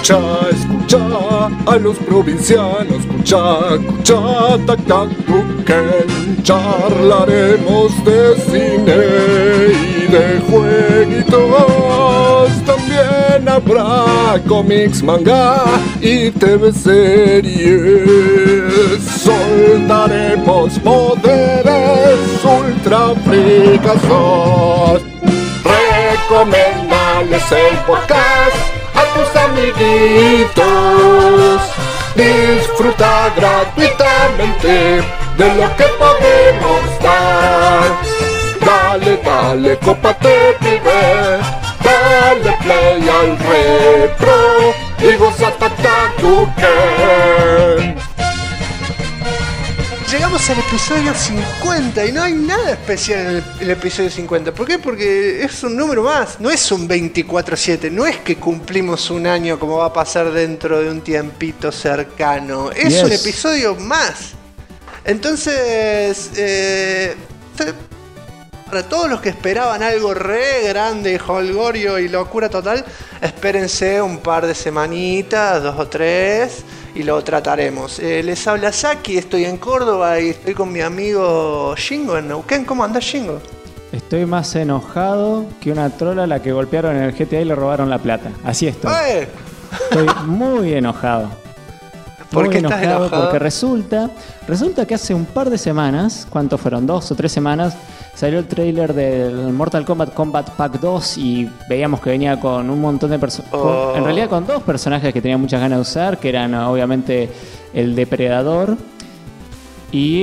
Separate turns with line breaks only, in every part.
escucha a los provincianos, escucha, tac, tac, tuquen. Charlaremos de cine y de jueguitos. También habrá cómics, manga y TV series. Soltaremos poderes ultra fricazos. Recomendales el podcast a tus amiguitos. Disfruta gratuitamente de lo que podemos dar. Dale, cópate, pibe. Dale play al retro y goza Tuquen.
Llegamos al episodio 50 y no hay nada especial en el episodio 50. ¿Por qué? Porque es un número más, no es un 24/7, no es que cumplimos un año como va a pasar dentro de un tiempito cercano, es un episodio más. Entonces, para todos los que esperaban algo re grande, holgorio y locura total, espérense un par de semanitas, 2 o 3, y lo trataremos. Les habla Saki, estoy en Córdoba y estoy con mi amigo Shingo en Neuquén. ¿Cómo andás, Shingo?
Estoy más enojado que una trola a la que golpearon en el GTA y le robaron la plata. Así estoy. Estoy muy enojado.
¿Por qué estás enojado?
Porque resulta que hace un par de semanas, ¿cuántos fueron? 2 o 3 semanas, salió el tráiler del Mortal Kombat Combat Pack 2 y veíamos que venía con un montón de personajes. En realidad con 2 personajes que tenía muchas ganas de usar, que eran obviamente el Depredador y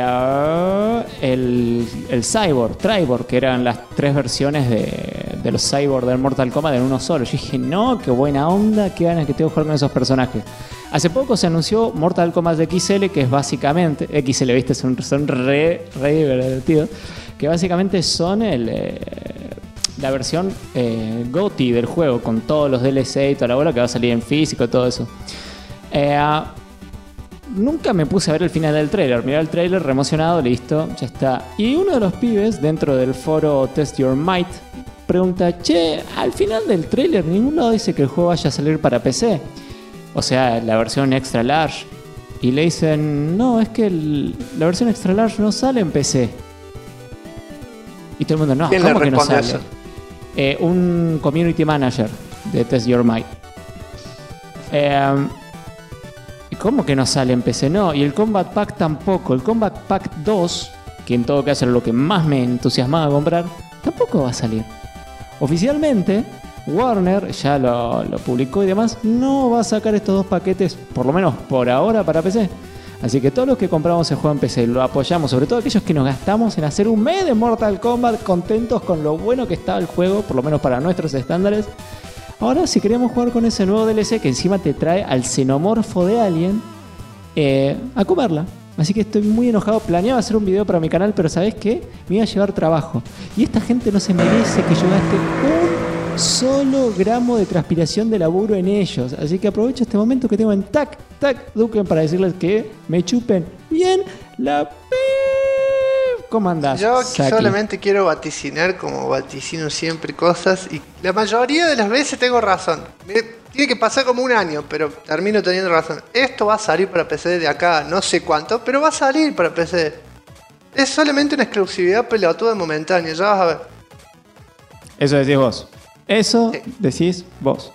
el Cyborg, que eran las 3 versiones de los Cyborg del Mortal Kombat en uno solo. Yo dije, no, qué buena onda, qué ganas que tengo de jugar con esos personajes. Hace poco se anunció Mortal Kombat XL, que es básicamente... XL, viste, son re divertidos. Que básicamente son la versión GOTY del juego, con todos los DLC y toda la bola que va a salir en físico y todo eso. Nunca me puse a ver el final del trailer. Miré el trailer, re emocionado, listo, ya está. Y uno de los pibes dentro del foro Test Your Might pregunta, che, al final del trailer ningún lado dice que el juego vaya a salir para PC. O sea, la versión extra large. Y le dicen, no, es que la versión extra large no sale en PC. Y todo el mundo, no, ¿cómo que no sale? Un community manager de Test Your Might. ¿Cómo que no sale en PC? No, y el Combat Pack tampoco. El Combat Pack 2, que en todo caso era lo que más me entusiasmaba comprar, tampoco va a salir. Oficialmente, Warner ya lo publicó y demás, no va a sacar estos 2 paquetes, por lo menos por ahora, para PC. Así que todos los que compramos el juego en PC lo apoyamos, sobre todo aquellos que nos gastamos en hacer un mes de Mortal Kombat, contentos con lo bueno que estaba el juego, por lo menos para nuestros estándares. Ahora, si queremos jugar con ese nuevo DLC que encima te trae al xenomorfo de Alien, a comerla. Así que estoy muy enojado. Planeaba hacer un video para mi canal, pero ¿sabés qué? Me iba a llevar trabajo. Y esta gente no se merece que yo gaste un solo gramo de transpiración de laburo en ellos. Así que aprovecho este momento que tengo en Tac Tuquen para decirles que me chupen bien la p. ¿Cómo andás?
Yo
Saki?
solamente quiero vaticinar, como vaticino siempre cosas, y la mayoría de las veces tengo razón. Tiene que pasar como un año, pero termino teniendo razón. Esto va a salir para PC de acá, no sé cuánto, pero va a salir para PC. Es solamente una exclusividad pelotuda momentánea, ya vas a ver.
Eso decís vos. Eso decís vos.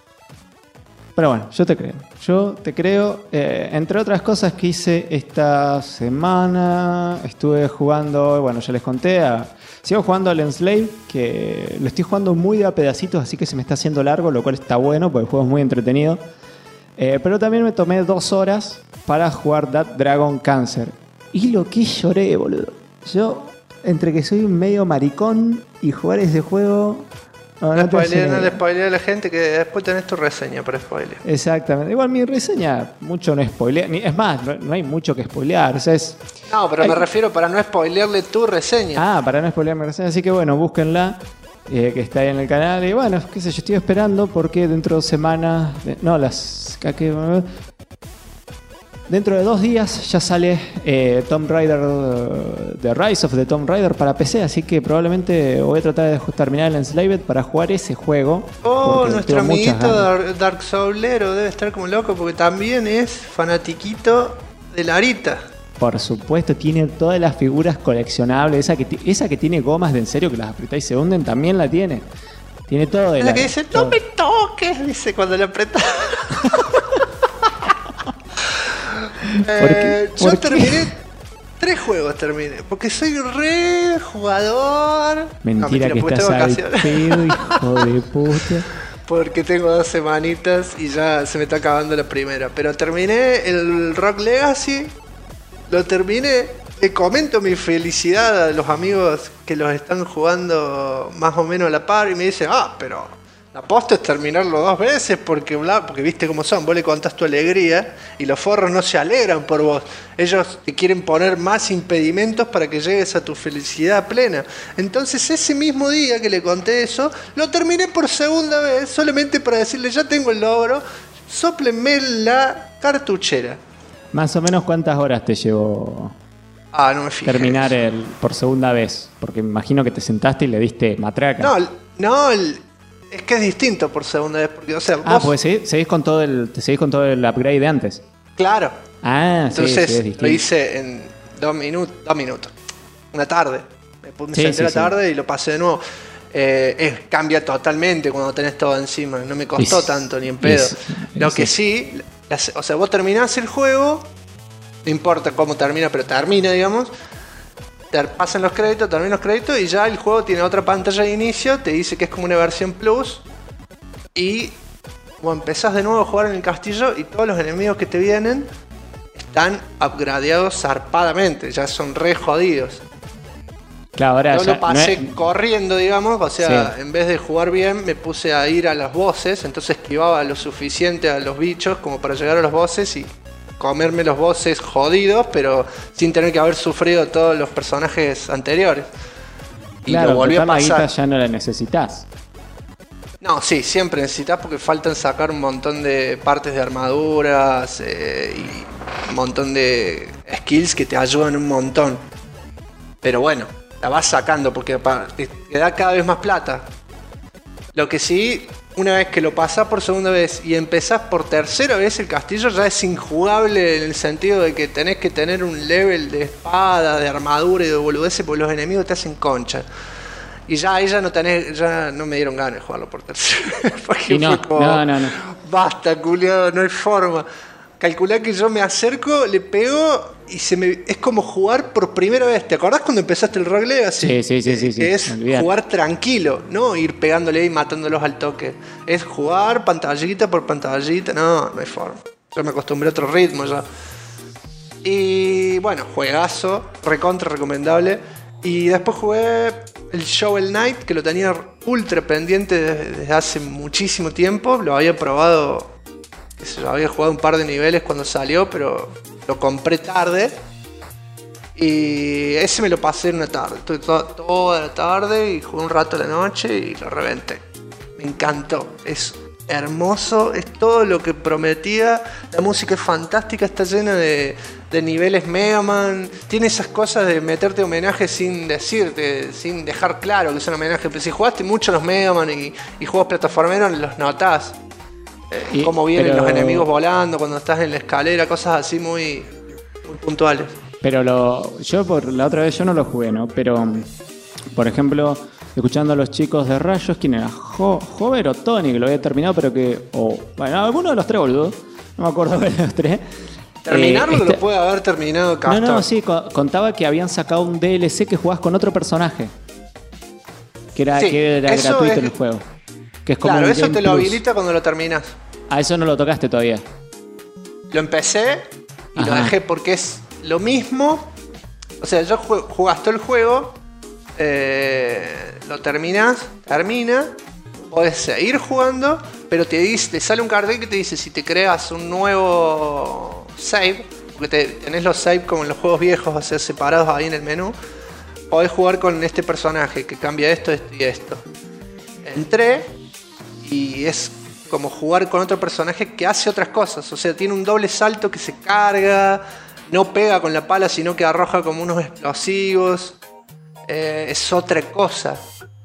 Pero bueno, yo te creo. Entre otras cosas que hice esta semana, estuve jugando, bueno, ya les conté, sigo jugando al Enslaved, que lo estoy jugando muy de a pedacitos, así que se me está haciendo largo, lo cual está bueno, porque el juego es muy entretenido. Pero también me tomé 2 horas para jugar That Dragon Cancer. Y lo que lloré, boludo. Yo, entre que soy un medio maricón y jugar ese juego...
No le spoileé a la gente, que después tenés tu reseña para spoilear.
Exactamente. Igual mi reseña mucho no spoilea. Es más, no hay mucho que spoilear. O sea,
no, pero me refiero para no spoilearle tu reseña.
Para no spoilear mi reseña. Así que bueno, búsquenla, que está ahí en el canal. Y bueno, qué sé yo, estoy esperando porque dentro de 2 semanas... Dentro de 2 días ya sale Tomb Raider, The Rise of the Tomb Raider para PC, así que probablemente voy a tratar de terminar el Enslaved para jugar ese juego.
Nuestro amiguito Dark Soulero debe estar como loco porque también es fanatiquito de Larita.
Por supuesto, tiene todas las figuras coleccionables. Esa que tiene gomas de en serio que las apretás y se hunden, también la tiene. Tiene todo de
la que dice, no me toques, dice cuando la apretás. Yo terminé 3 juegos, porque soy re jugador.
Mentira que estás al pedo, hijo de puta.
Porque tengo 2 semanitas y ya se me está acabando la primera. Pero terminé el Rock Legacy. Lo terminé. Le comento mi felicidad a los amigos que los están jugando más o menos a la par. Y me dicen, pero la posta es terminarlo 2 veces porque viste cómo son. Vos le contás tu alegría y los forros no se alegran por vos. Ellos te quieren poner más impedimentos para que llegues a tu felicidad plena. Entonces ese mismo día que le conté eso, lo terminé por segunda vez solamente para decirle, ya tengo el logro, sóplenme la cartuchera.
Más o menos ¿cuántas horas te llevó
no me fijé
terminar por segunda vez? Porque me imagino que te sentaste y le diste matraca.
No, es que es distinto por segunda vez. Porque,
pues seguís con todo el upgrade de antes.
Claro.
Entonces
sí, es distinto. Lo hice en 2 minutos. Una tarde. Me senté la tarde y lo pasé de nuevo. Cambia totalmente cuando tenés todo encima. No me costó tanto ni en pedo. Lo que sí, vos terminás el juego, no importa cómo termina, pero termina, digamos. Te pasan los créditos, terminan los créditos y ya el juego tiene otra pantalla de inicio, te dice que es como una versión plus y empezás de nuevo a jugar en el castillo y todos los enemigos que te vienen están upgradeados zarpadamente, ya son re jodidos.
Claro, ahora
yo lo pasé corriendo, digamos, en vez de jugar bien me puse a ir a las bosses, entonces esquivaba lo suficiente a los bichos como para llegar a los bosses y comerme los bosses jodidos, pero sin tener que haber sufrido todos los personajes anteriores. Y
claro,
lo volví a pasar.
La guita ya no la necesitas.
No, sí, siempre necesitas porque faltan sacar un montón de partes de armaduras y un montón de skills que te ayudan un montón. Pero bueno, la vas sacando porque te da cada vez más plata. Lo que sí, una vez que lo pasás por segunda vez y empezás por tercera vez el castillo, ya es injugable en el sentido de que tenés que tener un level de espada, de armadura y de boludeces porque los enemigos te hacen concha. Y ya ahí ya no me dieron ganas de jugarlo por tercera vez. Porque
no.
Basta, culiado, no hay forma. Calculá que yo me acerco, le pego y es como jugar por primera vez. ¿Te acordás cuando empezaste el Rogue Legacy?
Sí.
Que es jugar tranquilo, no ir pegándole y matándolos al toque. Es jugar pantallita por pantallita. No hay forma. Yo me acostumbré a otro ritmo ya. Y bueno, juegazo, recontra recomendable. Y después jugué el Shovel Knight, que lo tenía ultra pendiente desde hace muchísimo tiempo. Lo había probado, había jugado un par de niveles cuando salió, pero lo compré tarde. Y ese me lo pasé en una tarde. Estuve toda la tarde y jugué un rato a la noche y lo reventé. Me encantó. Es hermoso, es todo lo que prometía. La música es fantástica, está llena de niveles Mega Man. Tiene esas cosas de meterte homenaje sin decirte, sin dejar claro que es un homenaje. Pero si jugaste mucho los Mega Man y juegos plataformeros, los notás. Cómo vienen los enemigos volando cuando estás en la escalera, cosas así muy puntuales.
Pero yo por la otra vez yo no lo jugué, ¿no? Pero, por ejemplo, escuchando a los chicos de Rayos, ¿quién era? Hover o Tony, que lo había terminado, pero que... bueno, alguno de los tres, boludo. No me acuerdo de los tres.
¿Terminarlo lo puede haber terminado Castor?
No, sí, contaba que habían sacado un DLC que jugás con otro personaje. Que era gratuito en el juego. Que es como
claro, eso
Game
te lo
Plus.
habilita cuando lo terminas.
Eso no lo tocaste todavía.
Lo empecé y lo dejé porque es lo mismo. O sea, yo jugás todo el juego, lo termina, podés seguir jugando, pero te sale un cartel que te dice si te creas un nuevo save, porque tenés los save como en los juegos viejos, o sea, separados ahí en el menú, podés jugar con este personaje que cambia esto y esto. Entré y es como jugar con otro personaje que hace otras cosas. O sea, tiene un doble salto que se carga, no pega con la pala, sino que arroja como unos explosivos. Es otra cosa.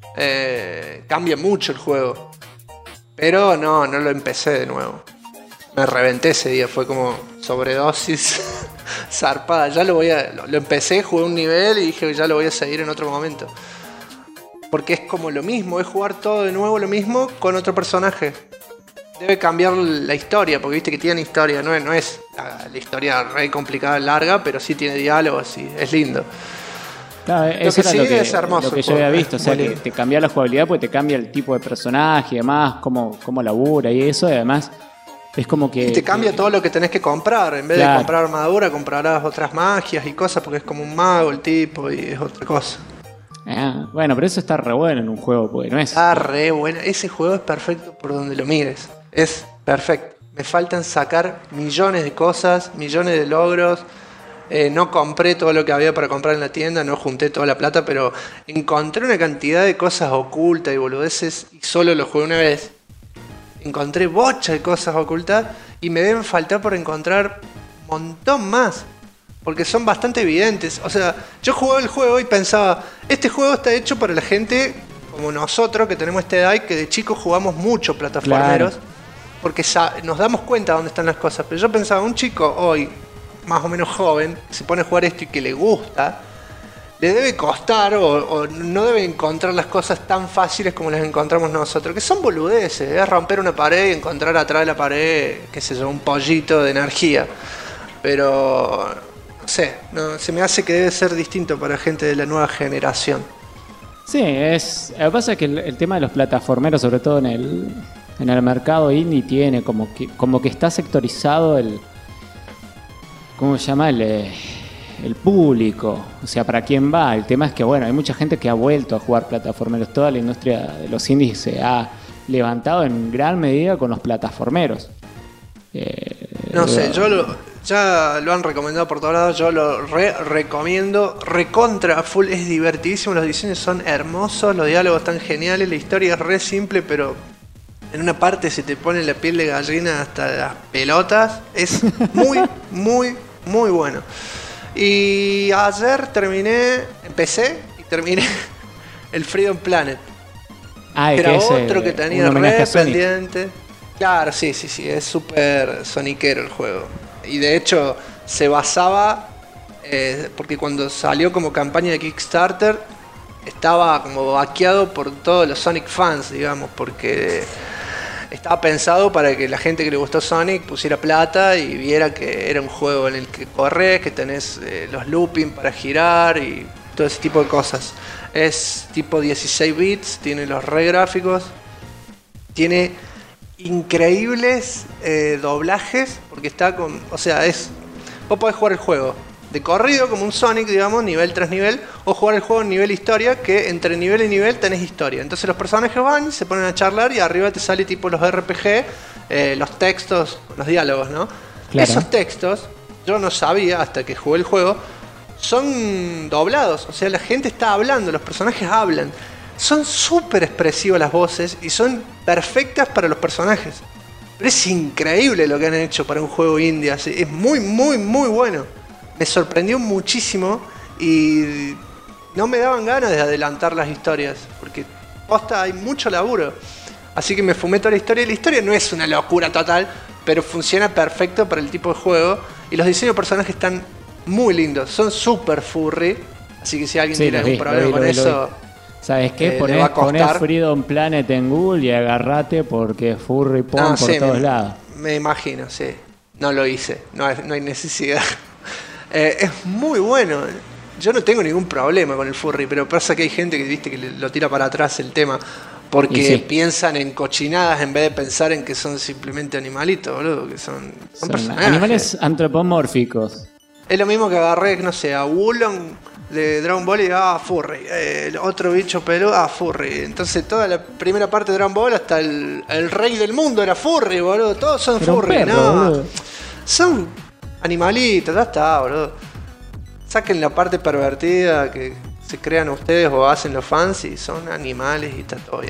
Cambia mucho el juego. Pero no lo empecé de nuevo. Me reventé ese día, fue como sobredosis zarpada. Ya lo empecé, jugué un nivel y dije ya lo voy a seguir en otro momento. Porque es como lo mismo, es jugar todo de nuevo lo mismo con otro personaje. Debe cambiar la historia, porque viste que tiene historia, no es la historia re complicada, larga, pero sí tiene diálogos y es lindo.
Claro, eso era
es hermoso,
lo que yo había visto, o sea, que te cambia la jugabilidad porque te cambia el tipo de personaje y demás, cómo labura y eso, y además es como que...
Y te cambia todo lo que tenés que comprar, en vez
claro,
de comprar armadura, comprarás otras magias y cosas, porque es como un mago el tipo y es otra cosa.
Bueno, pero eso está re bueno en un juego, porque no es...
Está re bueno, ese juego es perfecto por donde lo mires, es perfecto. Me faltan sacar millones de cosas, millones de logros. No compré todo lo que había para comprar en la tienda, no junté toda la plata, pero encontré una cantidad de cosas ocultas y boludeces y solo lo jugué una vez. Encontré bocha de cosas ocultas y me deben faltar por encontrar un montón más, porque son bastante evidentes. O sea, yo jugaba el juego y pensaba, este juego está hecho para la gente como nosotros, que tenemos esta edad y que de chicos jugamos mucho plataformeros, claro, porque nos damos cuenta de dónde están las cosas. Pero yo pensaba, un chico hoy más o menos joven, que se pone a jugar esto y que le gusta, le debe costar o no debe encontrar las cosas tan fáciles como las encontramos nosotros, que son boludeces, es romper una pared y encontrar atrás de la pared, qué sé yo, un pollito de energía. Pero no sé, se me hace que debe ser distinto para gente de la nueva generación.
Sí, lo que pasa es que el tema de los plataformeros, sobre todo en el mercado indie, tiene como que está sectorizado ¿cómo se llama? El público, o sea, ¿para quién va? El tema es que, bueno, hay mucha gente que ha vuelto a jugar plataformeros. Toda la industria de los indies se ha levantado en gran medida con los plataformeros.
No sé, ya lo han recomendado por todos lados, yo lo recomiendo, recontra full, es divertidísimo, los diseños son hermosos, los diálogos están geniales, la historia es re simple, pero en una parte se te pone la piel de gallina hasta las pelotas, es muy, muy, muy bueno. Y ayer empecé y terminé el Freedom Planet.
Era
otro que tenía re pendiente. Claro, sí, es súper soniquero el juego. Y de hecho se basaba, porque cuando salió como campaña de Kickstarter, estaba como vaqueado por todos los Sonic fans, digamos, porque estaba pensado para que la gente que le gustó Sonic pusiera plata y viera que era un juego en el que corres, que tenés los looping para girar y todo ese tipo de cosas. Es tipo 16 bits, tiene los re gráficos, tiene increíbles doblajes, porque está con... O sea, vos podés jugar el juego de corrido como un Sonic, digamos, nivel tras nivel, o jugar el juego en nivel historia, que entre nivel y nivel tenés historia. Entonces los personajes van, se ponen a charlar y arriba te sale tipo los RPG, los textos, los diálogos, ¿no? Claro. Esos textos, yo no sabía hasta que jugué el juego, son doblados, o sea, la gente está hablando, los personajes hablan. Son súper expresivas las voces y son perfectas para los personajes. Pero es increíble lo que han hecho para un juego indie, es muy, muy, muy bueno. Me sorprendió muchísimo y no me daban ganas de adelantar las historias, porque posta hay mucho laburo. Así que me fumé toda la historia, y la historia no es una locura total, pero funciona perfecto para el tipo de juego. Y los diseños de personajes están muy lindos, son súper furry. Así que si alguien tiene algún problema con eso...
¿Sabes qué? Ponés Freedom Planet en Google y agarrate porque furry porn por todos lados.
Me imagino, sí. No lo hice, no hay necesidad. Es muy bueno. Yo no tengo ningún problema con el furry, pero pasa que hay gente que viste que lo tira para atrás el tema porque piensan en cochinadas en vez de pensar en que son simplemente animalitos, boludo, que son personajes.
Animales antropomórficos.
Es lo mismo que agarré, no sé, a Wulong de Dragon Ball y furry. El otro bicho peludo, furry. Entonces toda la primera parte de Dragon Ball hasta el rey del mundo era furry, boludo. Todos son furry, no. Son animalitos, ya está, boludo. Saquen la parte pervertida que se crean ustedes o hacen los fans y son animales y está todo bien.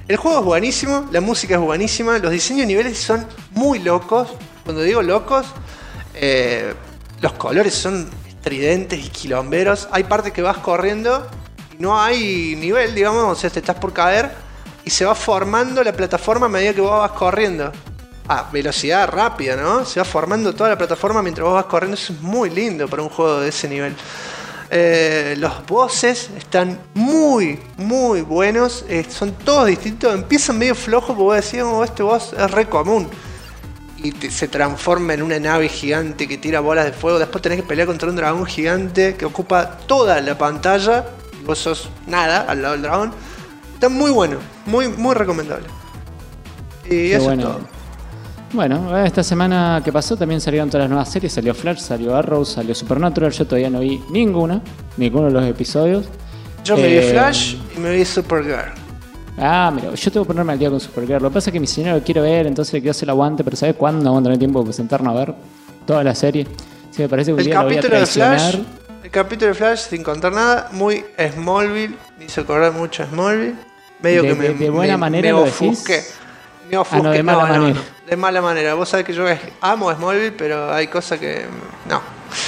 El juego es buenísimo, la música es buenísima, los diseños de niveles son muy locos. Cuando digo locos, los colores son estridentes y quilomberos. Hay partes que vas corriendo y no hay nivel, digamos, o sea, te estás por caer y se va formando la plataforma a medida que vos vas corriendo. A velocidad rápida, ¿no? Se va formando toda la plataforma mientras vos vas corriendo. Eso es muy lindo para un juego de ese nivel. Los bosses están muy, muy buenos. Son todos distintos. Empiezan medio flojos porque vos decís, oh, este boss es re común. Y se transforma en una nave gigante que tira bolas de fuego. Después tenés que pelear contra un dragón gigante que ocupa toda la pantalla. Y vos sos nada al lado del dragón. Está muy bueno, muy, muy recomendable. Y
Qué
eso
bueno.
es todo.
Bueno, esta semana que pasó también salieron todas las nuevas series. Salió Flash, salió Arrow, salió Supernatural. Yo todavía no vi ninguno de los episodios.
Yo me vi Flash y me vi Supergirl.
Ah, mira, yo tengo que ponerme al día con Supergirl. Lo que pasa es que mi señora lo quiere ver, entonces le quiero hacer el aguante. Pero ¿sabes cuándo no vamos a tener tiempo de sentarnos a ver toda la serie? Sí, me parece que un
El
día lo voy a
capítulo de
traicionar.
Flash, el capítulo de Flash, sin contar nada, muy Smallville. Me hizo acordar mucho a Smallville. Medio que
de buena manera
me
lo decís.
ofusqué. Me ofusqué.
No, de mala manera.
De mala manera. Vos sabés que yo amo Smallville, pero hay cosas que no.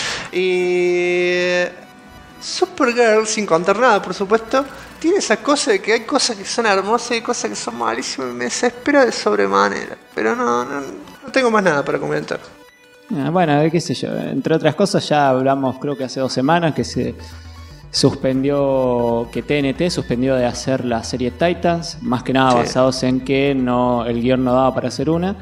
Y Supergirl, sin contar nada, por supuesto, tiene esa cosa de que hay cosas que son hermosas y hay cosas que son malísimas. Me desespera de sobremanera. Pero no tengo más nada para comentar.
Bueno, qué sé yo. Entre otras cosas, ya hablamos, creo que hace 2 semanas, que se suspendió, que TNT suspendió de hacer la serie Titans, más que nada
Sí.
basados en que el guión no daba para hacer una.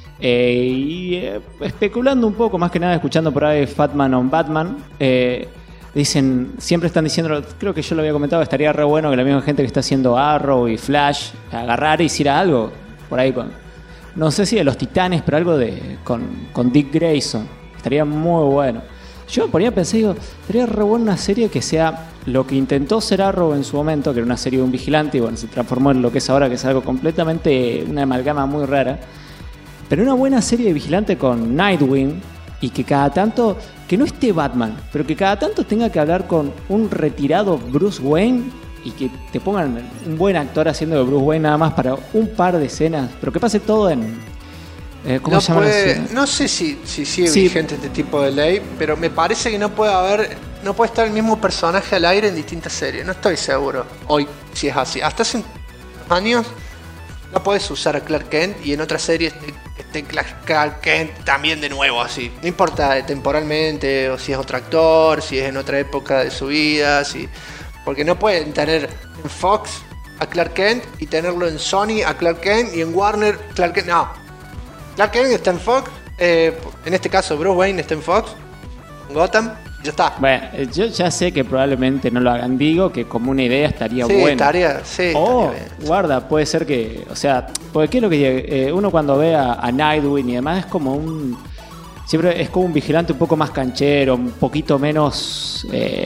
Especulando un poco, más que nada escuchando por ahí Fatman on Batman, siempre están diciendo, creo que yo lo había comentado, estaría re bueno que la misma gente que está haciendo Arrow y Flash agarrara y hiciera algo por ahí no sé si de los Titanes, pero algo con Dick Grayson. Estaría muy bueno. Yo me ponía a pensar, digo, estaría re buena una serie que sea lo que intentó ser Arrow en su momento, que era una serie de un vigilante, y bueno, se transformó en lo que es ahora, que es algo completamente, una amalgama muy rara. Pero una buena serie de vigilante con Nightwing, y que cada tanto, que no esté Batman, pero que cada tanto tenga que hablar con un retirado Bruce Wayne, y que te pongan un buen actor haciendo de Bruce Wayne nada más para un par de escenas, pero que pase todo en... ¿Cómo
No,
se llama?
no sé si sigue
Sí.
vigente este tipo de ley, pero me parece que no puede estar el mismo personaje al aire en distintas series. No estoy seguro hoy si es así. Hasta hace unos años no puedes usar a Clark Kent y en otras series esté Clark Kent también de nuevo así. No importa temporalmente o si es otro actor, si es en otra época de su vida, porque no pueden tener en Fox a Clark Kent y tenerlo en Sony a Clark Kent y en Warner Clark Kent. No. Clark Kent está en Fox, en este caso Bruce Wayne está en Fox, en Gotham, y ya está.
Bueno, yo ya sé que probablemente no lo hagan, digo que como una idea estaría bueno.
Estaría
O,
bien.
guarda, puede ser que, o sea, porque qué es lo que uno cuando ve a Nightwing y demás es como siempre es como un vigilante un poco más canchero, un poquito menos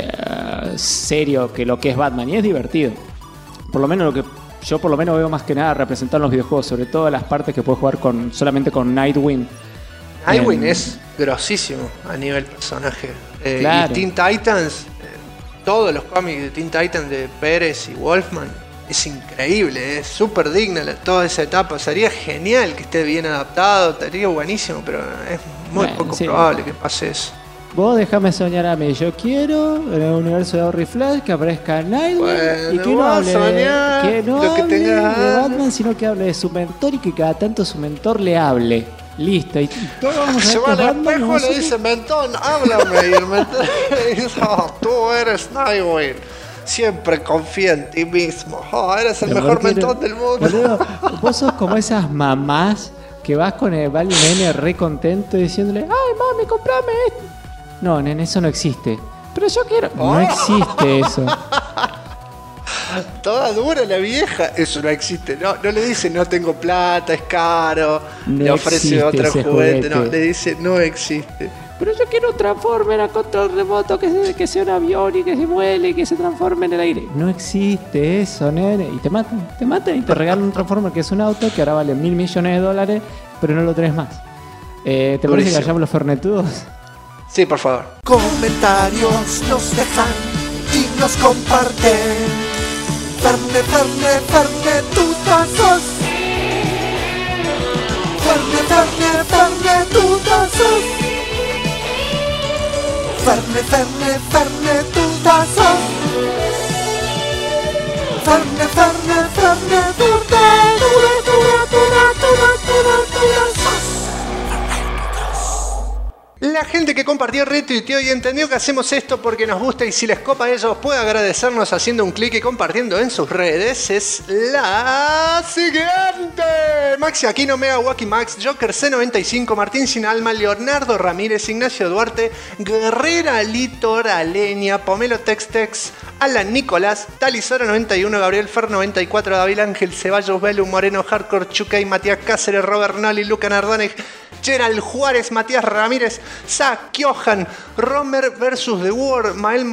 serio que lo que es Batman, y es divertido. Por lo menos yo por lo menos veo más que nada representar en los videojuegos, sobre todo las partes que puedes jugar solamente con Nightwing.
Nightwing es grosísimo a nivel personaje.
Claro.
Y Teen Titans, todos los cómics de Teen Titans de Pérez y Wolfman, es increíble, es súper digna toda esa etapa. Sería genial que esté bien adaptado, estaría buenísimo, pero es muy poco probable que pase eso.
Vos déjame soñar a mí. Yo quiero en el universo de Arrow y Flash que aparezca Nightwing y que no hable de Batman, sino que hable de su mentor y que cada tanto su mentor le hable. Listo. Y todos vamos a
Se
ver
va
que
al
Batman,
espejo y le dice, mentón, háblame. Y el mentón dice, tú eres Nightwing. Siempre confía en ti mismo. Eres el mejor mentón del mundo.
Boludo, vos sos como esas mamás que vas con el nene re contento y diciéndole, ay mami, comprame esto. No, nene, eso no existe. Pero yo quiero. No existe eso.
Toda dura la vieja. Eso no existe. No le dice no tengo plata, es caro.
No
le ofrece
existe
otro
ese
juguete. No,
juguete.
le dice no existe.
Pero yo quiero un Transformer a control remoto que sea un avión y que se vuele y que se transforme en el aire. No existe eso, nene. Y te matan y te regalan un Transformer que es un auto que ahora vale $1.000 millones, pero no lo tenés más. ¿Te parece que hallamos los fernetudos?
Sí, por favor.
Comentarios nos dejan y nos comparten. Ferne, tuta. Fernetutazos. Fernetutazos. Fernetutazos.
La gente que compartió, retuiteó y entendió que hacemos esto porque nos gusta y si les copa a ellos puede agradecernos haciendo un clic y compartiendo en sus redes es la siguiente. Maxi Aquino, Mega Wacky Max, Joker C95, Martín Sin Alma, Leonardo Ramírez, Ignacio Duarte, Guerrera Litoraleña, Pomelo Textex, Alan Nicolás, Talisora 91, Gabriel Fer 94, David Ángel Ceballos, Belu Moreno, Hardcore Chucay, Matías Cáceres, Robert Noli, Luca Nardone, Gerald Juárez, Matías Ramírez, Zach Kiohan, Romer vs. The War, Mael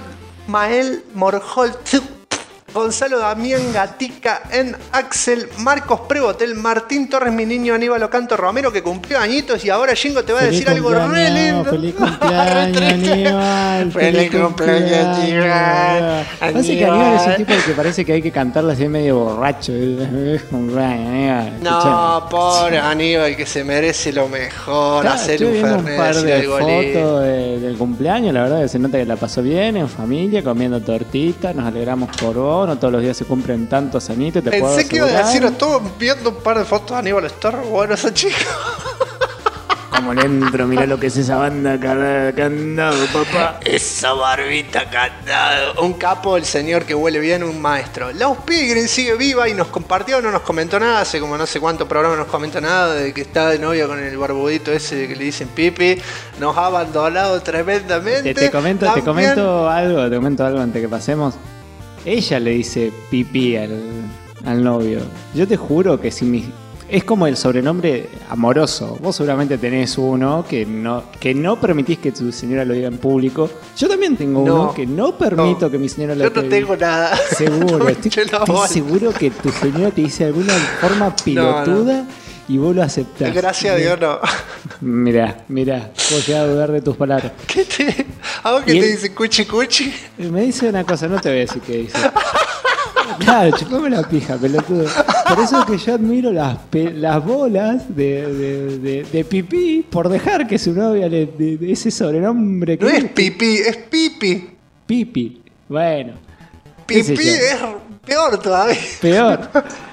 Morholt, Gonzalo Damián Gatica, En Axel, Marcos Prebotel, Martín Torres, mi niño Aníbal Ocanto Romero, que cumplió añitos y ahora Jingo te va a decir algo re lindo.
Feliz cumpleaños, Aníbal.
Feliz cumpleaños, Aníbal.
Parece que Aníbal es un tipo que parece que hay que cantarle así medio borracho. Feliz cumpleaños, Aníbal.
No, pobre Aníbal, que se merece lo mejor. Hacer un fernet,
un par de
algo lindo.
fotos del cumpleaños. La verdad que se nota que la pasó bien en familia, comiendo tortita. Nos alegramos por vos. No todos los días se cumplen tantos añitos.
Pensé que iba a decir, estuve viendo un par de fotos de Aníbal, está re bueno esa chica.
Como le entro, mirá lo que es esa banda candado, papá.
Esa barbita candado. Un capo, el señor que huele bien, un maestro. Laus Pilgrim sigue viva y nos compartió, no nos comentó nada. Hace como no sé cuántos programas nos comentó nada de que está de novia con el barbudito ese que le dicen Pipi. Nos ha abandonado tremendamente.
Te comento algo antes que pasemos. Ella le dice Pipi al novio. Yo te juro que si es como el sobrenombre amoroso. Vos seguramente tenés uno que no permitís que tu señora lo diga en público. Yo también tengo uno que no permito que mi señora lo diga.
Yo no tengo nada.
Seguro,
No
estoy seguro que tu señora te dice alguna forma pilotuda y vos lo aceptás.
Gracias a Dios no.
Mirá, vos llegás a dudar de tus palabras.
¿Qué te? ¿A vos qué te dice cuchi cuchi?
Me dice una cosa, no te voy a decir qué dice. Claro, chupame la pija, pelotudo. Por eso es que yo admiro las bolas de Pipí por dejar que su novia de ese sobrenombre que
no es Pipí, es Pipi.
Pipi, bueno.
Pipí es peor todavía.
Peor.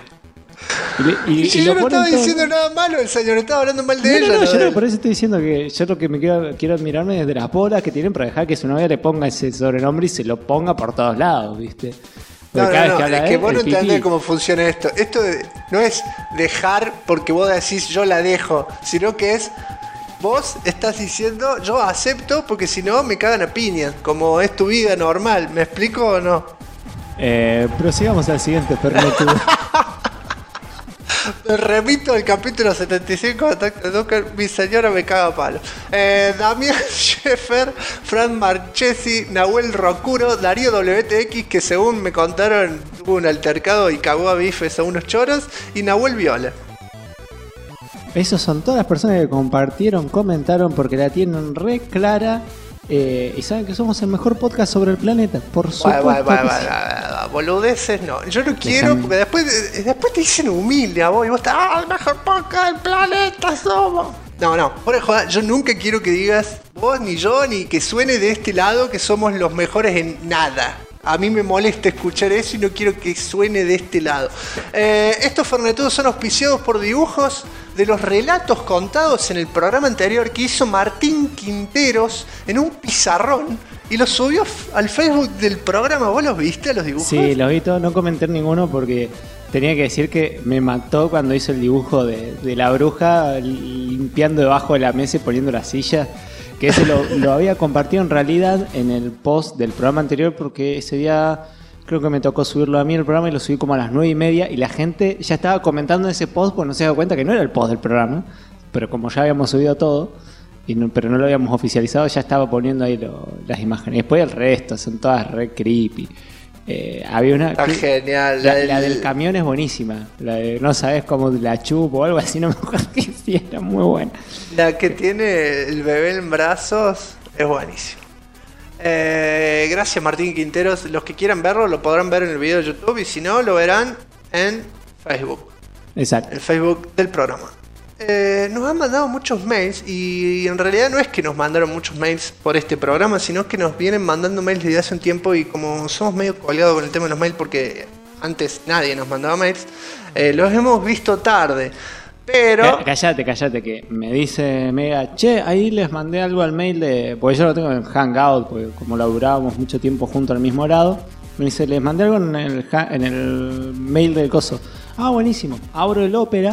Y
yo no estaba diciendo nada malo, el señor estaba hablando mal de ella.
Yo no, por eso estoy diciendo que yo lo que me quiero admirarme es de las bolas que tienen para dejar que su novia le ponga ese sobrenombre y se lo ponga por todos lados, ¿viste?
Es que vos no entendés cómo funciona esto. Esto no es dejar porque vos decís yo la dejo, sino que es vos estás diciendo yo acepto porque si no me cagan a piña, como es tu vida normal. ¿Me explico o no?
Prosigamos al siguiente, permitido.
Me remito al capítulo 75 de Attack the Docker, mi señora me caga a palo. Damián Scheffer, Fran Marchesi, Nahuel Rocuro, Darío WTX, que según me contaron tuvo un altercado y cagó a bifes a unos choros, y Nahuel Viola.
Esos son todas las personas que comentaron porque la tienen re clara. Y saben que somos el mejor podcast sobre el planeta, por supuesto.
Boludeces no. Yo no quiero, porque después te dicen humilde a vos y vos estás, el mejor podcast del planeta somos. No, por joder, yo nunca quiero que digas vos ni yo, ni que suene de este lado que somos los mejores en nada. A mí me molesta escuchar eso y no quiero que suene de este lado. Estos fernetudos son auspiciados por dibujos de los relatos contados en el programa anterior que hizo Martín Quinteros en un pizarrón y los subió al Facebook del programa. ¿Vos los viste, los dibujos?
Sí, los vi todos. No comenté ninguno porque tenía que decir que me mató cuando hizo el dibujo de la bruja limpiando debajo de la mesa y poniendo la silla. Que ese lo había compartido en realidad en el post del programa anterior porque ese día creo que me tocó subirlo a mí el programa y lo subí como a las 9:30 y la gente ya estaba comentando ese post porque no se daba cuenta que no era el post del programa, pero como ya habíamos subido todo, pero no lo habíamos oficializado, ya estaba poniendo ahí las imágenes. Después el resto, son todas re creepy. Había una...
Está genial.
La del camión es buenísima. La de no sabes cómo la chupo o algo así, no me acuerdo que sí, era muy buena.
La que tiene el bebé en brazos es buenísima. Gracias Martín Quinteros. Los que quieran verlo lo podrán ver en el video de YouTube y si no lo verán en Facebook.
Exacto.
El Facebook del programa. Nos han mandado muchos mails y en realidad no es que nos mandaron muchos mails por este programa, sino que nos vienen mandando mails desde hace un tiempo y como somos medio colgados con el tema de los mails porque antes nadie nos mandaba mails, los hemos visto tarde. Pero...
Cállate, que me dice Mega, che, ahí les mandé algo al mail de... Porque yo lo tengo en Hangout, porque como laburábamos mucho tiempo junto al mismo grado, me dice, les mandé algo en el mail del coso. Ah, buenísimo. Abro el Opera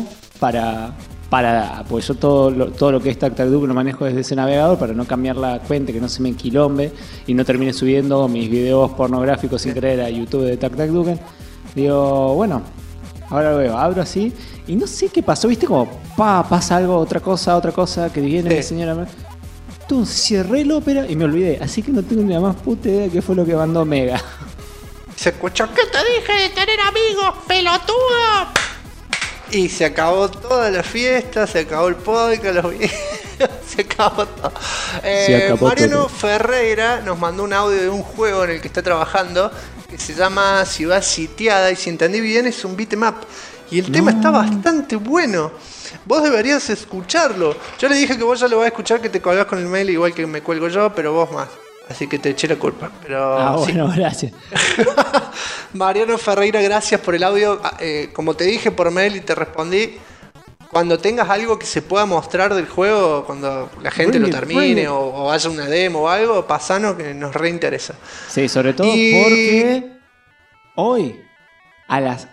pues yo todo lo que es TacTacDuck lo manejo desde ese navegador para no cambiar la cuenta, que no se me enquilombe y no termine subiendo mis videos pornográficos sin querer a YouTube de TacTacDuck. Digo, bueno, ahora lo veo, abro así y no sé qué pasó, viste como pasa algo, otra cosa que viene la señora. Entonces cerré el Opera y me olvidé, así que no tengo ni la más puta idea de qué fue lo que mandó Mega.
Se escuchó, ¿qué te dije de tener amigos, pelotudo? Y se acabó toda la fiesta, se acabó el podcast, los videos, se acabó todo. Mariano todo. Ferreira nos mandó un audio de un juego en el que está trabajando que se llama Ciudad Sitiada y si entendí bien es un beat'em up. Y el tema está bastante bueno. Vos deberías escucharlo. Yo le dije que vos ya lo vas a escuchar, que te colgás con el mail igual que me cuelgo yo, pero vos más. Así que te eché la culpa. Pero
bueno, gracias.
Mariano Ferreira, gracias por el audio. Como te dije por mail y te respondí, cuando tengas algo que se pueda mostrar del juego, cuando la gente lo termine o haya una demo o algo, pasanos que nos reinteresa.
Sí, sobre todo porque hoy a las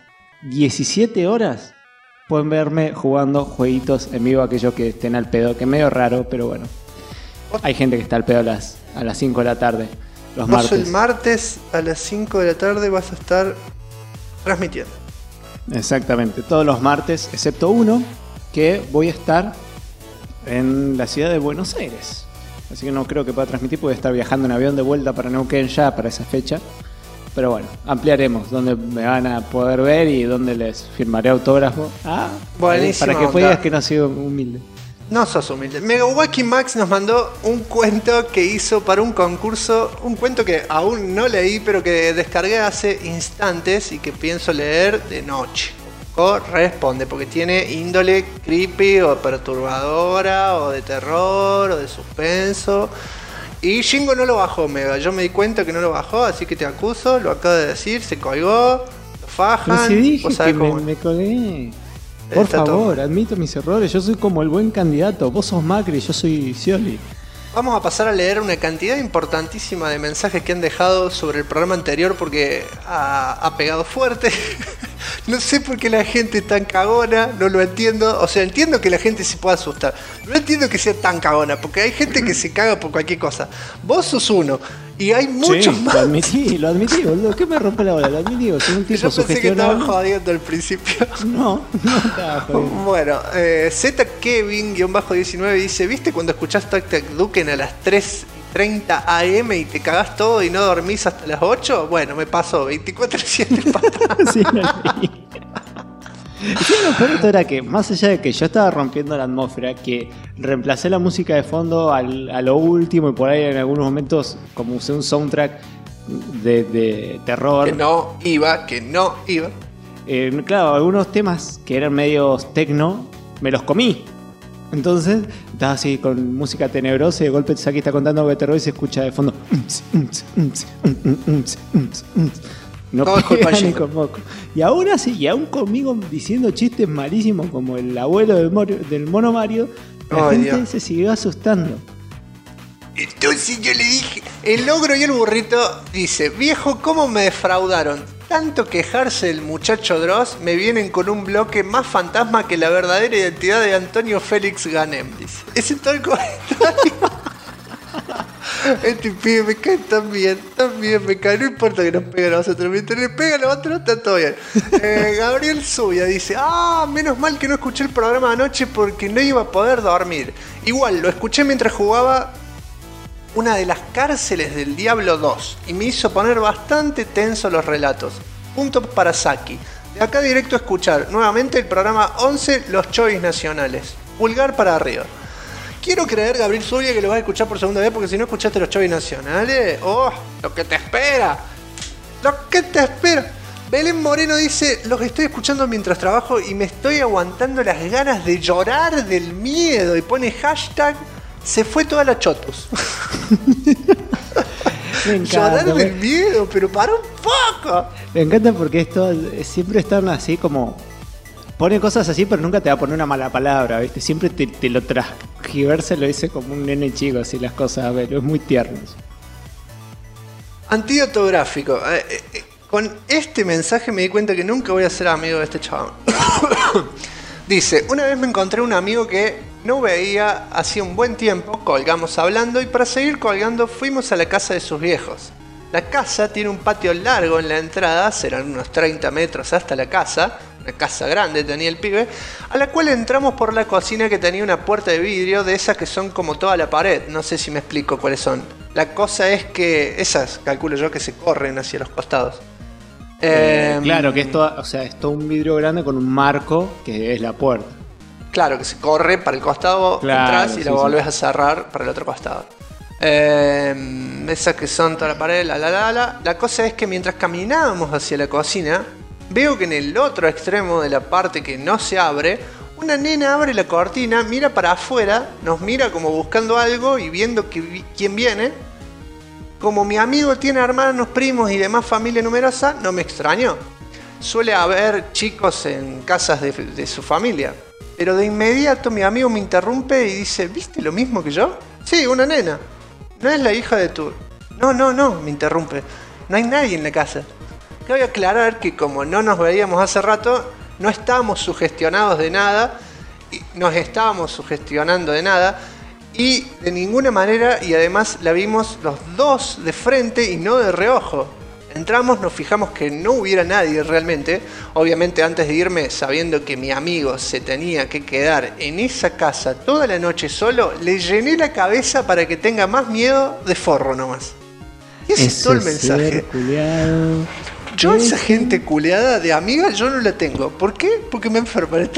17 horas pueden verme jugando jueguitos en vivo, aquellos que estén al pedo, que es medio raro, pero bueno. Hay gente que está al pedo a las 5 de la tarde, los martes.
El martes a las 5 de la tarde vas a estar transmitiendo.
Exactamente, todos los martes, excepto uno, que voy a estar en la ciudad de Buenos Aires. Así que no creo que pueda transmitir, porque voy a estar viajando en avión de vuelta para Neuquén ya para esa fecha. Pero bueno, ampliaremos dónde me van a poder ver y dónde les firmaré autógrafo.
Buenísimo.
Para que digas que no ha sido humilde.
No sos humilde. Megawaki Max nos mandó un cuento que hizo para un concurso, un cuento que aún no leí, pero que descargué hace instantes y que pienso leer de noche. Corresponde, porque tiene índole creepy o perturbadora, o de terror, o de suspenso. Y Shingo no lo bajó, Mega. Yo me di cuenta que no lo bajó, así que te acuso, lo acabo de decir, se colgó, lo fajan.
Pero si dije que me colgué. Por favor, admito mis errores. Yo soy como el buen candidato. Vos sos Macri, yo soy Scioli.
Vamos a pasar a leer una cantidad importantísima de mensajes que han dejado sobre el programa anterior porque ha pegado fuerte. No sé por qué la gente es tan cagona, no lo entiendo. O sea, entiendo que la gente se pueda asustar. No entiendo que sea tan cagona, porque hay gente que se caga por cualquier cosa. Vos sos uno. Y hay muchos más.
Lo admití, boludo. ¿Qué me rompe la bola? Lo admití, soy un tipo
yo pensé que estaba jodiendo al principio.
No estaba jodiendo.
Bueno, Z Kevin-19 dice, ¿viste cuando escuchás TacTacDuck a las 3:30 AM y te cagás todo y no dormís hasta las 8? Bueno, me pasó 24/7 patas.
Sí, lo leí. Sí, lo peor de todo era que, más allá de que yo estaba rompiendo la atmósfera, que reemplacé la música de fondo a lo último y por ahí en algunos momentos como usé un soundtrack de terror.
Que no iba.
Claro, algunos temas que eran medios techno, me los comí. Entonces, estaba así con música tenebrosa y de golpe Saki está contando algo de terror y se escucha de fondo. No pega ni con moco. Y aún así, y aún conmigo diciendo chistes malísimos como el abuelo del mono Mario, la gente Dios. Se siguió asustando.
Entonces yo le dije, el ogro y el burrito dice, viejo, ¿cómo me defraudaron? Tanto quejarse del muchacho Dross, me vienen con un bloque más fantasma que la verdadera identidad de Antonio Félix Ganem, dice. Ese todo el comentario. Este pibe me cae tan bien me cae, no importa que nos peguen a nosotros, mientras le pegan a otros está todo bien. Gabriel Zubia dice, menos mal que no escuché el programa de anoche porque no iba a poder dormir. Igual, lo escuché mientras jugaba una de las cárceles del Diablo 2 y me hizo poner bastante tenso los relatos. Punto para Saki. De acá directo a escuchar nuevamente el programa 11, Los Chovis Nacionales. Pulgar para arriba. Quiero creer, Gabriel Zubia, que lo vas a escuchar por segunda vez, porque si no escuchaste los Chovis Nacionales, lo que te espera. Belén Moreno dice, los estoy escuchando mientras trabajo y me estoy aguantando las ganas de llorar del miedo. Y pone hashtag, se fue toda la chotus.
Me encanta,
Llorar del miedo, pero para un poco.
Me encanta porque esto siempre están así como... Pone cosas así, pero nunca te va a poner una mala palabra, ¿viste? Siempre te lo transgiversa, lo dice como un nene chico, así las cosas, pero es muy tierno.
Antídoto gráfico. Con este mensaje me di cuenta que nunca voy a ser amigo de este chabón. Dice, una vez me encontré un amigo que no veía hacía un buen tiempo, colgamos hablando y para seguir colgando fuimos a la casa de sus viejos. La casa tiene un patio largo en la entrada, serán unos 30 metros hasta la casa, una casa grande tenía el pibe, a la cual entramos por la cocina que tenía una puerta de vidrio de esas que son como toda la pared, no sé si me explico cuáles son. La cosa es que esas, calculo yo, que se corren hacia los costados.
Claro, que es todo un vidrio grande con un marco que es la puerta.
Claro, que se corre para el costado,
claro,
entras y lo volvés a cerrar para el otro costado. Esas que son toda la pared, La cosa es que mientras caminábamos hacia la cocina, veo que en el otro extremo de la parte que no se abre, una nena abre la cortina, mira para afuera, nos mira como buscando algo y viendo quién viene. Como mi amigo tiene hermanos, primos y demás familia numerosa, no me extrañó. Suele haber chicos en casas de su familia. Pero de inmediato mi amigo me interrumpe y dice, ¿viste lo mismo que yo? Sí, una nena. ¿No es la hija de tu...? No, me interrumpe. No hay nadie en la casa. Cabe aclarar que como no nos veíamos hace rato, no estábamos sugestionados de nada, y nos estábamos sugestionando de nada, y de ninguna manera, y además la vimos los dos de frente y no de reojo. Entramos, nos fijamos que no hubiera nadie realmente. Obviamente antes de irme, sabiendo que mi amigo se tenía que quedar en esa casa toda la noche solo, le llené la cabeza para que tenga más miedo de forro nomás. Y ese es todo el mensaje. Yo esa gente culeada de amiga yo no la tengo. ¿Por qué? Porque me enferma el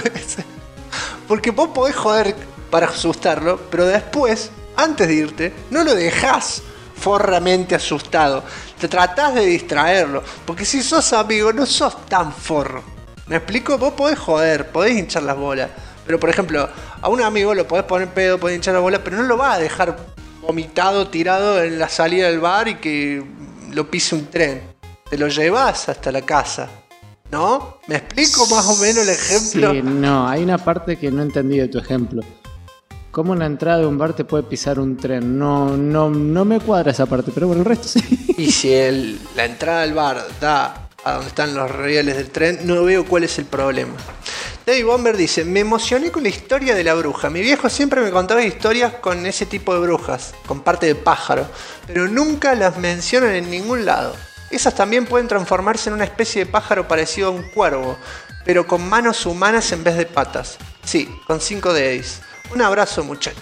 Porque vos podés joder para asustarlo, pero después, antes de irte, no lo dejás forramente asustado. Te tratás de distraerlo, porque si sos amigo no sos tan forro. ¿Me explico? Vos podés joder, podés hinchar las bolas, pero por ejemplo, a un amigo lo podés poner pedo, podés hinchar las bolas, pero no lo vas a dejar vomitado, tirado en la salida del bar y que lo pise un tren. Te lo llevas hasta la casa, ¿no? ¿Me explico más o menos el ejemplo?
Sí, no, hay una parte que no entendí de tu ejemplo. ¿Cómo en la entrada de un bar te puede pisar un tren? No me cuadra esa parte, pero bueno, el resto sí.
Y si la entrada al bar da a donde están los rieles del tren, no veo cuál es el problema. David Bomber dice, me emocioné con la historia de la bruja. Mi viejo siempre me contaba historias con ese tipo de brujas, con parte de pájaro, pero nunca las mencionan en ningún lado. Esas también pueden transformarse en una especie de pájaro parecido a un cuervo, pero con manos humanas en vez de patas. Sí, con 5 dedis. Un abrazo, muchachos.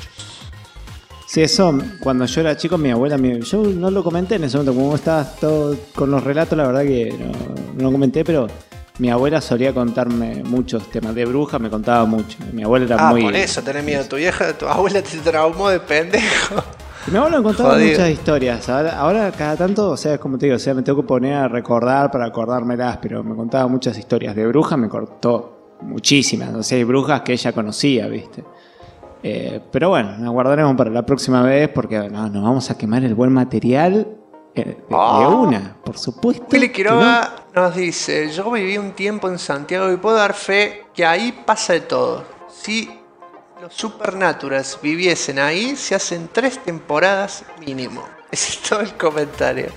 Sí, eso, cuando yo era chico, mi abuela, yo no lo comenté en ese momento, como estabas todo con los relatos, la verdad que no lo comenté, pero mi abuela solía contarme muchos temas de brujas, me contaba mucho. Mi abuela era muy...
por eso tenés miedo. Tu abuela te traumó de pendejo.
Mi abuela me contaba muchas historias. Ahora cada tanto, o sea, como te digo, o sea, me tengo que poner a recordar para acordármelas, pero me contaba muchas historias. De brujas me contó muchísimas, o sea, hay brujas que ella conocía, ¿viste? Pero bueno, nos guardaremos para la próxima vez porque nos vamos a quemar el buen material de una, por supuesto.
Willy Quiroga nos dice, yo viví un tiempo en Santiago y puedo dar fe que ahí pasa de todo. Si los Supernaturals viviesen ahí, se hacen 3 temporadas mínimo. Ese es todo el comentario.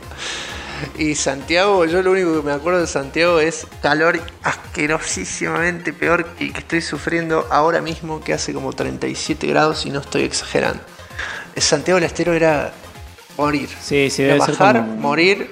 Y Santiago, yo lo único que me acuerdo de Santiago es calor asquerosísimamente peor que estoy sufriendo ahora mismo, que hace como 37 grados y no estoy exagerando. Santiago del Estero era morir.
Sí,
era
debe
bajar,
ser como...
morir,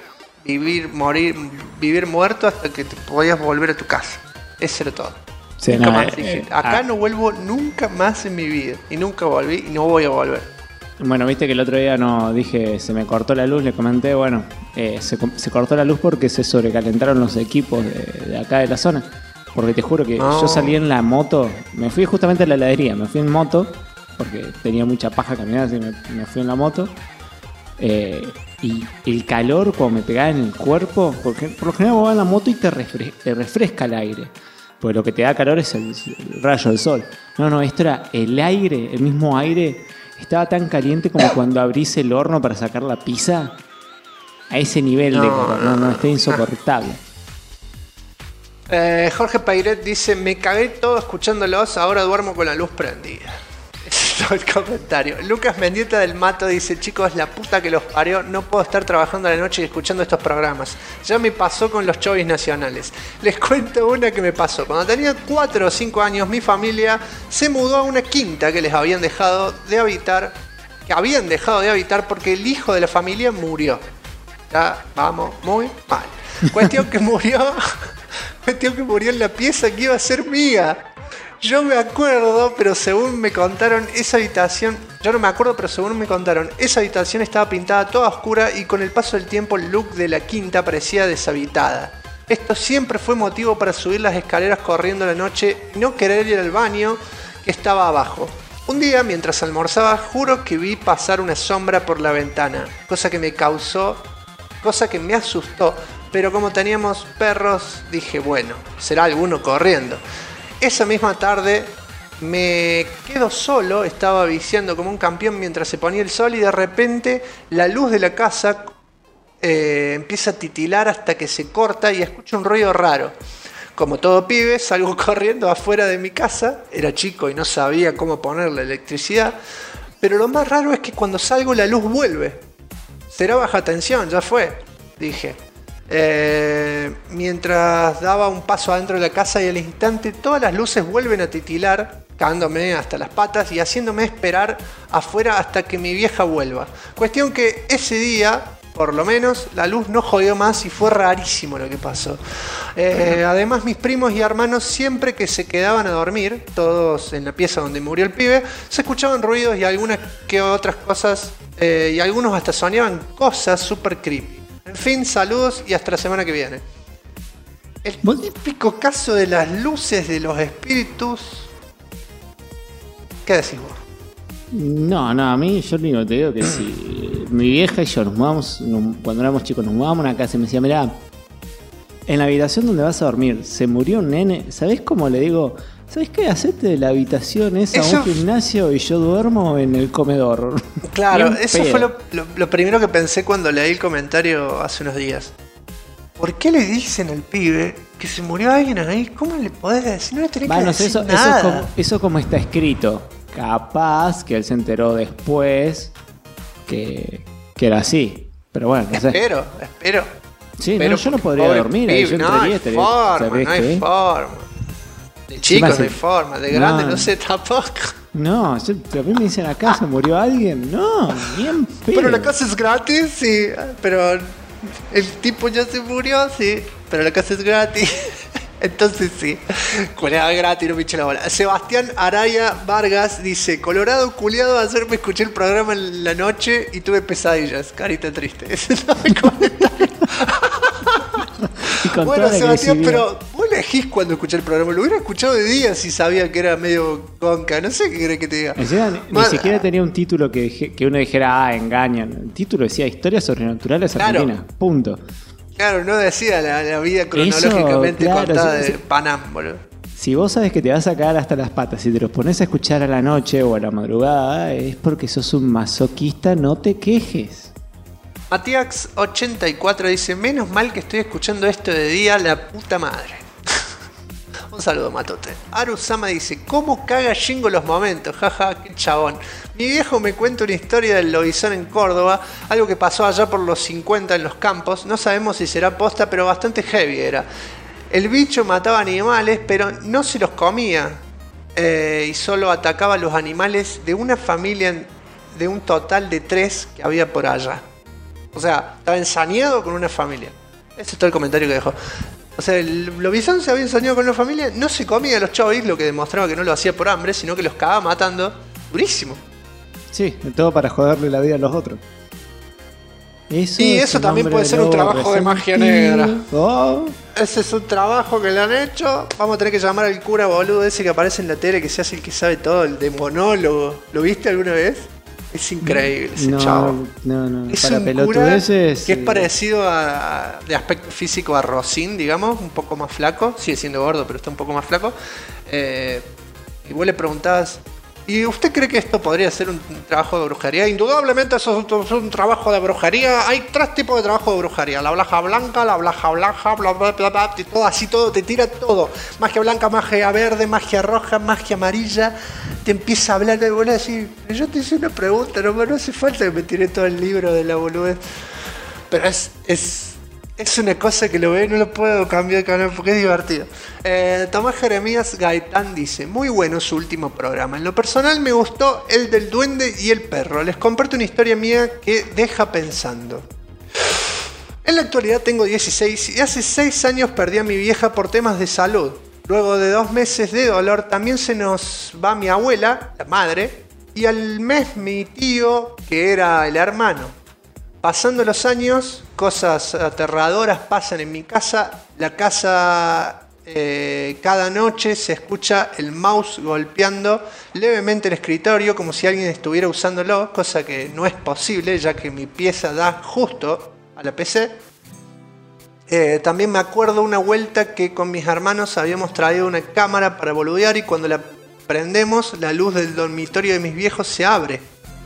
vivir muerto hasta que te podías volver a tu casa. Eso era todo.
Sí,
Nunca más dije, acá no vuelvo nunca más en mi vida. Y nunca volví y no voy a volver.
Bueno, viste que el otro día dije, se me cortó la luz, le comenté, bueno, se cortó la luz porque se sobrecalentaron los equipos de acá de la zona. Porque te juro que yo salí en la moto, me fui justamente a la heladería, me fui en moto, porque tenía mucha paja caminar, así me fui en la moto. Y el calor cuando me pegaba en el cuerpo, porque por lo general vos vas en la moto y te refresca el aire. Porque lo que te da calor es el rayo del sol. No, esto era el aire, el mismo aire. Estaba tan caliente como cuando abrís el horno para sacar la pizza. A ese nivel de calor. No, está insoportable.
Jorge Pairet dice: me cagué todo escuchándolos, ahora duermo con la luz prendida. Ese es todo el comentario. Lucas Mendieta del Mato dice: chicos, la puta que los parió, no puedo estar trabajando a la noche y escuchando estos programas. Ya me pasó con los chovis nacionales. Les cuento una que me pasó. Cuando tenía 4 o 5 años, mi familia se mudó a una quinta que les habían dejado de habitar, porque el hijo de la familia murió. Ya vamos muy mal. Cuestión que murió en la pieza que iba a ser mía. Yo me acuerdo, pero según me contaron, esa habitación... Yo no me acuerdo, pero según me contaron, esa habitación estaba pintada toda oscura y con el paso del tiempo el look de la quinta parecía deshabitada. Esto siempre fue motivo para subir las escaleras corriendo a la noche y no querer ir al baño que estaba abajo. Un día, mientras almorzaba, juro que vi pasar una sombra por la ventana, cosa que me asustó, pero como teníamos perros, dije, bueno, será alguno corriendo. Esa misma tarde me quedo solo, estaba viciando como un campeón mientras se ponía el sol y de repente la luz de la casa empieza a titilar hasta que se corta y escucho un ruido raro. Como todo pibe, salgo corriendo afuera de mi casa, era chico y no sabía cómo poner la electricidad, pero lo más raro es que cuando salgo la luz vuelve. Será baja tensión, ya fue, dije. Mientras daba un paso adentro de la casa y al instante todas las luces vuelven a titilar, cagándome hasta las patas y haciéndome esperar afuera hasta que mi vieja vuelva. Cuestión que ese día, por lo menos, la luz no jodió más y fue rarísimo lo que pasó. Además, mis primos y hermanos, siempre que se quedaban a dormir, todos en la pieza donde murió el pibe, se escuchaban ruidos y algunas que otras cosas, y algunos hasta soñaban cosas super creepy. En fin, saludos y hasta la semana que viene. El típico caso de las luces de los espíritus. ¿Qué decís vos?
No, a mí yo lo único que te digo que si mi vieja y yo nos mudamos, cuando éramos chicos, nos mudábamos a una casa y me decía, mirá, en la habitación donde vas a dormir se murió un nene, ¿sabés cómo le digo? ¿Sabés qué? Hacete de la habitación esa a un gimnasio y yo duermo en el comedor.
Claro, eso fue lo primero que pensé cuando leí el comentario hace unos días. ¿Por qué le dicen al pibe que se murió alguien ahí? ¿Cómo le podés decir? No le tenés que decir nada.
Eso como está escrito. Capaz que él se enteró después que era así. Pero bueno, no sé.
Espero.
Sí, pero yo no podría dormir. Yo
no hay forma. De chico no hay forma, de grande no sé tampoco.
No, a mí me dicen acá se murió alguien. No, bien pedo.
Pero la casa es gratis, sí. Pero el tipo ya se murió, sí. Pero la casa es gratis. Entonces sí. Culeado gratis, no me eché la bola. Sebastián Araya Vargas dice: Colorado culiado, ayer me escuché el programa en la noche y tuve pesadillas. Carita triste. Ese es el comentario. Bueno, Sebastián, pero vos elegís cuando escuchar el programa. Lo hubiera escuchado de día si sabía que era medio conca. No sé qué querés que te diga.
Ni siquiera tenía un título que uno dijera, engañan. El título decía Historias Sobrenaturales Argentinas. Punto.
Claro, no decía la vida cronológicamente contada de Panam, boludo.
Si vos sabes que te vas a caer hasta las patas y te los pones a escuchar a la noche o a la madrugada, es porque sos un masoquista, no te quejes.
Matías84 dice: menos mal que estoy escuchando esto de día, la puta madre. Un saludo, Matote. Arusama dice: ¿cómo caga Jingo los momentos? Jaja, qué chabón. Mi viejo me cuenta una historia del lobizón en Córdoba, algo que pasó allá por los 50 en los campos. No sabemos si será posta, pero bastante heavy era. El bicho mataba animales, pero no se los comía. Y solo atacaba a los animales de una familia, de un total de 3 que había por allá. O sea, estaba ensañado con una familia. Ese es todo el comentario que dejó. O sea, el lobizón se había ensañado con una familia, no se comía a los chovis, lo que demostraba que no lo hacía por hambre, sino que los cagaba matando. Durísimo.
Sí, todo para joderle la vida a los otros.
Eso también puede ser un trabajo de magia negra. Ese es un trabajo que le han hecho. Vamos a tener que llamar al cura boludo ese que aparece en la tele, que se hace el que sabe todo, el demonólogo. ¿Lo viste alguna vez? Es increíble ese
no,
chavo.
No.
Es
Para
un cura
pelotudeces.
que es parecido de aspecto físico a Rosín, digamos, un poco más flaco. Sigue siendo gordo, pero está un poco más flaco. Y vos le preguntabas, ¿y usted cree que esto podría ser un trabajo de brujería? Indudablemente eso es un trabajo de brujería. Hay 3 tipos de trabajo de brujería: la blaja blanca, la blaja blanca, bla bla bla bla, y todo así, todo, te tira todo. Magia blanca, magia verde, magia roja, magia amarilla. Te empieza a hablar de bola así. Yo te hice una pregunta, no hace falta que me tire todo el libro de la boludez. Pero es una cosa que lo veo y no lo puedo cambiar de canal porque es divertido. Tomás Jeremías Gaitán dice: muy bueno su último programa. En lo personal me gustó el del duende y el perro. Les comparto una historia mía que deja pensando. En la actualidad tengo 16 y hace 6 años perdí a mi vieja por temas de salud. Luego de 2 meses de dolor también se nos va mi abuela, la madre, y al mes mi tío, que era el hermano. Pasando los años, cosas aterradoras pasan en mi casa. La casa, cada noche se escucha el mouse golpeando levemente el escritorio como si alguien estuviera usándolo, cosa que no es posible ya que mi pieza da justo a la PC. También me acuerdo una vuelta que con mis hermanos habíamos traído una cámara para boludear y cuando la prendemos la luz del dormitorio de mis viejos se abre.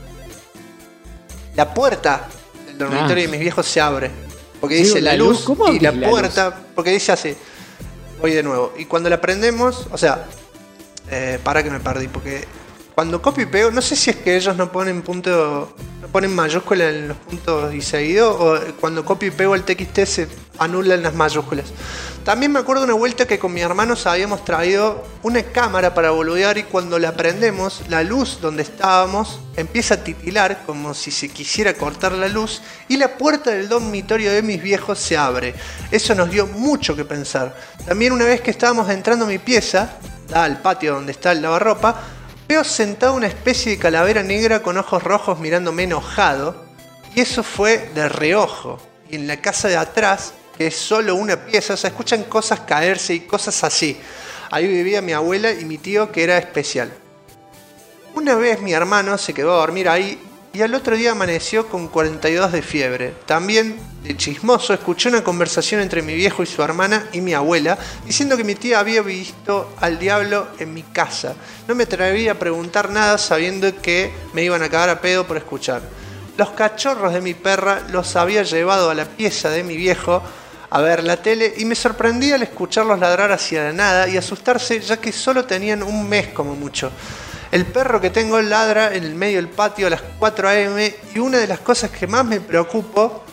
La puerta del dormitorio de mis viejos se abre. Porque dice la luz y la puerta, porque dice así. Voy de nuevo. Y cuando la prendemos, o sea, para que me perdí, porque cuando copio y pego, no sé si es que ellos no ponen punto, no ponen mayúscula en los puntos y seguido, o cuando copio y pego el TXT se anulan las mayúsculas. También me acuerdo una vuelta que con mis hermanos habíamos traído una cámara para boludear y cuando la prendemos, la luz donde estábamos empieza a titilar como si se quisiera cortar la luz y la puerta del dormitorio de mis viejos se abre. Eso nos dio mucho que pensar. También una vez que estábamos entrando a mi pieza, al patio donde está el lavarropa, veo sentado una especie de calavera negra con ojos rojos mirándome enojado y eso fue de reojo. Y en la casa de atrás, que es solo una pieza, o sea, escuchan cosas caerse y cosas así. Ahí vivía mi abuela y mi tío, que era especial. Una vez mi hermano se quedó a dormir ahí y al otro día amaneció con 42 de fiebre. También, de chismoso, escuché una conversación entre mi viejo y su hermana y mi abuela diciendo que mi tía había visto al diablo en mi casa. No me atreví a preguntar nada sabiendo que me iban a cagar a pedo por escuchar. Los cachorros de mi perra los había llevado a la pieza de mi viejo a ver la tele y me sorprendí al escucharlos ladrar hacia la nada y asustarse ya que solo tenían un mes como mucho. El perro que tengo ladra en el medio del patio a las 4 a.m. y una de las cosas que más me preocupó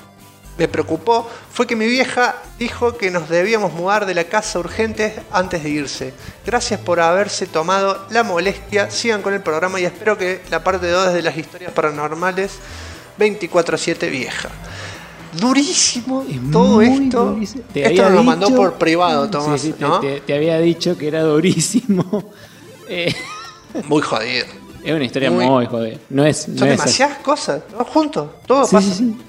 fue que mi vieja dijo que nos debíamos mudar de la casa urgente antes de irse. Gracias por haberse tomado la molestia. Sigan con el programa y espero que la parte 2 de las historias paranormales 24/7 vieja. Durísimo todo esto.
Durísimo.
Esto nos lo mandó por privado, Tomás,
sí,
¿no?
Te había dicho que era durísimo.
Muy jodido.
Es una historia muy jodida.
Son demasiadas cosas, ¿no? Juntos, todo
sí,
pasa.
Sí.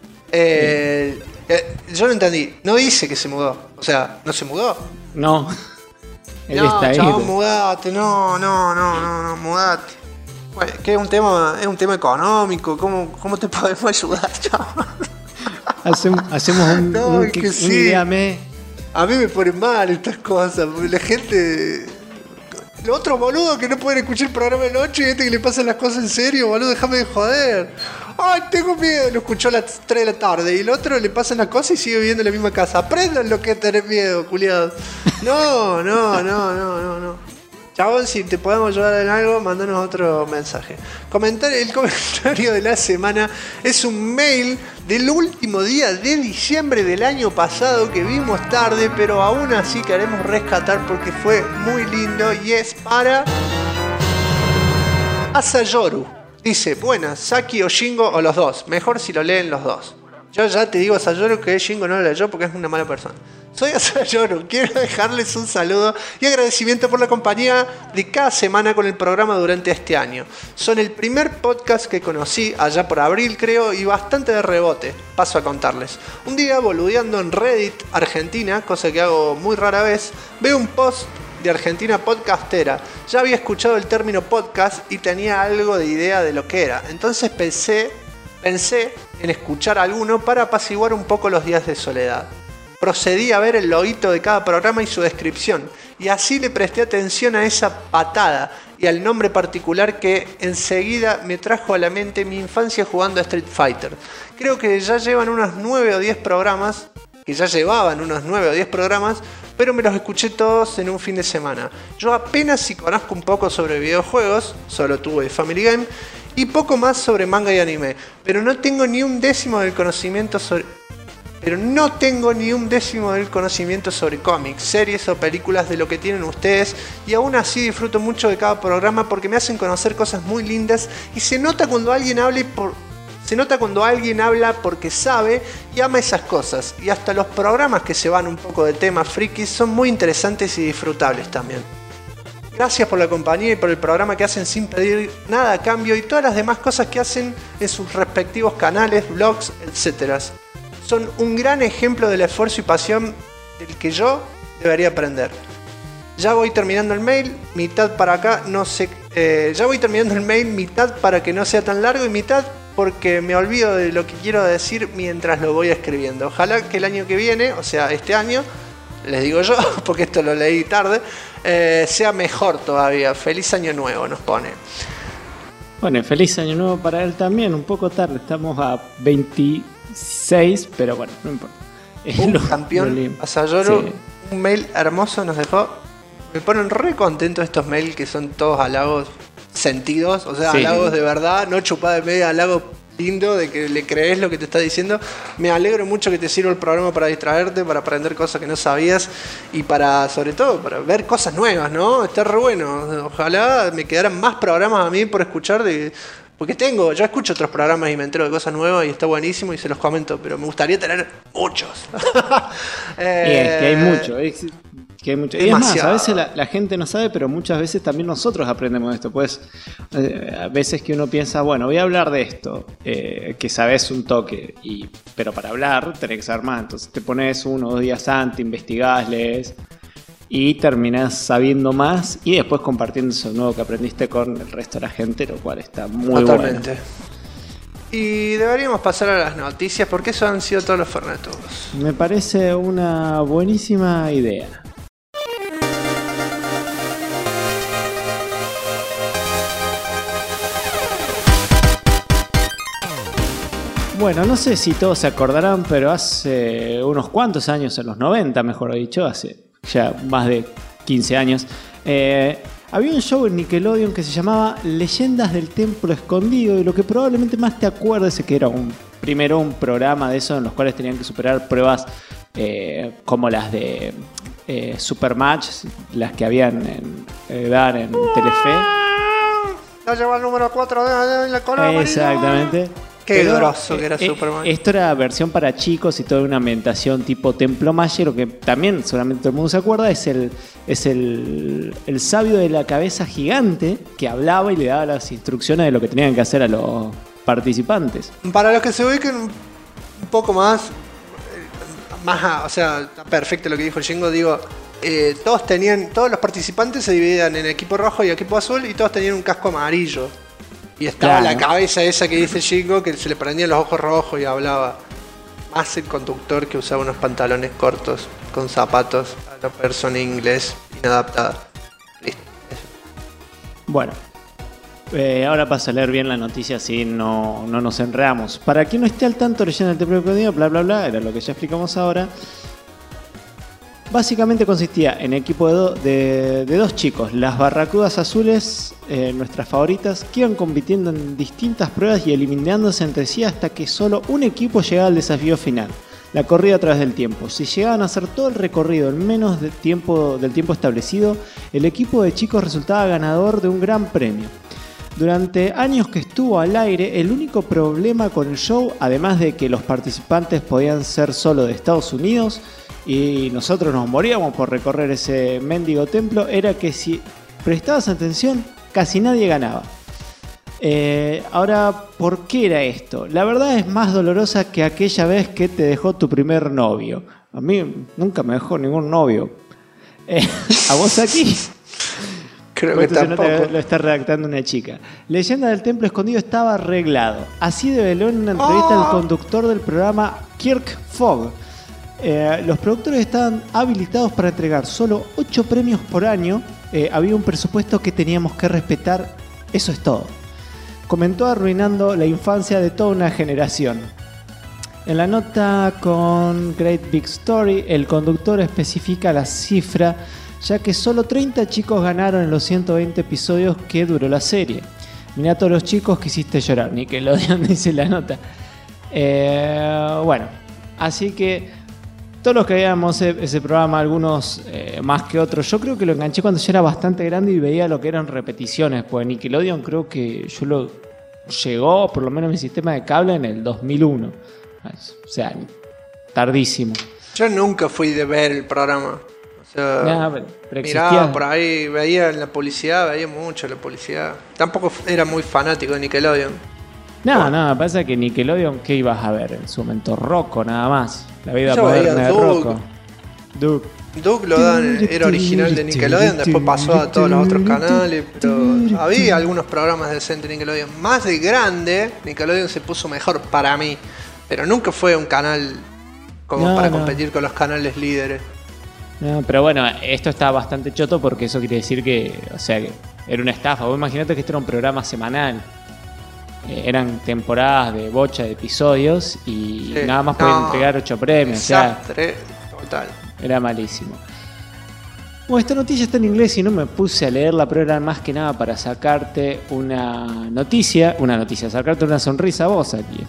Yo no entendí. No dice que se mudó. O sea, ¿no se mudó?
No. Él
no,
está
chabón,
ahí.
mudate. No, mudate. Bueno, que es un tema económico. ¿Cómo te podemos ayudar, chabón?
Hacemos un día mes.
A mí me ponen mal estas cosas. Porque la gente... Los otros boludos que no pueden escuchar el programa de noche y este que le pasan las cosas en serio, boludo, déjame de joder. Ay, tengo miedo. Lo escuchó a las 3 de la tarde y el otro le pasan las cosas y sigue viviendo en la misma casa. Aprendan lo que es tener miedo, culiados. No. Chabón, si te podemos ayudar en algo, mandanos otro mensaje. El comentario de la semana es un mail del último día de diciembre del año pasado que vimos tarde, pero aún así queremos rescatar porque fue muy lindo y es para Asayoru. Dice, buenas, Saki o Shingo o los dos. Mejor si lo leen los dos. Yo ya te digo, Asayoru, que Shingo no lo leyó porque es una mala persona. Soy Asayoru, quiero dejarles un saludo y agradecimiento por la compañía de cada semana con el programa durante este año. Son el primer podcast que conocí allá por abril, creo, y bastante de rebote. Paso a contarles. Un día, boludeando en Reddit Argentina, cosa que hago muy rara vez, veo un post de Argentina Podcastera. Ya había escuchado el término podcast y tenía algo de idea de lo que era. Entonces pensé en escuchar alguno para apaciguar un poco los días de soledad. Procedí a ver el loguito de cada programa y su descripción, y así le presté atención a esa patada y al nombre particular que enseguida me trajo a la mente mi infancia jugando a Street Fighter. Creo que ya llevan unos 9 o 10 programas, pero me los escuché todos en un fin de semana. Yo apenas si conozco un poco sobre videojuegos, solo tuve Family Game, y poco más sobre manga y anime, pero no tengo ni un décimo del conocimiento sobre cómics, series o películas de lo que tienen ustedes, y aún así disfruto mucho de cada programa porque me hacen conocer cosas muy lindas y se nota cuando alguien habla porque sabe y ama esas cosas, y hasta los programas que se van un poco de temas frikis son muy interesantes y disfrutables también. Gracias por la compañía y por el programa que hacen sin pedir nada a cambio y todas las demás cosas que hacen en sus respectivos canales, blogs, etc. Son un gran ejemplo del esfuerzo y pasión del que yo debería aprender. Ya voy terminando el mail, mitad para que no sea tan largo y mitad porque me olvido de lo que quiero decir mientras lo voy escribiendo. Ojalá que el año que viene, o sea, este año, les digo yo, porque esto lo leí tarde, sea mejor todavía. Feliz año nuevo, nos pone.
Bueno, feliz año nuevo para él también, un poco tarde, estamos a 26, pero bueno, no importa.
Un campeón, Asayoro, sí. Un mail hermoso nos dejó. Me ponen re contento estos mails que son todos halagos sentidos, o sea, sí. Halagos de verdad, no chupada de media, halagos lindo de que le crees lo que te está diciendo. Me alegro mucho que te sirva el programa para distraerte, para aprender cosas que no sabías y para, sobre todo, para ver cosas nuevas, ¿no? Está re bueno. Ojalá me quedaran más programas a mí por escuchar porque yo escucho otros programas y me entero de cosas nuevas y está buenísimo y se los comento, pero me gustaría tener muchos.
Es que hay mucho. Que hay mucho. Y es más, a veces la gente no sabe, pero muchas veces también nosotros aprendemos de esto. Pues a veces que uno piensa, bueno, voy a hablar de esto, que sabes un toque, pero para hablar tenés que saber más. Entonces te pones 1 o 2 días antes, investigás, lees y terminás sabiendo más y después compartiendo eso nuevo que aprendiste con el resto de la gente, lo cual está muy
Totalmente.
Bueno.
Y deberíamos pasar a las noticias porque eso han sido todos los Fernetos.
Me parece una buenísima idea. Bueno, no sé si todos se acordarán, pero hace unos cuantos años, en los 90 mejor dicho, hace ya más de 15 años, había un show en Nickelodeon que se llamaba Leyendas del Templo Escondido, y lo que probablemente más te acuerdes es que era un programa de eso en los cuales tenían que superar pruebas como las de Supermatch, las que habían en Telefe.
Ya lleva el número 4 de la color.
Exactamente.
Qué grosso que era Superman.
Esto era versión para chicos y toda una ambientación tipo Templo Mayer. Lo que también seguramente todo el mundo se acuerda es el sabio de la cabeza gigante que hablaba y le daba las instrucciones de lo que tenían que hacer a los participantes.
Para los que se ubiquen un poco más, o sea, está perfecto lo que dijo Jingo, digo, todos los participantes se dividían en equipo rojo y equipo azul y todos tenían un casco amarillo. Y estaba la cabeza esa que dice Chico, que se le prendían los ojos rojos y hablaba. Más el conductor que usaba unos pantalones cortos con zapatos a la persona inglés inadaptada. Listo.
Bueno, ahora paso a leer bien la noticia, así no nos enredamos. Para quien no esté al tanto, Leyenda del Templo Escondido, bla bla bla, era lo que ya explicamos ahora. Básicamente consistía en equipo de 2 chicos, las Barracudas Azules, nuestras favoritas, que iban compitiendo en distintas pruebas y eliminándose entre sí hasta que solo un equipo llegaba al desafío final, la corrida a través del tiempo. Si llegaban a hacer todo el recorrido en menos del tiempo establecido, el equipo de chicos resultaba ganador de un gran premio. Durante años que estuvo al aire, el único problema con el show, además de que los participantes podían ser solo de Estados Unidos, y nosotros nos moríamos por recorrer ese mendigo templo, era que si prestabas atención, casi nadie ganaba. Ahora, ¿por qué era esto? La verdad es más dolorosa que aquella vez que te dejó tu primer novio. A mí nunca me dejó ningún novio. ¿A vos aquí?
Creo que
Esto se nota
tampoco.
que lo está redactando una chica. Leyenda del Templo Escondido estaba arreglado. Así develó en una entrevista el conductor del programa, Kirk Fogg. Los productores estaban habilitados para entregar solo 8 premios por año. Había un presupuesto que teníamos que respetar. Eso es todo. Comentó arruinando la infancia de toda una generación. En la nota con Great Big Story, el conductor especifica la cifra, ya que solo 30 chicos ganaron en los 120 episodios que duró la serie. Mirá a todos los chicos que hiciste llorar, Nickelodeon, dice la nota. Bueno, así que todos los que veíamos ese programa, algunos más que otros, yo creo que lo enganché cuando ya era bastante grande y veía lo que eran repeticiones, pues Nickelodeon creo que llegó, por lo menos mi sistema de cable, en el 2001. O sea, tardísimo.
Yo nunca fui de ver el programa. O sea,
pero
miraba
existía.
por ahí, veía en la publicidad, veía mucho la publicidad. Tampoco era muy fanático de Nickelodeon.
No, pasa que Nickelodeon, ¿qué ibas a ver en su momento? Rocco, nada más. La vida
Yo veía
moderna de
Doug.
Rocco. Doug.
Doug lo dan, era original de Nickelodeon, después pasó a todos los otros canales, pero había algunos programas decentes de Nickelodeon. Más de grande, Nickelodeon se puso mejor para mí, pero nunca fue un canal como para competir con los canales líderes.
No, pero bueno, esto está bastante choto porque eso quiere decir que, o sea, que era una estafa. Vos imaginate que esto era un programa semanal. Eran temporadas de bocha de episodios y
Sí.
nada más podían entregar 8 premios.
Desastre total.
Era malísimo. Bueno, esta noticia está en inglés y no me puse a leerla, pero era más que nada para sacarte una noticia, sacarte una sonrisa a vos aquí.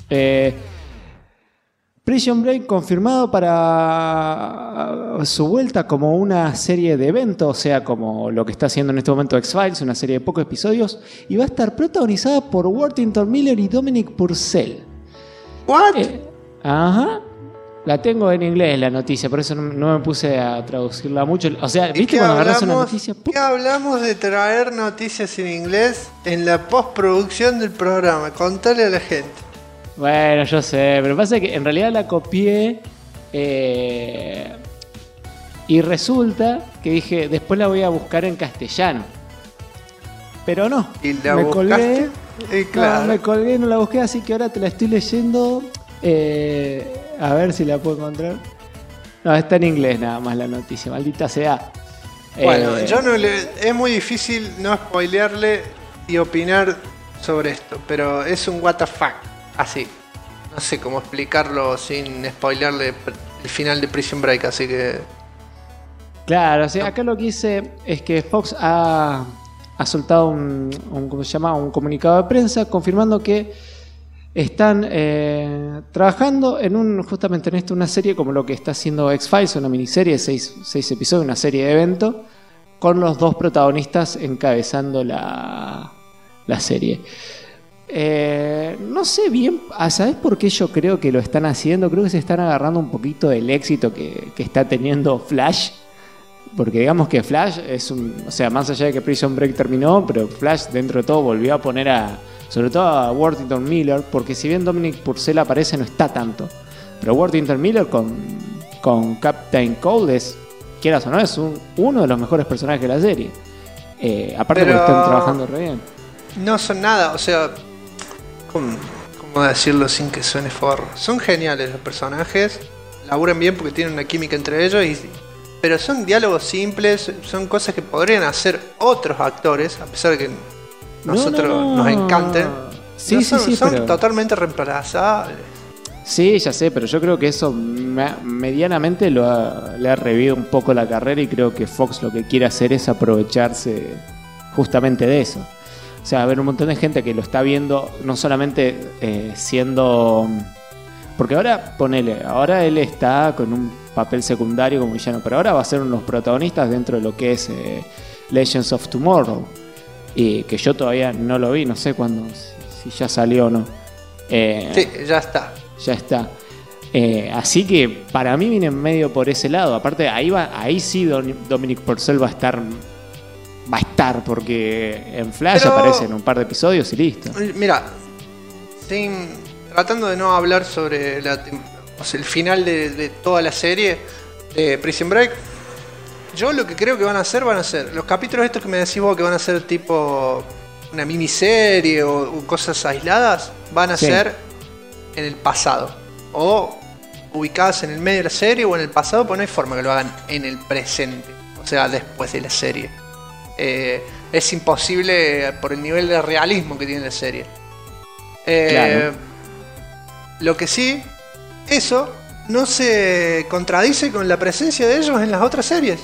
Prison Break confirmado para su vuelta como una serie de eventos, o sea, como lo que está haciendo en este momento X-Files, una serie de pocos episodios, y va a estar protagonizada por Worthington Miller y Dominic Purcell.
¿What?
Ajá. La tengo en inglés la noticia, por eso no me puse a traducirla mucho. O sea,
¿Y
¿viste
qué
cuando agarras una
hablamos-
noticia?
¿Qué hablamos de traer noticias en inglés en la postproducción del programa? Contale a la gente.
Bueno, yo sé, pero pasa que en realidad la copié y resulta que dije, después la voy a buscar en castellano. Pero no,
¿Y la
me
buscaste?
colgué.
Claro.
No, me colgué y no la busqué, así que ahora te la estoy leyendo. A ver si la puedo encontrar. No, está en inglés nada más la noticia, maldita sea.
Bueno, es muy difícil no spoilearle y opinar sobre esto, pero es un what the fuck, así. No sé cómo explicarlo sin spoilearle el final de Prison Break, así que...
Claro, o sea, acá lo que hice es que Fox ha soltado ¿cómo se llama? Un comunicado de prensa confirmando que están trabajando justamente en esto, una serie como lo que está haciendo X-Files, una miniserie de 6 episodios, una serie de eventos, con los 2 protagonistas encabezando la serie. No sé bien, ¿sabes por qué yo creo que lo están haciendo? Creo que se están agarrando un poquito del éxito que está teniendo Flash. Porque digamos que Flash es o sea, más allá de que Prison Break terminó, pero Flash dentro de todo volvió a poner sobre todo a Worthington Miller, porque si bien Dominic Purcell aparece no está tanto. Pero Worthington Miller con Captain Cold quieras o no, es uno de los mejores personajes de la serie. Aparte porque están trabajando re bien.
No son nada, o sea... ¿Cómo decirlo sin que suene forro? Son geniales los personajes, laburan bien porque tienen una química entre ellos, pero son diálogos simples, son cosas que podrían hacer otros actores, a pesar de que nosotros nos encanten.
Sí,
no
sí,
son,
sí,
son
pero...
totalmente reemplazables.
Sí, ya sé, pero yo creo que eso medianamente le ha revivido un poco la carrera y creo que Fox lo que quiere hacer es aprovecharse justamente de eso. O sea, haber un montón de gente que lo está viendo, no solamente siendo... Porque ahora él está con un papel secundario como villano, pero ahora va a ser uno de los protagonistas dentro de lo que es Legends of Tomorrow. Y que yo todavía no lo vi, no sé cuándo, si ya salió o no.
Sí, ya está.
Ya está. Así que para mí viene medio por ese lado. Aparte, ahí sí Dominic Purcell va a estar porque en Flash
Pero...
aparecen un par de episodios y listo.
Mira, tratando de no hablar sobre el final de toda la serie de Prison Break, Yo lo que creo que van a hacer los capítulos estos que me decís vos que van a ser tipo una miniserie o cosas aisladas, van a
Sí.
ser en el pasado. O ubicadas en el medio de la serie o en el pasado, pues no hay forma que lo hagan en el presente. O sea, después de la serie. Es imposible por el nivel de realismo que tiene la serie.
Claro.
Lo que sí, eso no se contradice con la presencia de ellos en las otras series.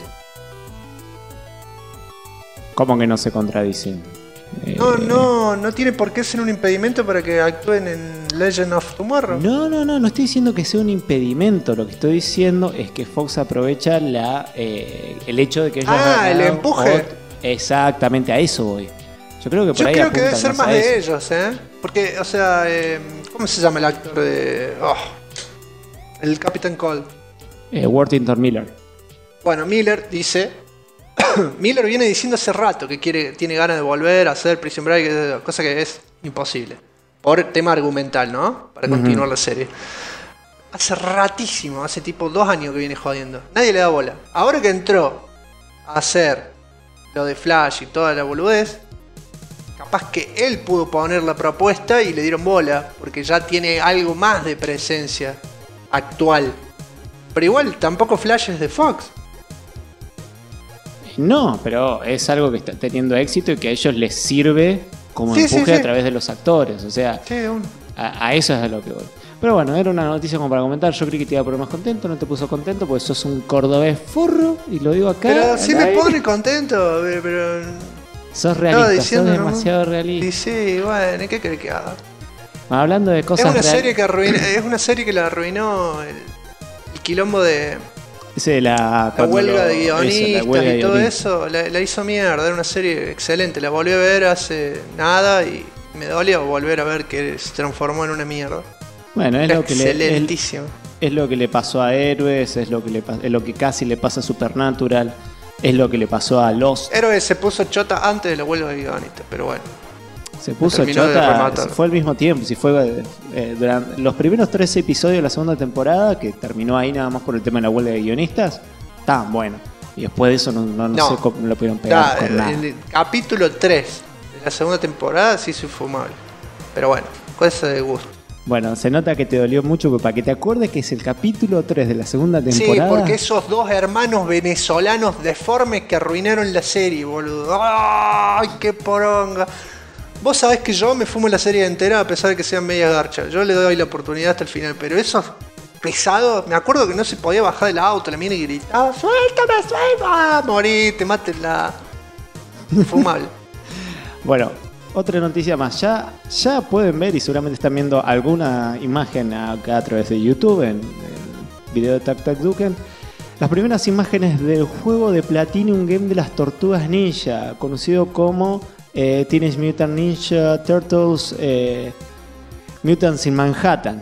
¿Cómo que no se contradicen?
No tiene por qué ser un impedimento para que actúen en Legend of Tomorrow.
No estoy diciendo que sea un impedimento. Lo que estoy diciendo es que Fox aprovecha el hecho de que ellos
el
hagan
empuje.
Exactamente, a eso voy. Yo creo que por
Yo
ahí
creo que debe
apuntan
ser más
a
de
eso.
ellos, ¿eh? Porque, o sea, ¿cómo se llama el actor de... el Capitán Cold?
Worthington Miller.
Bueno, Miller dice... Miller viene diciendo hace rato que tiene ganas de volver a hacer Prison Break, cosa que es imposible. Por tema argumental, ¿no? Para continuar la serie. Hace ratísimo, hace tipo 2 años que viene jodiendo. Nadie le da bola. Ahora que entró a hacer lo de Flash y toda la boludez, capaz que él pudo poner la propuesta y le dieron bola, porque ya tiene algo más de presencia actual. Pero igual, tampoco Flash es de Fox.
No, pero es algo que está teniendo éxito y que a ellos les sirve como
Sí,
empuje
sí.
a través de los actores. O sea,
Sí,
a eso es a lo que voy. Pero bueno, era una noticia como para comentar. Yo creí que te iba a poner más contento, no te puso contento porque sos un cordobés forro y lo digo acá.
pero sí
al
me
aire.
pone contento, pero...
Sos
Estaba
realista,
diciendo,
sos
¿no?
demasiado realista.
Y sí, bueno, ¿qué querés que haga?
Hablando de
Es
cosas
una
real-
serie que es una serie que la arruinó el quilombo de
Sí, la cuando
huelga
lo-
de
eso,
guionistas
la huelga de
y todo
guionistas.
eso. La hizo mierda, era una serie excelente. La volví a ver hace nada y me dolió volver a ver que se transformó en una mierda.
Bueno, es
Era
lo que le,
excelentísimo.
es lo que le pasó a Héroes, es lo que casi le pasa a Supernatural, es lo que le pasó a Lost.
Héroe se puso chota antes de la huelga de guionistas, pero bueno.
Se puso
terminó de
chota,
rematar.
fue al mismo tiempo, si fue durante los primeros 13 episodios de la segunda temporada, que terminó ahí nada más por el tema de la huelga de guionistas, estaban buenos. Y después de eso no sé cómo lo pudieron pegar con nada.
El capítulo 3 de la segunda temporada sí es infumable. Pero bueno, cosa de gusto.
Bueno, se nota que te dolió mucho, pero para que te acuerdes que es el capítulo 3 de la segunda
Sí,
temporada.
porque esos dos hermanos venezolanos deformes que arruinaron la serie, boludo. ¡Ay, qué poronga! Vos sabés que yo me fumo la serie entera a pesar de que sean media garcha. Yo le doy la oportunidad hasta el final, pero esos pesados, me acuerdo que no se podía bajar del auto, la mina y gritaba, ¡suéltame, suéltame! Morite, mátenla. Fumable.
Bueno, otra noticia más. Ya pueden ver y seguramente están viendo alguna imagen acá a través de YouTube en el video de Tac Tac Duken. Las primeras imágenes del juego de Platinum Game de las Tortugas Ninja, conocido como Teenage Mutant Ninja Turtles Mutants in Manhattan.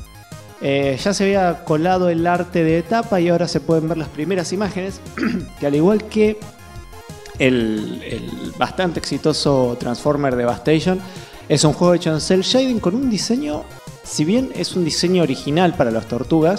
Ya se había colado el arte de etapa y ahora se pueden ver las primeras imágenes que, al igual que el bastante exitoso Transformer Devastation, es un juego hecho en cel shading con un diseño, si bien es un diseño original para las tortugas,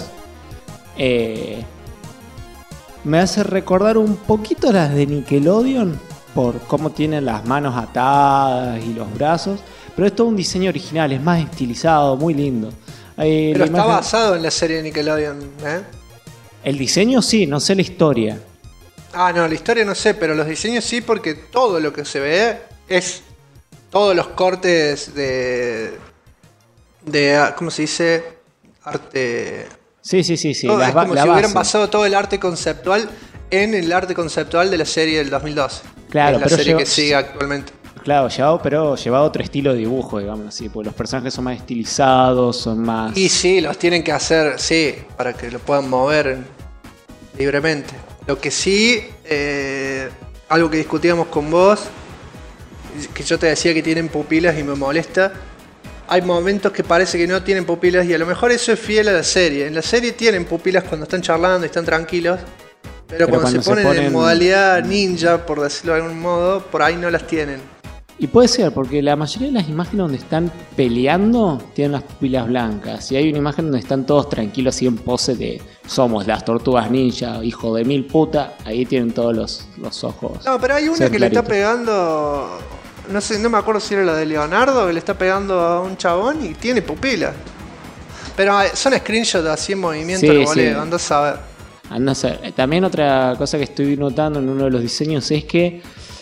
me hace recordar un poquito las de Nickelodeon por cómo tienen las manos atadas y los brazos, pero es todo un diseño original, es más estilizado, muy lindo.
Pero está basado en la serie de Nickelodeon, ¿eh?
El diseño sí, no sé la historia.
Ah, no, la historia no sé, pero los diseños sí, porque todo lo que se ve es todos los cortes de ¿cómo se dice? Arte.
Sí.
Todo,
la
es como
la
si hubieran
base.
basado todo el arte conceptual en el arte conceptual de la serie del 2012.
Claro,
es la
pero
serie
yo-
que sigue actualmente.
Claro, llevado a otro estilo de dibujo, digamos así, porque los personajes son más estilizados, son más...
Y sí, los tienen que hacer, sí, para que lo puedan mover libremente. Lo que sí, algo que discutíamos con vos, que yo te decía que tienen pupilas y me molesta. Hay momentos que parece que no tienen pupilas y a lo mejor eso es fiel a la serie. En la serie tienen pupilas cuando están charlando y están tranquilos, pero cuando se ponen en modalidad ninja, por decirlo de algún modo, por ahí no las tienen.
Y puede ser, porque la mayoría de las imágenes donde están peleando tienen las pupilas blancas. Y hay una imagen donde están todos tranquilos así en pose de somos las tortugas ninja, hijo de mil puta. Ahí tienen todos los ojos.
No, pero hay una que le está pegando... No sé, no me acuerdo si era la de Leonardo, que le está pegando a un chabón y tiene pupilas. Pero son screenshots así en movimiento,
sí,
boludo,
sí.
andás a ver.
Andás a ver. También otra cosa que estoy notando en uno de los diseños es que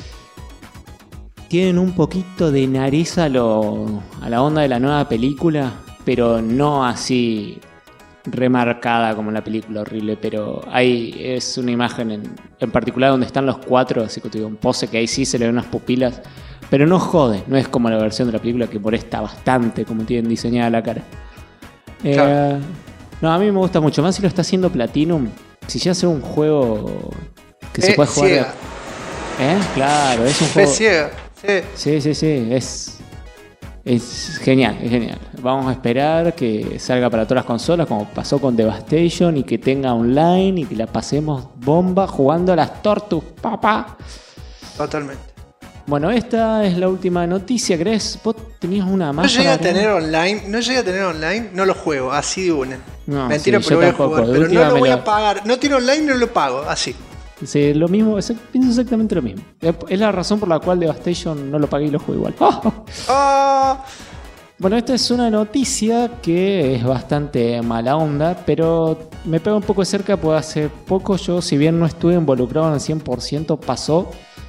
tienen un poquito de nariz a la onda de la nueva película, pero no así remarcada como la película horrible, pero es una imagen en particular donde están los cuatro, así que te digo, en pose, que ahí sí se le ven unas pupilas, pero no jode, no es como la versión de la película que molesta bastante como tienen diseñada la cara.
Claro.
No, a mí me gusta mucho, más si lo está haciendo Platinum, si ya hace un juego que se puede jugar...
Ciega.
Claro, es un juego...
Ciega. Sí.
Sí, es genial, es genial. Vamos a esperar que salga para todas las consolas, como pasó con Devastation, y que tenga online y que la pasemos bomba jugando a las Tortus, papá.
Totalmente.
Bueno, esta es la última noticia, ¿crees? ¿Vos tenías una más?
No llegué a tener online, no lo juego, así de una.
No,
mentira,
sí,
pero
yo
voy a
tampoco,
jugar,
de
pero
última
no lo
me
voy
lo-
a pagar. No tiene online, no lo pago, así.
Sí, lo mismo, pienso exactamente lo mismo. Es la razón por la cual Devastation no lo pagué y lo juego igual.
Ah,
Bueno, esta es una noticia que es bastante mala onda, pero me pega un poco de cerca porque hace poco yo, si bien no estuve involucrado en el 100%, pasó.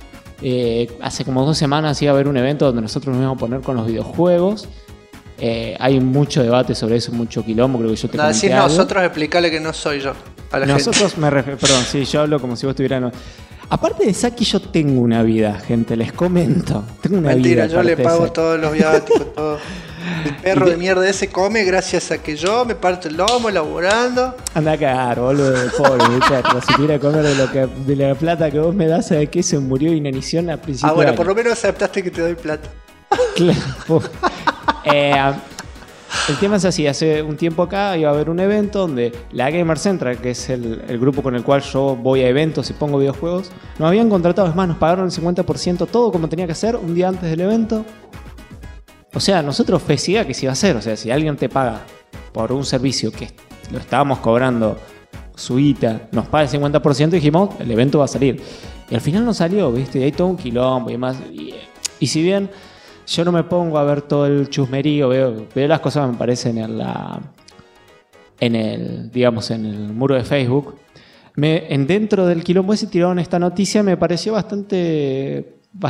Hace como 2 semanas iba a haber un evento donde nosotros nos íbamos a poner con los videojuegos. Hay mucho debate sobre eso, mucho quilombo, creo que yo te
no,
comenté
decís
algo.
nosotros, explicarle que no soy yo. A la
Nosotros
gente.
perdón, sí, yo hablo como si vos estuvieras... Aparte de Saki, yo tengo una vida, gente, les comento. Tengo una
Mentira,
vida.
yo le
aparte de
pago
Saki.
todos los viáticos, todo. El perro de mierda ese come gracias a que yo me parto el lomo elaborando.
Anda a cagar, boludo, pobre muchacho. Si tuviera que comer de la plata que vos me das, ¿sabes qué? Se murió de inanición a principios
Ah, bueno,
de
por
año.
lo menos aceptaste que te doy plata.
Claro. El tema es así, hace un tiempo acá iba a haber un evento donde la Gamer Central, que es el grupo con el cual yo voy a eventos y pongo videojuegos, nos habían contratado, es más, nos pagaron el 50% todo como tenía que hacer un día antes del evento. O sea, nosotros fe ciega que se iba a hacer, o sea, si alguien te paga por un servicio que lo estábamos cobrando su guita, nos paga el 50% y dijimos, el evento va a salir. Y al final no salió, ¿viste? Y hay todo un quilombo y demás. Y si bien yo no me pongo a ver todo el chusmerío, veo las cosas que me aparecen en el muro de Facebook. Dentro del quilombo ese tiraron esta noticia, me pareció bastante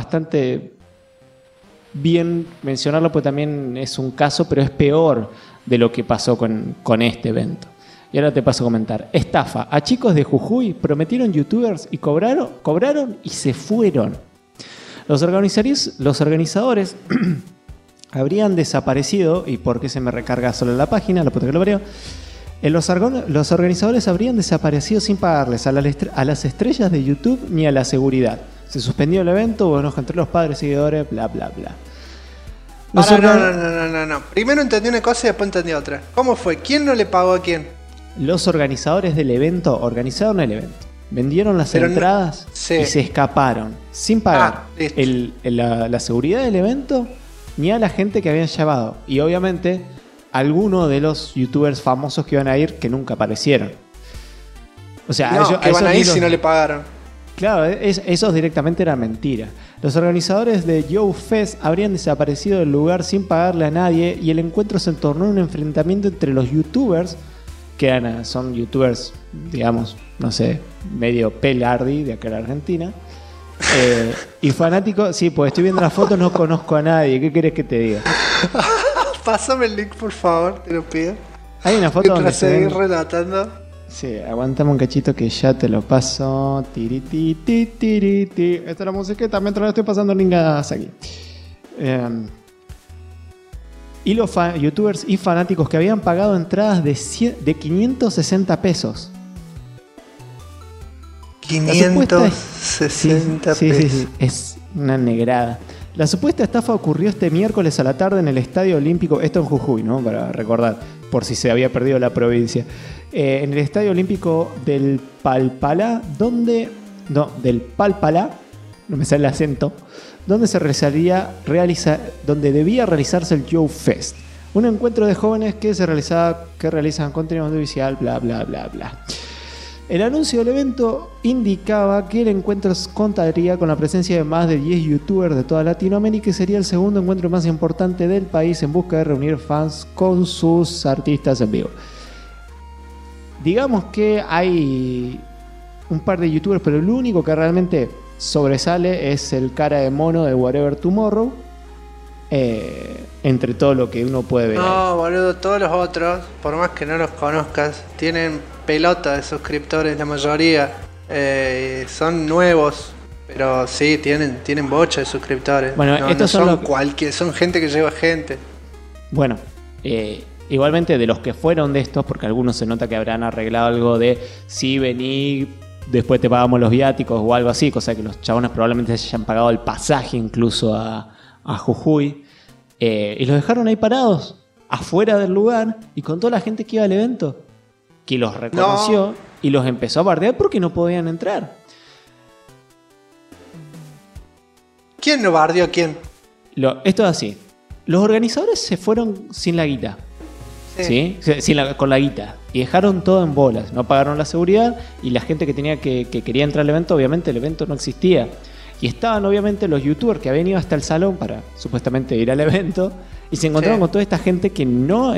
bien mencionarlo, porque también es un caso, pero es peor de lo que pasó con este evento. Y ahora te paso a comentar. Estafa. A chicos de Jujuy prometieron youtubers y cobraron y se fueron. Los organizadores habrían desaparecido. ¿Y por qué se me recarga solo la página? La puta que lo parió. Los organizadores habrían desaparecido sin pagarles a las estrellas de YouTube ni a la seguridad. Se suspendió el evento, hubo enojo entre los padres, seguidores, bla, bla, bla.
No. Primero entendí una cosa y después entendí otra. ¿Cómo fue? ¿Quién no le pagó a quién?
Los organizadores del evento organizaron el evento. Vendieron las
Pero
entradas
sí.
y se escaparon sin pagar
listo.
la seguridad del evento ni a la gente que habían llevado. Y obviamente algunos de los youtubers famosos que iban a ir que nunca aparecieron. O sea,
No, que van a ir
ni
si no le pagaron.
Claro, esos directamente era mentira. Los organizadores de Yo Fest habrían desaparecido del lugar sin pagarle a nadie y el encuentro se tornó en un enfrentamiento entre los youtubers, que son youtubers, digamos, no sé, medio pelardi de acá en Argentina, y fanáticos. Sí, pues estoy viendo las fotos, no conozco a nadie. ¿Qué querés que te diga?
Pásame el link, por favor, te lo pido.
Hay una foto
Mientras
donde se
seguir
ven...
relatando.
Sí, aguantame un cachito que ya te lo paso. Tiriti, ti, tiriti. Esta es la musiqueta mientras le estoy pasando el link a Saki. Y los youtubers y fanáticos que habían pagado entradas de 560 pesos.
560
Sí,
pesos.
es una negrada. La supuesta estafa ocurrió este miércoles a la tarde en el Estadio Olímpico, esto en Jujuy, ¿no? Para recordar, por si se había perdido la provincia. En el Estadio Olímpico del Palpalá, no me sale el acento, donde donde debía realizarse el Joe Fest, un encuentro de jóvenes que realizan contenido audiovisual, bla bla bla bla. El anuncio del evento indicaba que el encuentro contaría con la presencia de más de 10 youtubers de toda Latinoamérica y sería el segundo encuentro más importante del país en busca de reunir fans con sus artistas en vivo. Digamos que hay un par de youtubers, pero el único que realmente sobresale es el cara de mono de Whatever Tomorrow, entre todo lo que uno puede ver.
No, boludo, todos los otros, por más que no los conozcas, tienen pelota de suscriptores, la mayoría. Son nuevos, pero sí, tienen bocha de suscriptores.
Bueno,
no,
estos
no
son
son gente que lleva gente.
Bueno, igualmente de los que fueron de estos, porque algunos se nota que habrán arreglado algo de si vení, después te pagamos los viáticos o algo así, cosa que los chabones probablemente se hayan pagado el pasaje incluso a Jujuy, y los dejaron ahí parados afuera del lugar y con toda la gente que iba al evento, que los reconoció y los empezó a bardear porque no podían entrar.
¿Quién no bardeó a quién?
Esto es así. Los organizadores se fueron sin la guita. ¿Sí? Con la guita. Y dejaron todo en bolas. No pagaron la seguridad y la gente que quería entrar al evento, obviamente el evento no existía. Y estaban obviamente los youtubers que habían ido hasta el salón para supuestamente ir al evento y se encontraron con toda esta gente que no...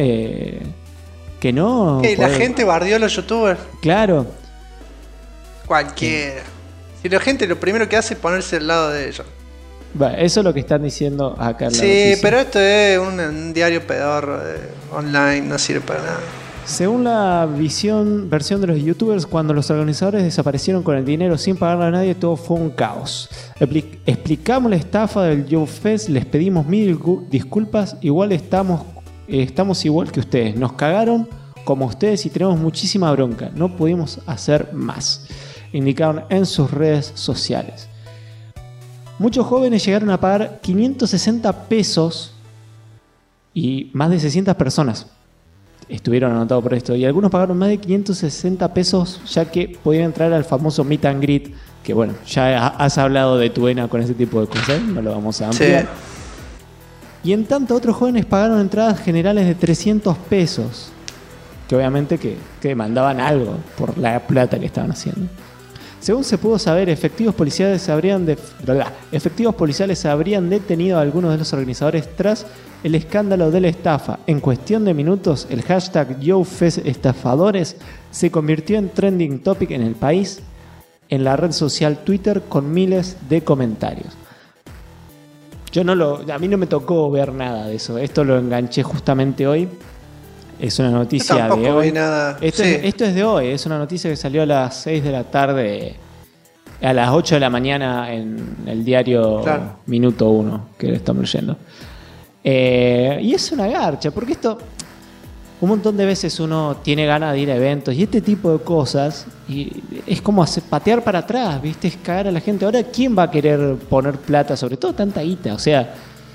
La gente bardeó a los youtubers.
Claro.
Cualquiera. Si la gente lo primero que hace es ponerse al lado de ellos.
Eso es lo que están diciendo acá en la
Sí,
noticia.
pero esto es un diario pedorro online, no sirve para nada.
Según la versión de los youtubers, cuando los organizadores desaparecieron con el dinero sin pagarle a nadie, todo fue un caos. Explicamos la estafa del Joe Fest, les pedimos mil disculpas, igual estamos igual que ustedes. Nos cagaron como ustedes y tenemos muchísima bronca. No pudimos hacer más, indicaron en sus redes sociales. Muchos jóvenes llegaron a pagar 560 pesos y más de 600 personas estuvieron anotados por esto. Y algunos pagaron más de 560 pesos ya que podían entrar al famoso meet and greet. Que bueno, ya has hablado de Tuena con ese tipo de cosas, no lo vamos a ampliar. Sí. Y en tanto otros jóvenes pagaron entradas generales de 300 pesos. Que obviamente que demandaban algo por la plata que estaban haciendo. Según se pudo saber, efectivos policiales habrían detenido a algunos de los organizadores tras el escándalo de la estafa. En cuestión de minutos, el hashtag #YoFestEstafadores se convirtió en trending topic en el país, en la red social Twitter, con miles de comentarios. A mí no me tocó ver nada de eso. Esto lo enganché justamente hoy. Es una noticia de hoy. Esto es de hoy. Es una noticia que salió a las 6 de la tarde, a las 8 de la mañana en el diario Minuto 1, que lo estamos leyendo. Y es una garcha, porque esto, un montón de veces uno tiene ganas de ir a eventos y este tipo de cosas, y es como patear para atrás, ¿viste? Es cagar a la gente. Ahora, ¿quién va a querer poner plata? Sobre todo tanta guita, o sea...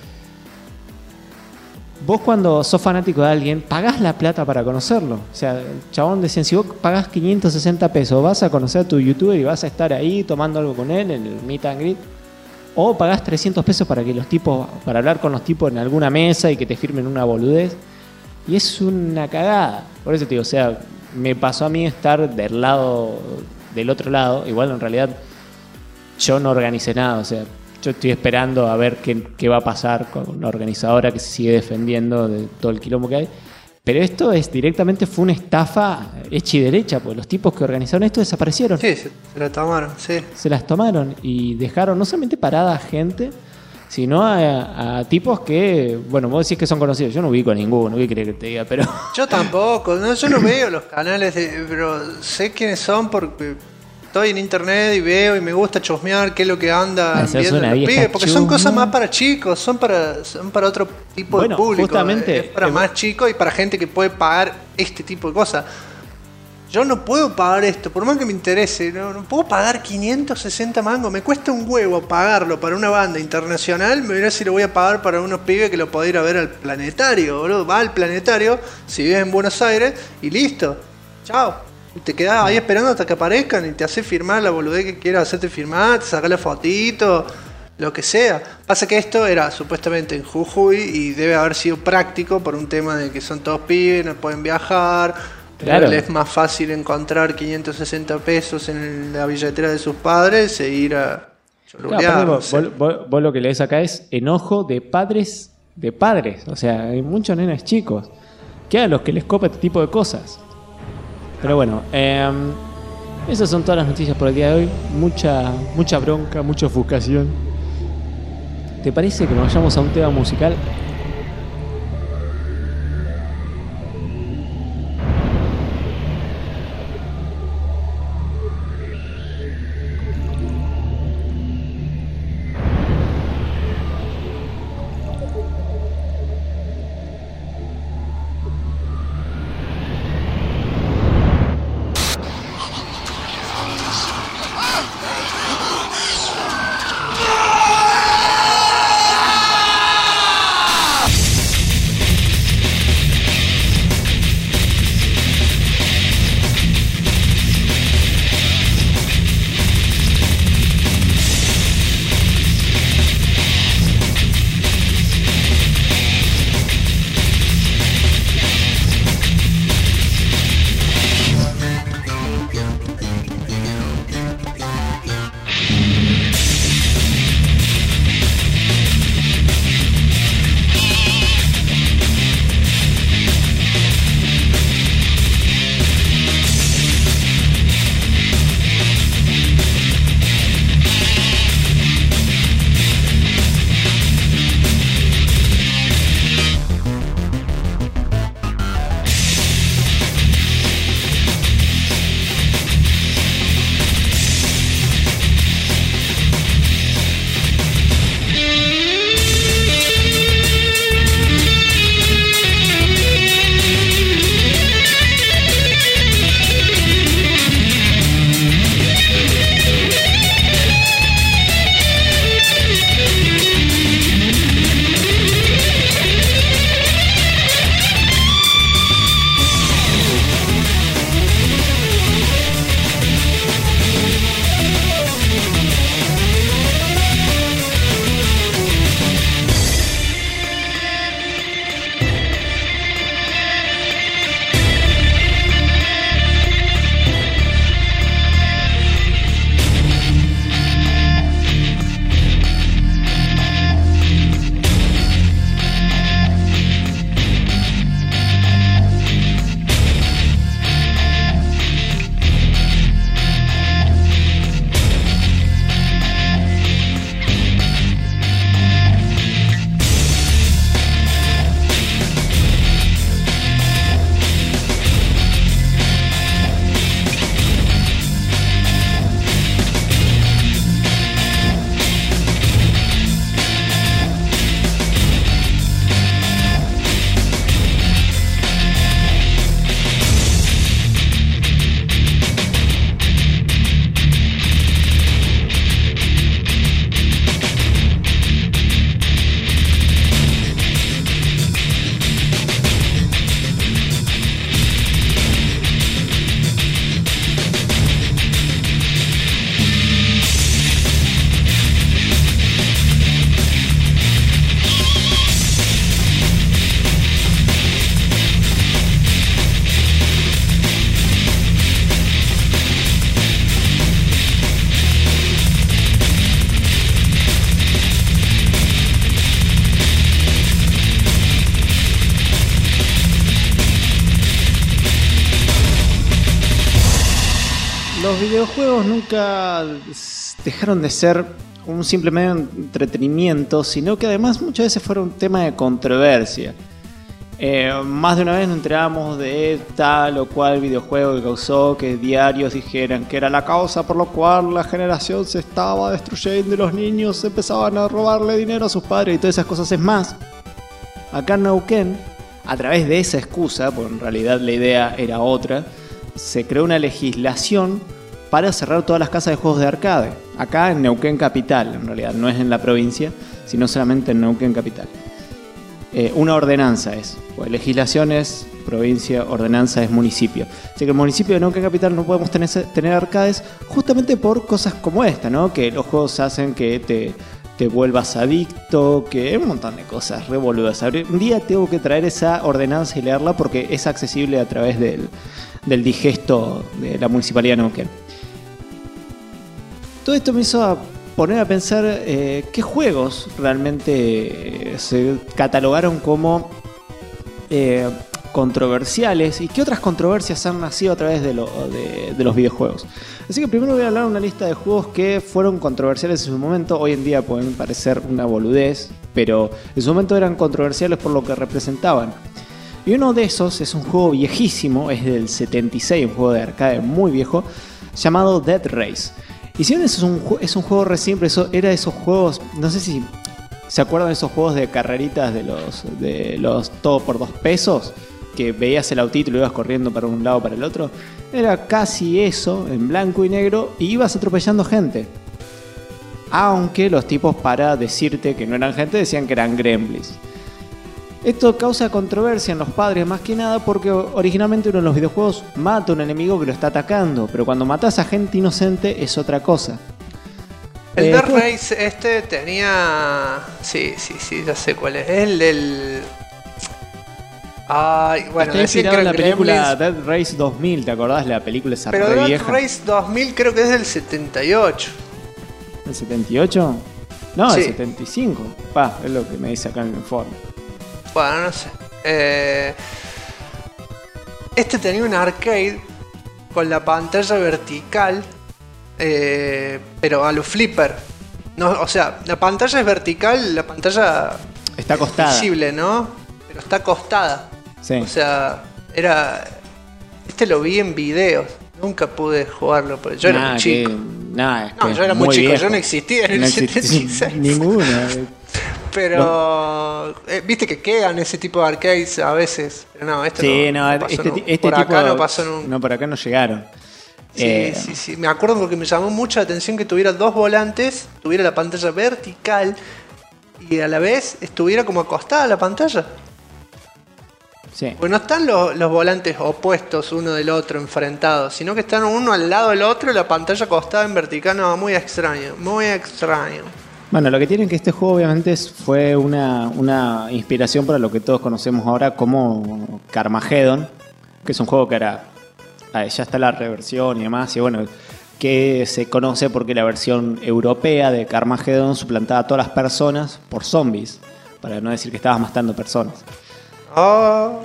Vos cuando sos fanático de alguien, pagás la plata para conocerlo. O sea, el chabón decía, si vos pagás 560 pesos, vas a conocer a tu youtuber y vas a estar ahí tomando algo con él en el meet and greet. O pagás 300 pesos para hablar con los tipos en alguna mesa y que te firmen una boludez. Y es una cagada. Por eso te digo, o sea, me pasó a mí estar del otro lado. Igual en realidad yo no organicé nada, o sea... Yo estoy esperando a ver qué va a pasar con una organizadora que se sigue defendiendo de todo el quilombo que hay. Pero esto directamente fue una estafa hecha y derecha, porque los tipos que organizaron esto desaparecieron.
Sí, se la tomaron, sí.
Se las tomaron y dejaron no solamente parada a gente, sino a tipos que, bueno, vos decís que son conocidos. Yo no ubico a ninguno, no voy a creer que te diga, pero...
Yo tampoco, yo no veo los canales, pero sé quiénes son porque... Estoy en internet y veo y me gusta chusmear qué es lo que anda viendo los pibes, porque son cosas más para chicos, son para otro tipo de público.
Justamente,
es para más chicos y para gente que puede pagar este tipo de cosas. Yo no puedo pagar esto, por más que me interese, no puedo pagar 560 mangos, me cuesta un huevo pagarlo para una banda internacional, me veré si lo voy a pagar para unos pibes que lo puedo ir a ver al planetario, boludo. Va al planetario, si vives en Buenos Aires y listo, chao. Y te quedás ahí esperando hasta que aparezcan y te haces firmar la boludez que quieras hacerte firmar, te sacás la fotito, lo que sea. Pasa que esto era supuestamente en Jujuy y debe haber sido práctico por un tema de que son todos pibes, no pueden viajar.
Claro.
Es más fácil encontrar 560 pesos en la billetera de sus padres e ir a cholulear.
Claro,
no
vos,
sé.
vos lo que lees acá es enojo de padres. O sea, hay muchos nenes chicos que a los que les copa este tipo de cosas. Pero bueno, esas son todas las noticias por el día de hoy. Mucha bronca, mucha ofuscación. ¿Te parece que nos vayamos a un tema musical? Los videojuegos nunca dejaron de ser un simple medio de entretenimiento, sino que además muchas veces fueron un tema de controversia. Más de una vez nos enterábamos de tal o cual videojuego que causó que diarios dijeran que era la causa por la cual la generación se estaba destruyendo y los niños empezaban a robarle dinero a sus padres y todas esas cosas. Es más, acá en Neuquén, a través de esa excusa, porque en realidad la idea era otra, se creó una legislación para cerrar todas las casas de juegos de arcade. Acá en Neuquén capital, en realidad, no es en la provincia, sino solamente en Neuquén capital. Una ordenanza es, pues legislación es provincia, ordenanza es municipio. Así que el municipio de Neuquén Capital no podemos tener arcades justamente por cosas como esta, ¿no? Que los juegos hacen que te vuelvas adicto, que un montón de cosas re boludas. Un día tengo que traer esa ordenanza y leerla porque es accesible a través del digesto de la Municipalidad de Neuquén. Todo esto me hizo poner a pensar qué juegos realmente se catalogaron como controversiales y qué otras controversias han nacido a través de los videojuegos. Así que primero voy a hablar de una lista de juegos que fueron controversiales en su momento. Hoy en día pueden parecer una boludez, pero en su momento eran controversiales por lo que representaban. Y uno de esos es un juego viejísimo, es del 76, un juego de arcade muy viejo, llamado Death Race. Y si bien es un juego re simple, era de esos juegos, no sé si se acuerdan de esos juegos de carreritas de los todo por 2 pesos, que veías el autito y lo ibas corriendo para un lado para el otro. Era casi eso, en blanco y negro, y ibas atropellando gente. Aunque los tipos, para decirte que no eran gente, decían que eran gremlins. Esto causa controversia en los padres más que nada porque originalmente uno de los videojuegos mata a un enemigo que lo está atacando, pero cuando matas a gente inocente es otra cosa.
El Death Race tenía... Sí, ya sé cuál es. El del... Ay, bueno,
está inspirado en la película Death Race 2000, ¿te acordás de la película esa
pero
re
Death
vieja?
Race 2000 creo que es del 78.
¿El 78? No,
sí.
El 75. Es lo que me dice acá en el informe.
Bueno, no sé. Este tenía un arcade con la pantalla vertical, pero a lo flipper. No, o sea, la pantalla es vertical, la pantalla
está acostada.
Visible, ¿no? Pero está acostada.
Sí.
O sea, era... Este lo vi en videos. Nunca pude jugarlo, porque yo era muy chico. Yo era muy chico, viejo. Yo no existía en el 76.
Ninguna.
Pero viste que quedan ese tipo de arcades a veces. Pero no, esto
sí,
no pasó
este
por
tipo
acá no pasó nunca.
No, por acá no llegaron.
Sí. Me acuerdo porque me llamó mucho la atención que tuviera 2 volantes, tuviera la pantalla vertical y a la vez estuviera como acostada la pantalla.
Sí.
Pues no están los volantes opuestos uno del otro, enfrentados, sino que están uno al lado del otro y la pantalla acostada en vertical. No, muy extraño, muy extraño.
Bueno, lo que tiene que este juego obviamente fue una inspiración para lo que todos conocemos ahora como Carmageddon, que es un juego que era... ya está la reversión y demás, y bueno, que se conoce porque la versión europea de Carmageddon suplantaba a todas las personas por zombies, para no decir que estabas matando personas.
Oh.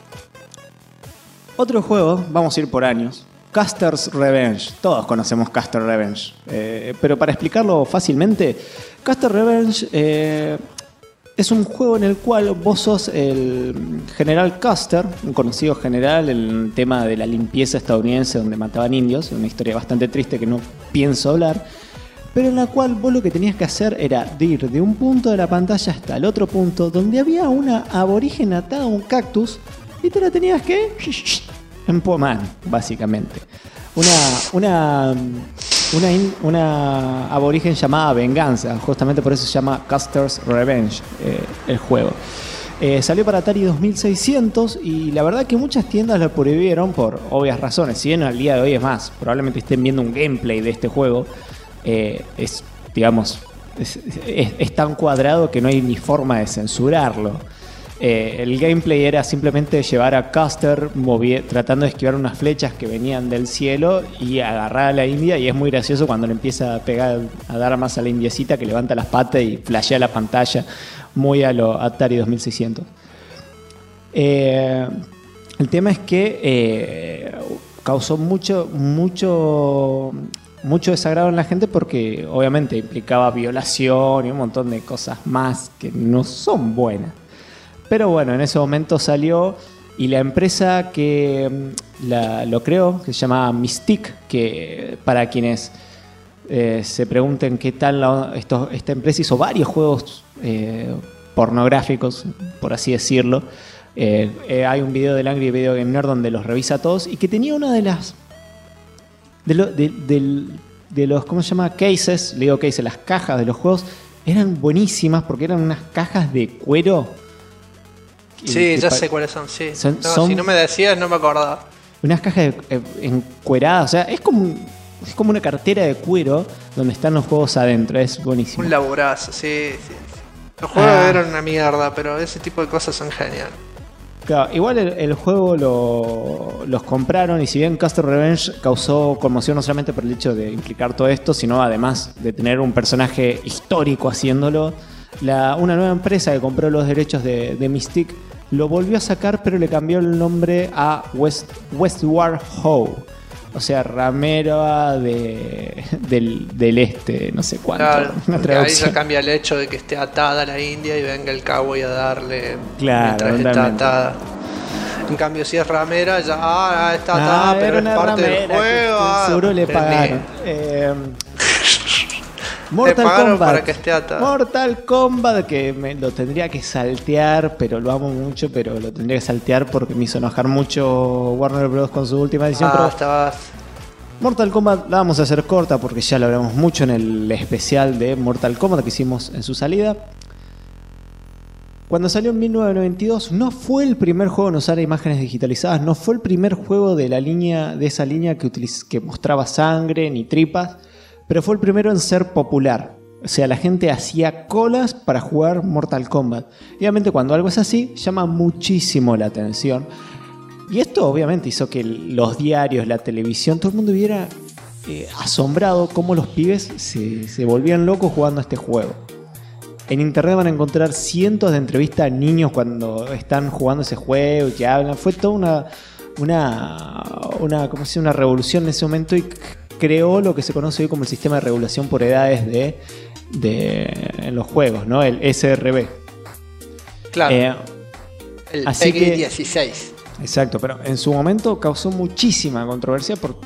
Otro juego, vamos a ir por años, Custer's Revenge. Todos conocemos Custer's Revenge, pero para explicarlo fácilmente, Custer's Revenge es un juego en el cual vos sos el general Custer, un conocido general en el tema de la limpieza estadounidense donde mataban indios, una historia bastante triste que no pienso hablar, pero en la cual vos lo que tenías que hacer era ir de un punto de la pantalla hasta el otro punto donde había una aborigen atada a un cactus y te la tenías que empomar, básicamente. Una aborigen llamada Venganza, justamente por eso se llama Custer's Revenge el juego. Salió para Atari 2600 y la verdad que muchas tiendas lo prohibieron por obvias razones. Si bien al día de hoy es más, probablemente estén viendo un gameplay de este juego, es tan cuadrado que no hay ni forma de censurarlo. El gameplay era simplemente llevar a Custer tratando de esquivar unas flechas que venían del cielo y agarrar a la india, y es muy gracioso cuando le empieza a pegar, a dar más a la indiecita que levanta las patas y flashea la pantalla, muy a lo Atari 2600. El tema es que causó mucho desagrado en la gente porque obviamente implicaba violación y un montón de cosas más que no son buenas. Pero bueno, en ese momento salió y la empresa que lo creó, que se llama Mystique, que para quienes se pregunten qué tal esta empresa, hizo varios juegos pornográficos, por así decirlo. Hay un video del Angry Video Game Nerd donde los revisa todos y que tenía una de las... de los, ¿cómo se llama? Cases, le digo cases, las cajas de los juegos eran buenísimas porque eran unas cajas de cuero
Sí, ya sé cuáles son, sí.
Son
si no me decías, no me acordaba.
unas cajas encueradas, o sea, es como una cartera de cuero donde están los juegos adentro, es buenísimo.
Un laburazo, sí. Los juegos eran una mierda, pero ese tipo de cosas son geniales.
Claro, igual el juego los compraron y si bien Castle Revenge causó conmoción no solamente por el hecho de implicar todo esto, sino además de tener un personaje histórico haciéndolo, una nueva empresa que compró los derechos de Mystique lo volvió a sacar pero le cambió el nombre a Westward Ho. O sea, ramera del este, no sé cuánto.
Claro,
una
ahí ya cambia el hecho de que esté atada a la India y venga el cowboy a darle mientras está atada. En cambio, si es ramera, ya está atada, pero es parte del juego.
Seguro le pagaron.
Mortal Kombat para que esté atada.
Mortal Kombat, que lo tendría que saltear, pero lo amo mucho, pero lo tendría que saltear porque me hizo enojar mucho Warner Bros. Con su última edición. Mortal Kombat la vamos a hacer corta porque ya lo hablamos mucho en el especial de Mortal Kombat que hicimos en su salida. Cuando salió en 1992 no fue el primer juego en usar imágenes digitalizadas, no fue el primer juego de esa línea que mostraba sangre ni tripas, pero fue el primero en ser popular. O sea, la gente hacía colas para jugar Mortal Kombat. Y obviamente cuando algo es así, llama muchísimo la atención. Y esto obviamente hizo que los diarios, la televisión, todo el mundo viera asombrado cómo los pibes se volvían locos jugando a este juego. En internet van a encontrar cientos de entrevistas a niños cuando están jugando ese juego y que hablan. Fue toda una revolución en ese momento y creó lo que se conoce hoy como el sistema de regulación por edades en los juegos, ¿no? El SRB.
Claro. El PEGI 16.
Exacto, pero en su momento causó muchísima controversia por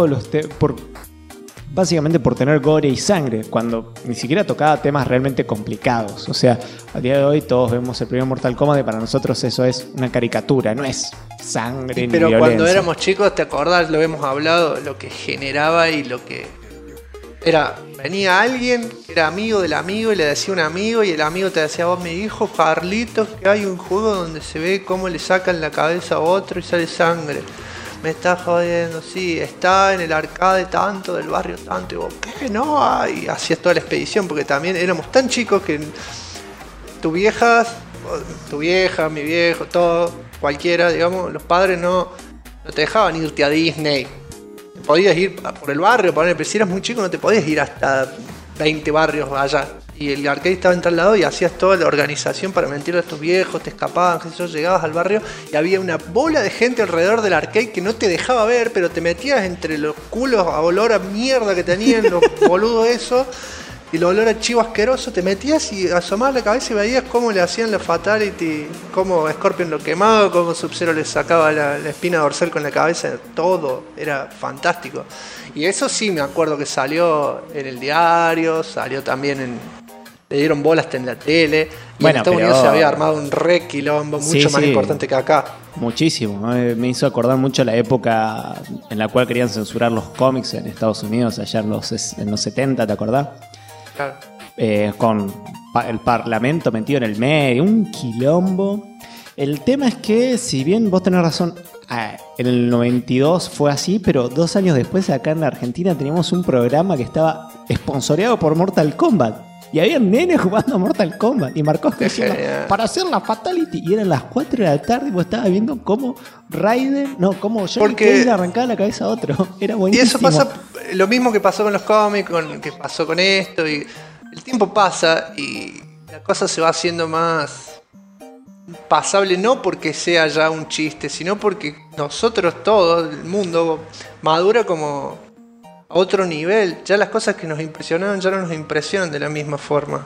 básicamente por tener gore y sangre, cuando ni siquiera tocaba temas realmente complicados. O sea, a día de hoy todos vemos el primer Mortal Kombat y para nosotros eso es una caricatura, no es sangre ni violencia.
Pero cuando éramos chicos, ¿te acordás? Lo hemos hablado, lo que generaba y lo que era. Venía alguien que era amigo del amigo y le decía un amigo y el amigo te decía: vos, mi hijo Carlitos, que hay un juego donde se ve cómo le sacan la cabeza a otro y sale sangre. Me estás jodiendo, sí, está en el arcade tanto, del barrio tanto. Y vos, ¿qué? No hay. Hacías toda la expedición porque también éramos tan chicos que tu vieja, mi viejo, todo, cualquiera, digamos, los padres no te dejaban irte a Disney. Podías ir por el barrio, pero si eras muy chico no te podías ir hasta 20 barrios allá. Y el arcade estaba en tal lado y hacías toda la organización para mentirle a estos viejos, te escapaban, qué sé yo, llegabas al barrio y había una bola de gente alrededor del arcade que no te dejaba ver, pero te metías entre los culos a olor a mierda que tenían los boludos esos y el olor a chivo asqueroso, te metías y asomabas la cabeza y veías cómo le hacían la fatality, cómo Scorpion lo quemaba, cómo Sub-Zero le sacaba la espina dorsal con la cabeza, todo, era fantástico. Y eso sí me acuerdo que salió en el diario, salió también le dieron bolas en la tele. Y en Estados Unidos se había armado un re quilombo mucho más importante que acá.
Muchísimo. Me hizo acordar mucho la época en la cual querían censurar los cómics en Estados Unidos, allá en los 70, ¿te acordás?
Claro.
Con el parlamento metido en el medio, un quilombo. El tema es que, si bien vos tenés razón, en el 92 fue así, pero 2 años después acá en la Argentina teníamos un programa que estaba sponsoreado por Mortal Kombat. Y había nenes jugando a Mortal Kombat y Marcos diciendo para hacer la fatality. Y eran las 4 de la tarde y vos estabas viendo cómo cómo Johnny Cage le arrancaba la cabeza a otro. Era buenísimo.
Y eso pasa, lo mismo que pasó con los cómics, que pasó con esto. Y el tiempo pasa y la cosa se va haciendo más pasable, no porque sea ya un chiste, sino porque nosotros todos, el mundo, madura como a otro nivel. Ya las cosas que nos impresionaron ya no nos impresionan de la misma forma.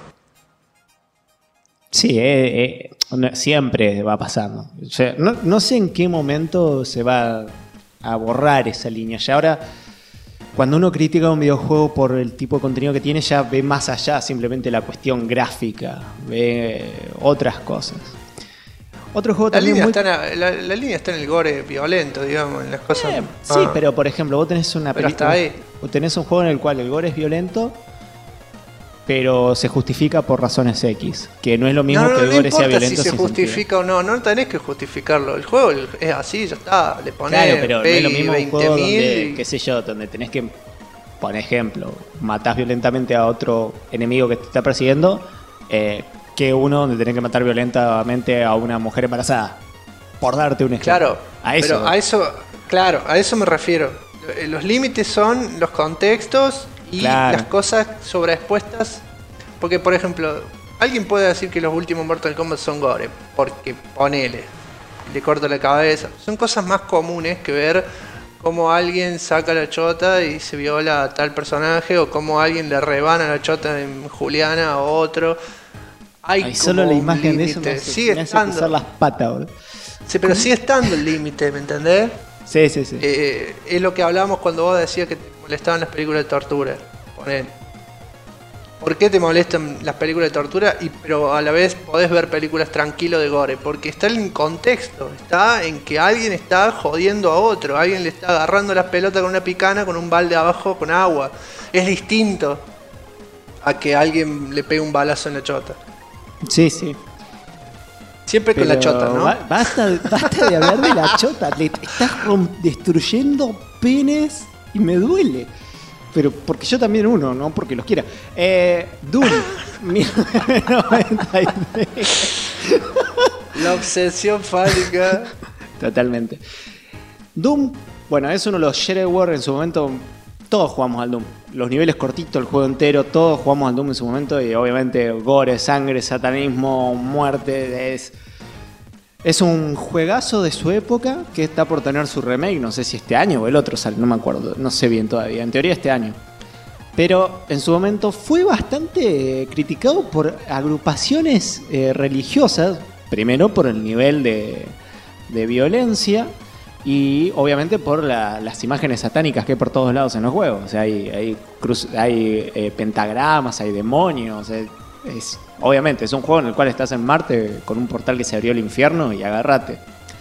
Sí, siempre va pasando. O sea, no sé en qué momento se va a borrar esa línea. Ya ahora, cuando uno critica un videojuego por el tipo de contenido que tiene, ya ve más allá simplemente la cuestión gráfica, ve otras cosas. Otro juego también
la línea está en el gore violento, digamos, en las cosas.
Sí, pero por ejemplo, vos tenés una película. Vos tenés un juego en el cual el gore es violento, pero se justifica por razones X, que no es lo mismo
No
que el gore sea
importa
violento.
si se
sin
justifica
sentido.
o no, no tenés que justificarlo. El juego es así, ya está. Le pones
Claro, pero no es lo mismo un juego
20.000
donde,
y-
qué sé yo, donde tenés que, por ejemplo, matás violentamente a otro enemigo que te está persiguiendo, que uno donde tenés que matar violentamente a una mujer embarazada. Por darte un ejemplo.
Claro,
a eso.
pero a eso me refiero. Los límites son los contextos y
Claro.
las cosas sobreexpuestas. Porque, por ejemplo, alguien puede decir que los últimos Mortal Kombat son gore, porque ponele, le corta la cabeza. Son cosas más comunes que ver cómo alguien saca la chota y se viola a tal personaje, o cómo alguien le rebana la chota en Juliana a otro. Hay
Ay, solo
como
la
un
imagen de eso
límite.
me hace,
Sigue
me hace
estando.
pisar las patas, boludo.
Sí, pero sigue estando el límite, ¿me entendés?
Sí.
Es lo que hablábamos cuando vos decías que te molestaban las películas de tortura. Ponele. ¿Por qué te molestan las películas de tortura pero a la vez podés ver películas tranquilo de gore? Porque está en contexto, está en que alguien está jodiendo a otro, alguien le está agarrando las pelotas con una picana, con un balde abajo con agua. Es distinto a que alguien le pegue un balazo en la chota.
Sí.
Siempre con la
Pero
chota, ¿no?
Basta de hablar de la chota. Le estás destruyendo penes y me duele. Pero porque yo también uno, no porque los quiera. Doom, 1993.
La obsesión fálica.
Totalmente. Doom, bueno, es uno de los shareware en su momento. Todos jugamos al Doom. Los niveles cortitos, el juego entero, todos jugamos al Doom en su momento. Y obviamente gore, sangre, satanismo, muerte. Es un juegazo de su época que está por tener su remake. No sé si este año o el otro sale, no me acuerdo. No sé bien todavía. En teoría este año. Pero en su momento fue bastante criticado por agrupaciones religiosas. Primero por el nivel de violencia. Y obviamente por las imágenes satánicas que hay por todos lados en los juegos. O sea, hay pentagramas, hay demonios. Obviamente es un juego en el cual estás en Marte con un portal que se abrió al infierno y agárrate.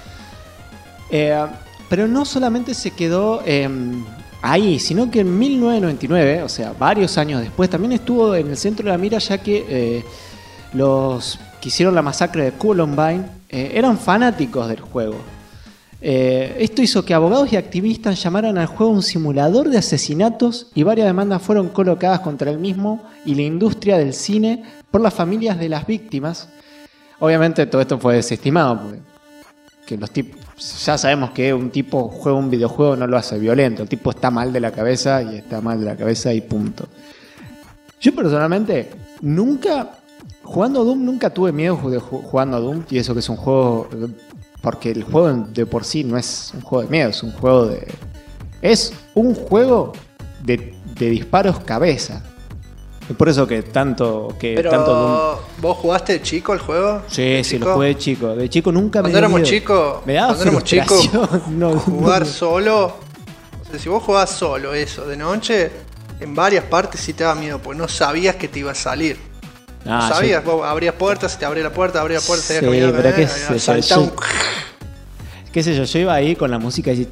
Pero no solamente se quedó ahí, sino que en 1999, o sea, varios años después, también estuvo en el centro de la mira, ya que los que hicieron la masacre de Columbine eran fanáticos del juego. Esto hizo que abogados y activistas llamaran al juego un simulador de asesinatos y varias demandas fueron colocadas contra el mismo y la industria del cine por las familias de las víctimas. Obviamente todo esto fue desestimado porque que los tipos, ya sabemos que un tipo juega un videojuego no lo hace violento, el tipo está mal de la cabeza y está mal de la cabeza y punto. Yo personalmente jugando a Doom nunca tuve miedo jugando a Doom, y eso que es un juego. Porque el juego de por sí no es un juego de miedo, es un juego de disparos cabeza. Es por eso que tanto Doom.
¿Vos jugaste de chico el juego?
Sí, lo jugué de chico. De chico nunca
Cuando
me dio
éramos
miedo.
chicos,
Me daba frustración.
jugar solo. O sea, si vos jugabas solo eso de noche, en varias partes sí te daba miedo, porque no sabías que te iba a salir. No sabías, vos abrías puertas, se te abría la puerta,
Sí, pero qué sé yo. Qué sé yo iba ahí con la música y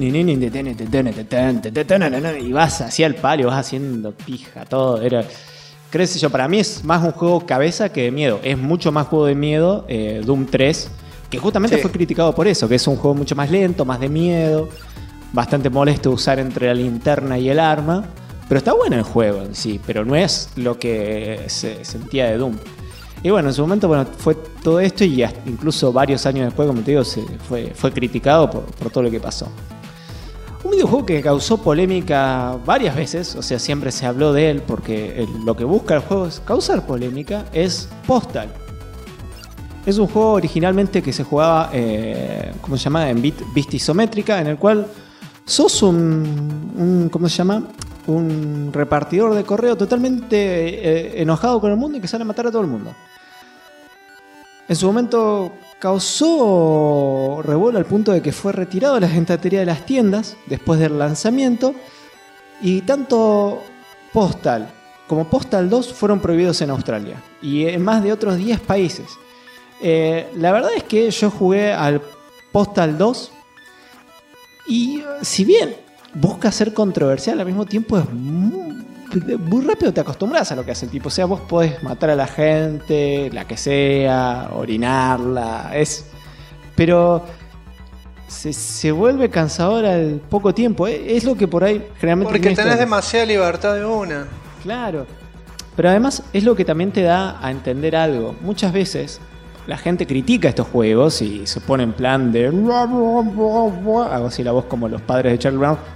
vas hacia el palo, vas haciendo pija, todo. Qué sé yo, para mí es más un juego cabeza que de miedo. Es mucho más juego de miedo Doom 3, que justamente fue criticado por eso, que es un juego mucho más lento, más de miedo, bastante molesto usar entre la linterna y el arma. Pero está bueno el juego en sí, pero no es lo que se sentía de Doom. Y bueno, en su momento fue todo esto y incluso varios años después, como te digo, fue criticado por todo lo que pasó. Un videojuego que causó polémica varias veces, o sea, siempre se habló de él porque lo que busca el juego es causar polémica, es Postal. Es un juego originalmente que se jugaba, ¿cómo se llama? En vista isométrica, en el cual sos ¿cómo se llama? Un repartidor de correo totalmente enojado con el mundo y que sale a matar a todo el mundo. En su momento causó revuelo al punto de que fue retirado de la estantería de las tiendas después del lanzamiento, y tanto Postal como Postal 2 fueron prohibidos en Australia y en más de otros 10 países. La verdad es que yo jugué al Postal 2 y si bien busca ser controversial, al mismo tiempo muy rápido te acostumbras a lo que hace el tipo. O sea, vos podés matar a la gente, la que sea, orinarla, pero se vuelve cansador al poco tiempo. Es lo que por ahí generalmente...
Porque tenés demasiada libertad de una.
Claro. Pero además es lo que también te da a entender algo. Muchas veces la gente critica estos juegos y se pone en plan de... Hago así la voz como los padres de Charlie Brown.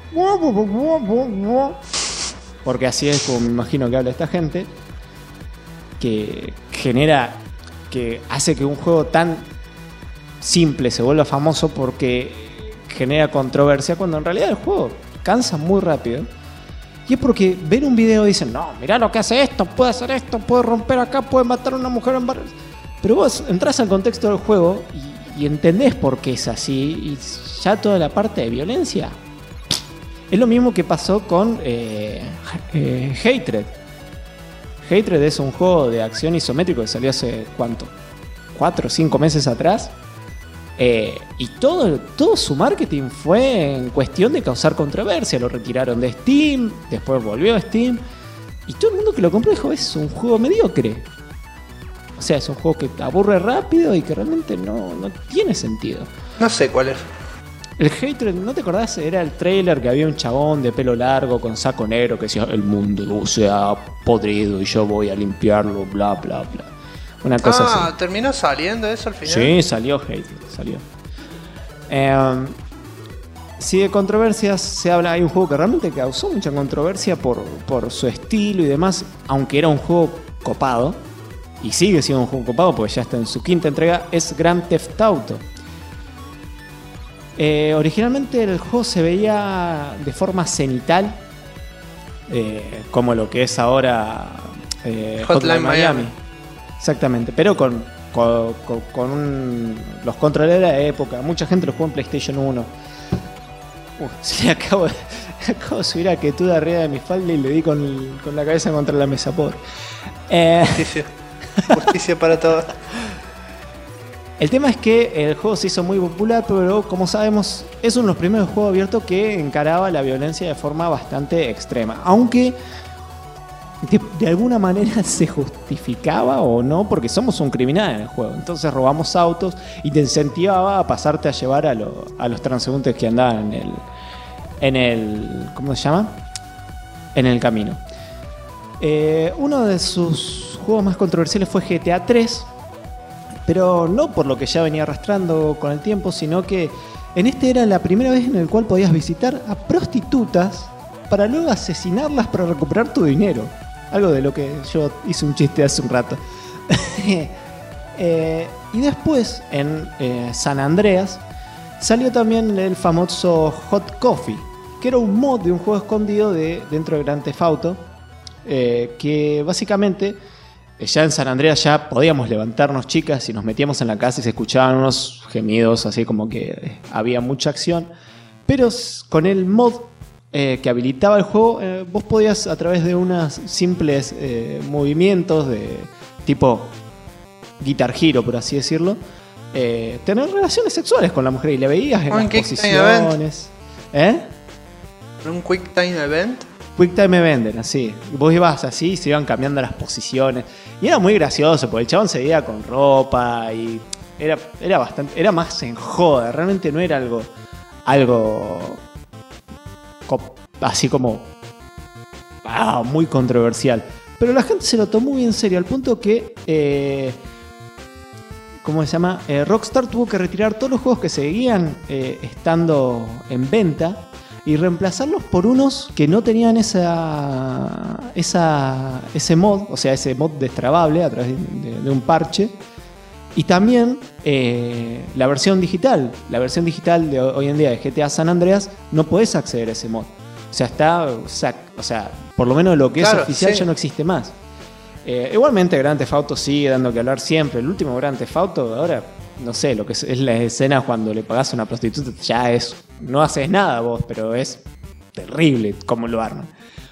Porque así es como me imagino que habla esta gente. Que genera... Que hace que un juego tan simple se vuelva famoso porque genera controversia, cuando en realidad el juego cansa muy rápido. Y es porque ven un video y dicen, no, mirá lo que hace esto, puede hacer esto, puede romper acá, puede matar a una mujer en barrio. Pero vos entrás al contexto del juego y entendés por qué es así, y ya toda la parte de violencia. Es lo mismo que pasó con Hatred. Hatred es un juego de acción isométrico que salió hace, ¿cuánto? 4 o 5 meses atrás. Y todo su marketing fue en cuestión de causar controversia. Lo retiraron de Steam, después volvió a Steam, y todo el mundo que lo compró dijo, es un juego mediocre. O sea, es un juego que te aburre rápido y que realmente no tiene sentido.
No sé cuál es.
El Hatred, ¿no te acordás? Era el trailer que había un chabón de pelo largo con saco negro que decía, el mundo se ha podrido y yo voy a limpiarlo, bla, bla, bla. Una cosa así.
¿Terminó saliendo eso al final?
Sí, salió Hatred, salió. Si de controversias se habla, hay un juego que realmente causó mucha controversia por su estilo y demás, aunque era un juego copado, y sigue siendo un juego copado porque ya está en su 5ª entrega, es Grand Theft Auto. Originalmente el juego se veía de forma cenital, como lo que es ahora Hotline Miami. Exactamente, pero con los controles de la época. Mucha gente lo jugó en PlayStation 1. Acabo de subir a Quetuda arriba de mi falda y le di con la cabeza contra la mesa, pobre.
Justicia para todos.
El tema es que el juego se hizo muy popular, pero como sabemos es uno de los primeros juegos abiertos que encaraba la violencia de forma bastante extrema. Aunque de alguna manera se justificaba o no, porque somos un criminal en el juego. Entonces robamos autos y te incentivaba a pasarte a llevar a los transeúntes que andaban en el ¿cómo se llama? En el camino. Uno de sus juegos más controversiales fue GTA 3, pero no por lo que ya venía arrastrando con el tiempo, sino que en este era la primera vez en el cual podías visitar a prostitutas para luego asesinarlas para recuperar tu dinero. Algo de lo que yo hice un chiste hace un rato. Y después, en San Andreas, salió también el famoso Hot Coffee, que era un mod de un juego escondido dentro de Grand Theft Auto, que básicamente, ya en San Andreas ya podíamos levantarnos, chicas, y nos metíamos en la casa y se escuchaban unos gemidos, así como que había mucha acción. Pero con el mod que habilitaba el juego, vos podías, a través de unos simples movimientos de tipo Guitar Hero, por así decirlo, tener relaciones sexuales con la mujer, y le veías en las posiciones.
¿Un Quick Time Event?
Quick Time Event, así. Vos ibas así y se iban cambiando las posiciones. Y era muy gracioso, porque el chabón se veía con ropa y era bastante, era más en joda. Realmente no era algo así como muy controversial. Pero la gente se lo tomó muy en serio, al punto que ¿cómo se llama? Rockstar tuvo que retirar todos los juegos que seguían estando en venta y reemplazarlos por unos que no tenían ese mod, o sea, ese mod destrabable a través de un parche. Y también la versión digital de hoy en día de GTA San Andreas, no podés acceder a ese mod. O sea, por lo menos lo que es oficial, sí, ya no existe más. Igualmente Grand Theft Auto sigue dando que hablar siempre. El último Grand Theft Auto, ahora, no sé, lo que es la escena cuando le pagás a una prostituta, ya no haces nada vos, pero es terrible cómo lo arman.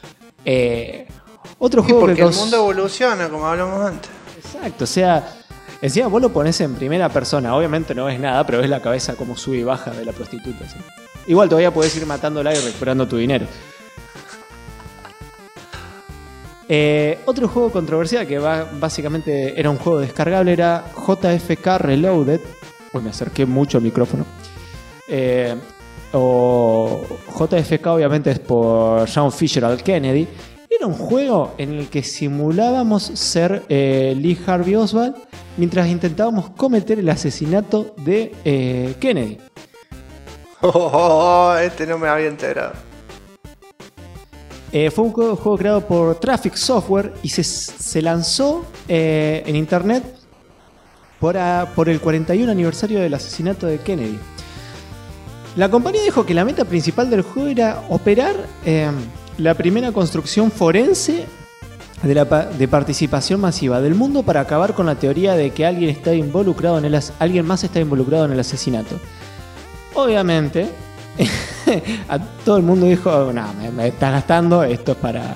Otro juego
porque el mundo evoluciona, como hablamos antes.
Exacto, o sea, encima vos lo pones en primera persona, obviamente no ves nada, pero ves la cabeza como sube y baja de la prostituta, ¿sí? Igual todavía podés ir matándola y recuperando tu dinero. Otro juego controversial que básicamente era un juego descargable era JFK Reloaded. Uy, me acerqué mucho al micrófono. O JFK obviamente es por John Fitzgerald Kennedy. Era un juego en el que simulábamos ser Lee Harvey Oswald mientras intentábamos cometer el asesinato de Kennedy.
Este no me había enterado.
Fue un juego creado por Traffic Software y se lanzó en internet por el 41 aniversario del asesinato de Kennedy. La compañía dijo que la meta principal del juego era operar la primera construcción forense de participación masiva del mundo para acabar con la teoría de que alguien más está involucrado en el asesinato. Obviamente, a todo el mundo dijo, no, me estás gastando, esto es para...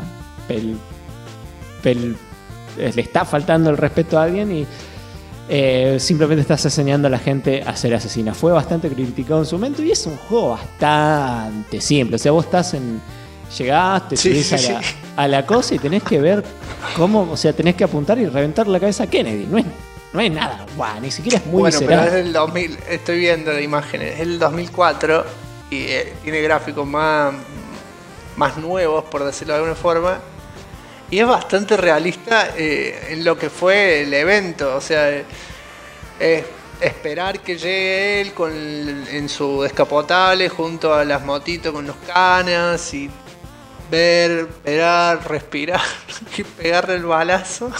le está faltando el respeto a alguien y simplemente estás enseñando a la gente a ser asesina. Fue bastante criticado en su momento y es un juego bastante simple. O sea, vos llegaste, subís a la cosa y tenés que ver cómo, o sea, tenés que apuntar y reventar la cabeza a Kennedy. No es nada, ni siquiera es muy
bueno,
visceral.
pero es del 2000, estoy viendo las imágenes, es el 2004 y tiene gráficos más nuevos, por decirlo de alguna forma, y es bastante realista en lo que fue el evento. O sea, esperar que llegue él en su descapotable junto a las motitos con los canas y ver, esperar, respirar y pegarle el balazo.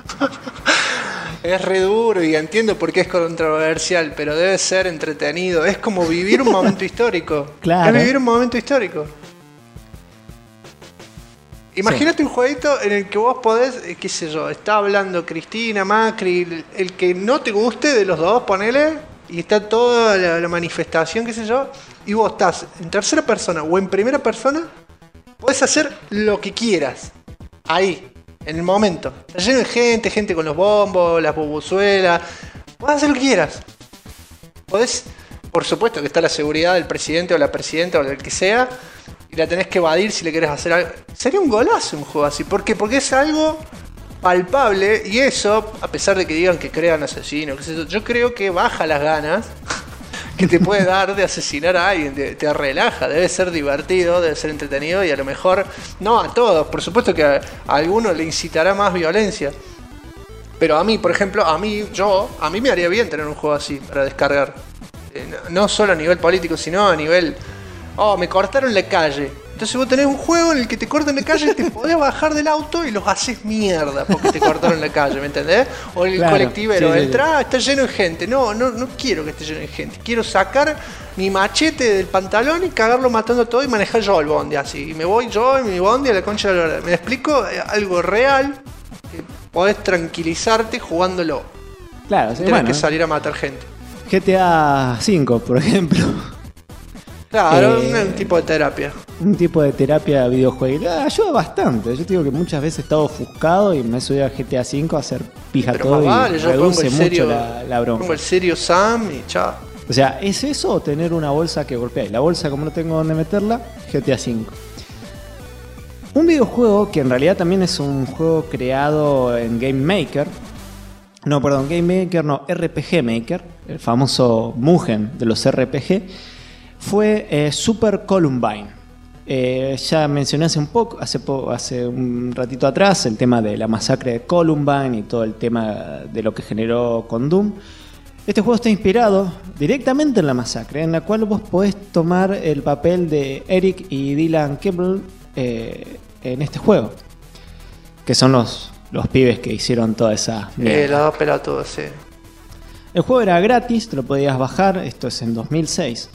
Es re duro y entiendo por qué es controversial, pero debe ser entretenido. Es como vivir un momento histórico.
Claro.
Es vivir un momento histórico. Imagínate un jueguito en el que vos podés, qué sé yo, está hablando Cristina, Macri, el que no te guste de los dos, ponele, y está toda la manifestación, qué sé yo, y vos estás en tercera persona o en primera persona, podés hacer lo que quieras. Ahí. En el momento. Está lleno de gente con los bombos, las bubuzuelas. Podés hacer lo que quieras. Podés, por supuesto que está la seguridad del presidente o la presidenta o del que sea, y la tenés que evadir si le querés hacer algo. Sería un golazo un juego así. ¿Por qué? Porque es algo palpable y eso, a pesar de que digan que crean asesinos, yo creo que baja las ganas que te puede dar de asesinar a alguien, te relaja, debe ser divertido, debe ser entretenido y a lo mejor, no a todos, por supuesto que a alguno le incitará más violencia. Pero a mí, por ejemplo, a mí me haría bien tener un juego así para descargar. No solo a nivel político, sino a nivel, me cortaron la calle. Entonces vos tenés un juego en el que te cortan la calle y te podés bajar del auto y los haces mierda porque te cortaron la calle, ¿me entendés? O el colectivero, está lleno de gente. No quiero que esté lleno de gente. Quiero sacar mi machete del pantalón y cagarlo matando todo y manejar yo el bondi así. Y me voy yo en mi bondi a la concha de la verdad. ¿Me explico? Algo real que podés tranquilizarte jugándolo.
Claro, sí,
tenés que salir a matar gente.
GTA V, por ejemplo.
Claro, un tipo de terapia.
Un tipo de terapia videojuego. Ayuda bastante. Yo te digo que muchas veces he estado ofuscado y me subido a GTA V a hacer pija
pero
todo
vale,
y
yo
reduce
pongo
mucho la bronca.
Pongo el serio Sam y chao.
O sea, ¿es eso o tener una bolsa que golpea? Y la bolsa, como no tengo dónde meterla, GTA V. Un videojuego que en realidad también es un juego creado en Game Maker. No, perdón, Game Maker no, RPG Maker. El famoso Mugen de los RPG. Fue Super Columbine. Ya mencioné hace un ratito atrás el tema de la masacre de Columbine y todo el tema de lo que generó con Doom. Este juego está inspirado directamente en la masacre, en la cual vos podés tomar el papel de Eric y Dylan Kimball en este juego, que son los pibes que hicieron toda esa mierda.
Los dos pelotudos, sí.
El juego era gratis, te lo podías bajar, esto es en 2006.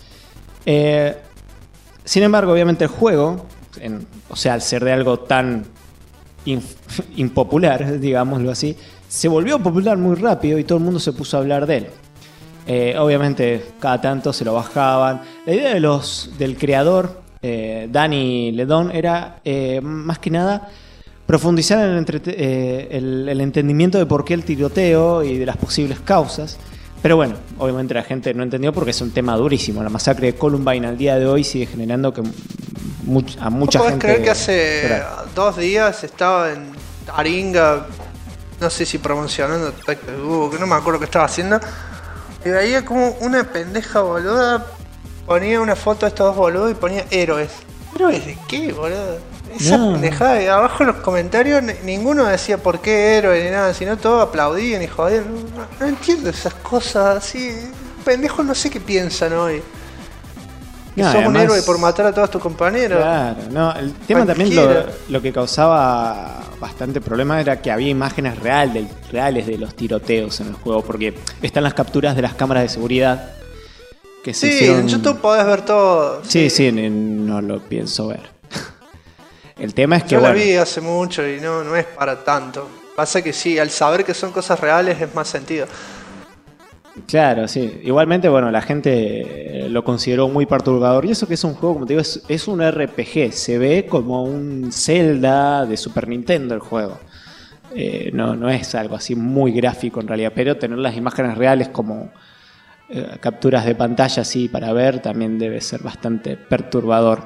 Sin embargo, obviamente el juego, al ser de algo tan impopular, digámoslo así, se volvió popular muy rápido y todo el mundo se puso a hablar de él. Obviamente cada tanto se lo bajaban. La idea del creador, Danny Ledon, era más que nada profundizar en el entendimiento de por qué el tiroteo y de las posibles causas. Pero bueno, obviamente la gente no entendió porque es un tema durísimo. La masacre de Columbine al día de hoy sigue generando que a mucha gente...
¿Podés creer que hace 2 días estaba taringa, no sé si promocionando, que no me acuerdo qué estaba haciendo. Y veía como una pendeja boluda ponía una foto de estos dos boludos y ponía héroes. ¿Héroes de qué, boludo? Esa pendejada. Y abajo en los comentarios ninguno decía por qué héroe ni nada, sino todos aplaudían y jodían. No entiendo esas cosas así. Pendejos no sé qué piensan hoy. Que sos un héroe por matar a todos tus compañeros.
Claro, no, el tema también lo que causaba bastante problema era que había imágenes reales de los tiroteos en el juego, porque están las capturas de las cámaras de seguridad que se hicieron...
en YouTube podés ver todo.
Sí, no lo pienso ver. El tema es que
yo la vi hace mucho y no es para tanto. Pasa que sí, al saber que son cosas reales es más sentido.
Claro, sí. Igualmente, bueno, la gente lo consideró muy perturbador. Y eso que es un juego, como te digo, es un RPG. Se ve como un Zelda de Super Nintendo el juego. No es algo así muy gráfico en realidad. Pero tener las imágenes reales como capturas de pantalla así para ver también debe ser bastante perturbador.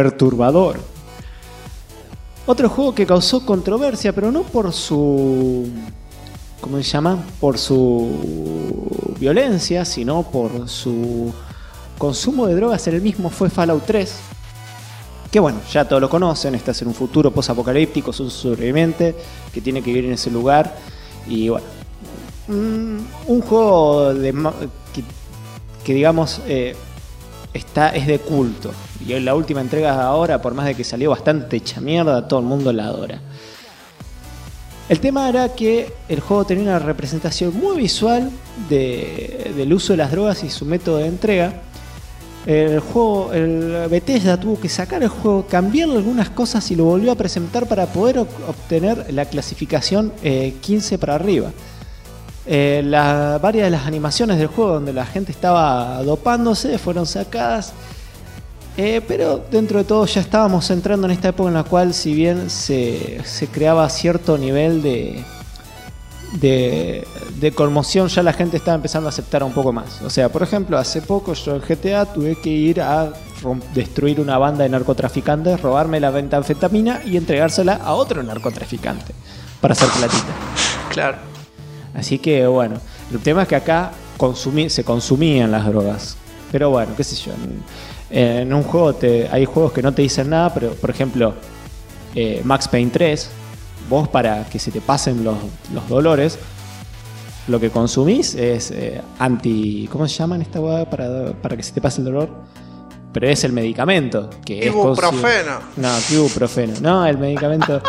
Otro juego que causó controversia, pero no por su... ¿cómo se llama? Por su violencia, sino por su consumo de drogas en el mismo, fue Fallout 3. Que bueno, ya todos lo conocen, estás en un futuro post-apocalíptico, es un sobreviviente que tiene que vivir en ese lugar. Y bueno, un juego que digamos es de culto. Y en la última entrega ahora, por más de que salió bastante hecha mierda, todo el mundo la adora. El tema era que el juego tenía una representación muy visual del uso de las drogas y su método de entrega. El Bethesda tuvo que sacar el juego, cambiarle algunas cosas y lo volvió a presentar para poder obtener la clasificación 15 para arriba. Varias de las animaciones del juego donde la gente estaba dopándose fueron sacadas. Pero dentro de todo ya estábamos entrando en esta época en la cual, si bien se creaba cierto nivel de conmoción, ya la gente estaba empezando a aceptar un poco más. O sea, por ejemplo, hace poco yo en GTA tuve que ir a destruir una banda de narcotraficantes, robarme la metanfetamina y entregársela a otro narcotraficante para hacer platita.
Claro.
Así que bueno, el tema es que acá se consumían las drogas. Pero bueno, qué sé yo. En un juego hay juegos que no te dicen nada, pero por ejemplo Max Payne 3, vos para que se te pasen los dolores, lo que consumís es ¿cómo se llaman esta hueá para que se te pase el dolor? Pero es el medicamento que
ibuprofeno.
No, el medicamento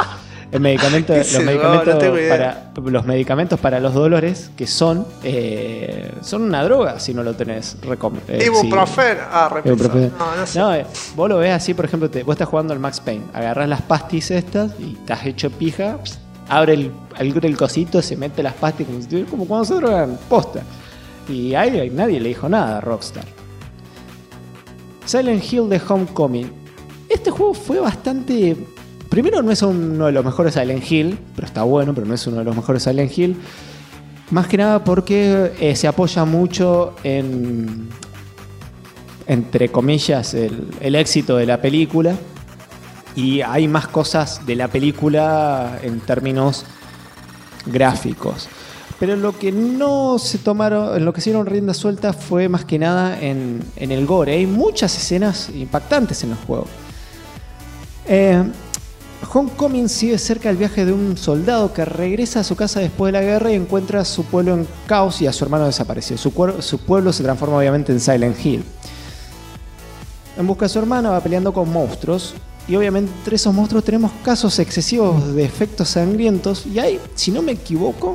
los medicamentos para los dolores, que son una droga si no lo tenés.
Ibuprofeno.
No sé. Vos lo ves así, por ejemplo, vos estás jugando al Max Payne, agarrás las pastis estas y estás hecho pija, abre el cosito, se mete las pastis como cuando se drogan posta. Y ahí nadie le dijo nada a Rockstar. Silent Hill The Homecoming. Este juego fue bastante... Primero, no es uno de los mejores Silent Hill, pero está bueno, pero no es uno de los mejores Silent Hill. Más que nada porque se apoya mucho en, entre comillas, el éxito de la película. Y hay más cosas de la película en términos gráficos. Pero lo que no se tomaron, en lo que se dieron rienda suelta fue más que nada en el gore. Hay muchas escenas impactantes en el juego. Homecoming sigue cerca el viaje de un soldado que regresa a su casa después de la guerra y encuentra a su pueblo en caos y a su hermano desaparecido. Su pueblo se transforma obviamente en Silent Hill. En busca de su hermana va peleando con monstruos y obviamente entre esos monstruos tenemos casos excesivos de efectos sangrientos y hay, si no me equivoco,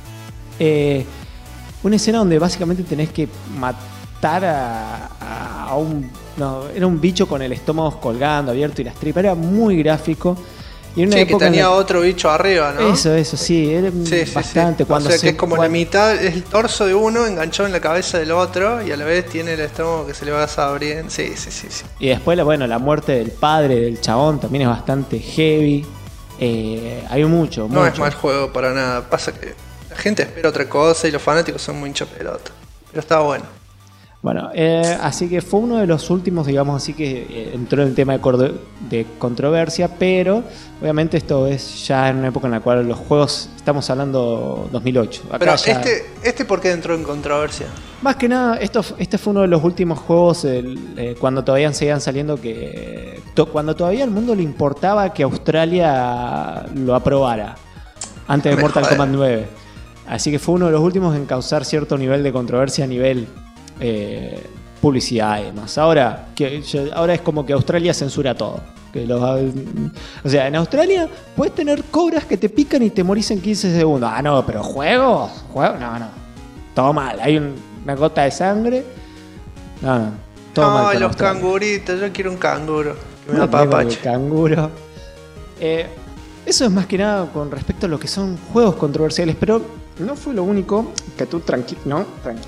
una escena donde básicamente tenés que matar a un... No, era un bicho con el estómago colgando, abierto y las tripas. Era muy gráfico. Y en una época
que tenía otro bicho arriba, ¿no?
Eso, sí. Era bastante.
Sí. Cuando que es como la mitad, es el torso de uno enganchado en la cabeza del otro y a la vez tiene el estómago que se le va a abrir. Sí.
Y después, la muerte del padre del chabón también es bastante heavy. Hay mucho.
No es mal juego para nada. Pasa que la gente espera otra cosa y los fanáticos son muy hincha pelota. Pero está bueno.
Bueno, así que fue uno de los últimos, digamos así, que entró en el tema de controversia, pero obviamente esto es ya en una época en la cual los juegos, estamos hablando 2008. Acá
Pero
ya,
este ¿por qué entró en controversia?
más que nada, este fue uno de los últimos juegos cuando todavía seguían saliendo, cuando todavía al mundo le importaba que Australia lo aprobara, antes de Mortal Kombat 9. Así que fue uno de los últimos en causar cierto nivel de controversia a nivel publicidad y demás. Ahora es como que Australia censura todo. O sea, en Australia puedes tener cobras que te pican y te morís en 15 segundos. Ah, no, pero juegos, no. Todo mal. Hay una gota de sangre. No. Todo mal.
No, los canguritos. Yo quiero un canguro. Que me
No,
apapache.
canguro. Eso es más que nada con respecto a lo que son juegos controversiales, pero no fue lo único que tú tranquilo.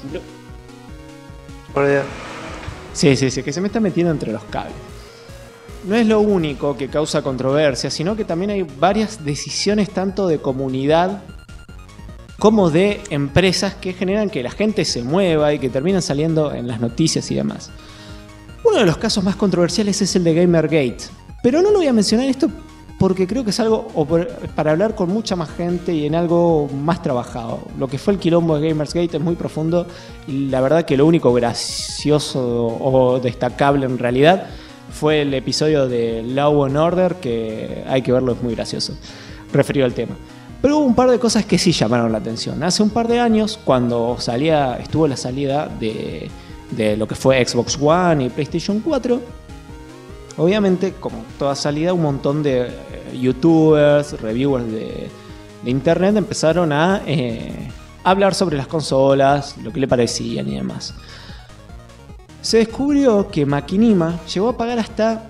Por Dios.
Sí, que se me está metiendo entre los cables. No es lo único que causa controversia, sino que también hay varias decisiones tanto de comunidad como de empresas que generan que la gente se mueva y que terminan saliendo en las noticias y demás. Uno de los casos más controversiales es el de Gamergate, pero no lo voy a mencionar esto porque creo que es algo para hablar con mucha más gente y en algo más trabajado. Lo que fue el quilombo de Gamersgate es muy profundo y la verdad que lo único gracioso o destacable en realidad fue el episodio de Law and Order, que hay que verlo, es muy gracioso, referido al tema. Pero hubo un par de cosas que sí llamaron la atención. Hace un par de años, cuando estuvo la salida de lo que fue Xbox One y PlayStation 4, obviamente, como toda salida, un montón de youtubers, reviewers de internet empezaron a hablar sobre las consolas, lo que le parecían y demás. Se descubrió que Machinima llegó a pagar hasta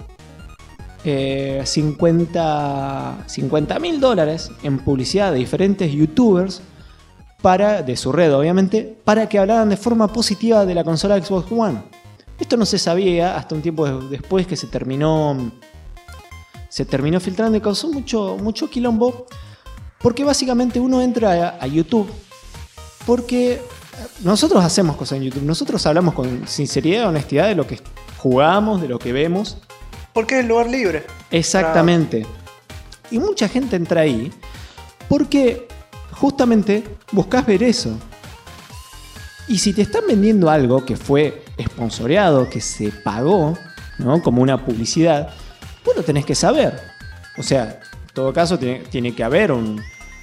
$50,000 en publicidad de diferentes youtubers de su red, obviamente, para que hablaran de forma positiva de la consola Xbox One. Esto no se sabía hasta un tiempo después que se terminó filtrando y causó mucho quilombo, porque básicamente uno entra a YouTube porque nosotros hacemos cosas en YouTube, nosotros hablamos con sinceridad y honestidad de lo que jugamos, de lo que vemos.
Porque es el lugar libre.
Exactamente. Y mucha gente entra ahí porque justamente buscas ver eso. Y si te están vendiendo algo que fue sponsoreado, que se pagó, ¿no?, como una publicidad, vos lo tenés que saber. O sea, en todo caso tiene que haber un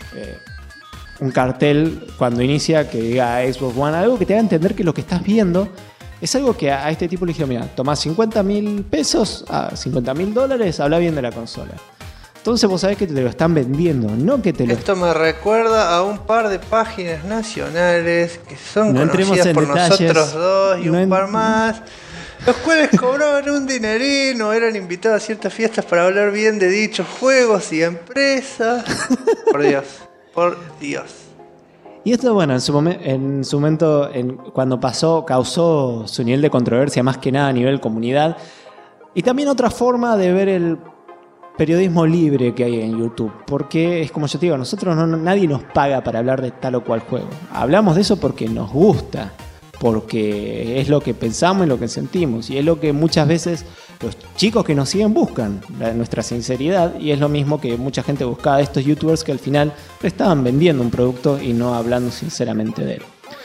cartel cuando inicia que diga Xbox One, algo que te haga entender que lo que estás viendo es algo que a este tipo le dijeron: mira, tomás $50,000, $50,000, habla bien de la consola. Entonces vos sabés que te lo están vendiendo, no que te lo...
Esto me recuerda a un par de páginas nacionales que son
no
conocidas por
detalles,
nosotros dos y un par más, los cuales cobraban un dinerín o eran invitados a ciertas fiestas para hablar bien de dichos juegos y empresas. Por Dios.
Y esto, bueno, en su momento, cuando causó su nivel de controversia, más que nada a nivel comunidad. Y también otra forma de ver el periodismo libre que hay en YouTube. Porque es como yo te digo, nadie nos paga para hablar de tal o cual juego. Hablamos de eso porque nos gusta, porque es lo que pensamos y lo que sentimos. Y es lo que muchas veces los chicos que nos siguen buscan, nuestra sinceridad. Y es lo mismo que mucha gente buscaba de estos youtubers que al final estaban vendiendo un producto y no hablando sinceramente de él.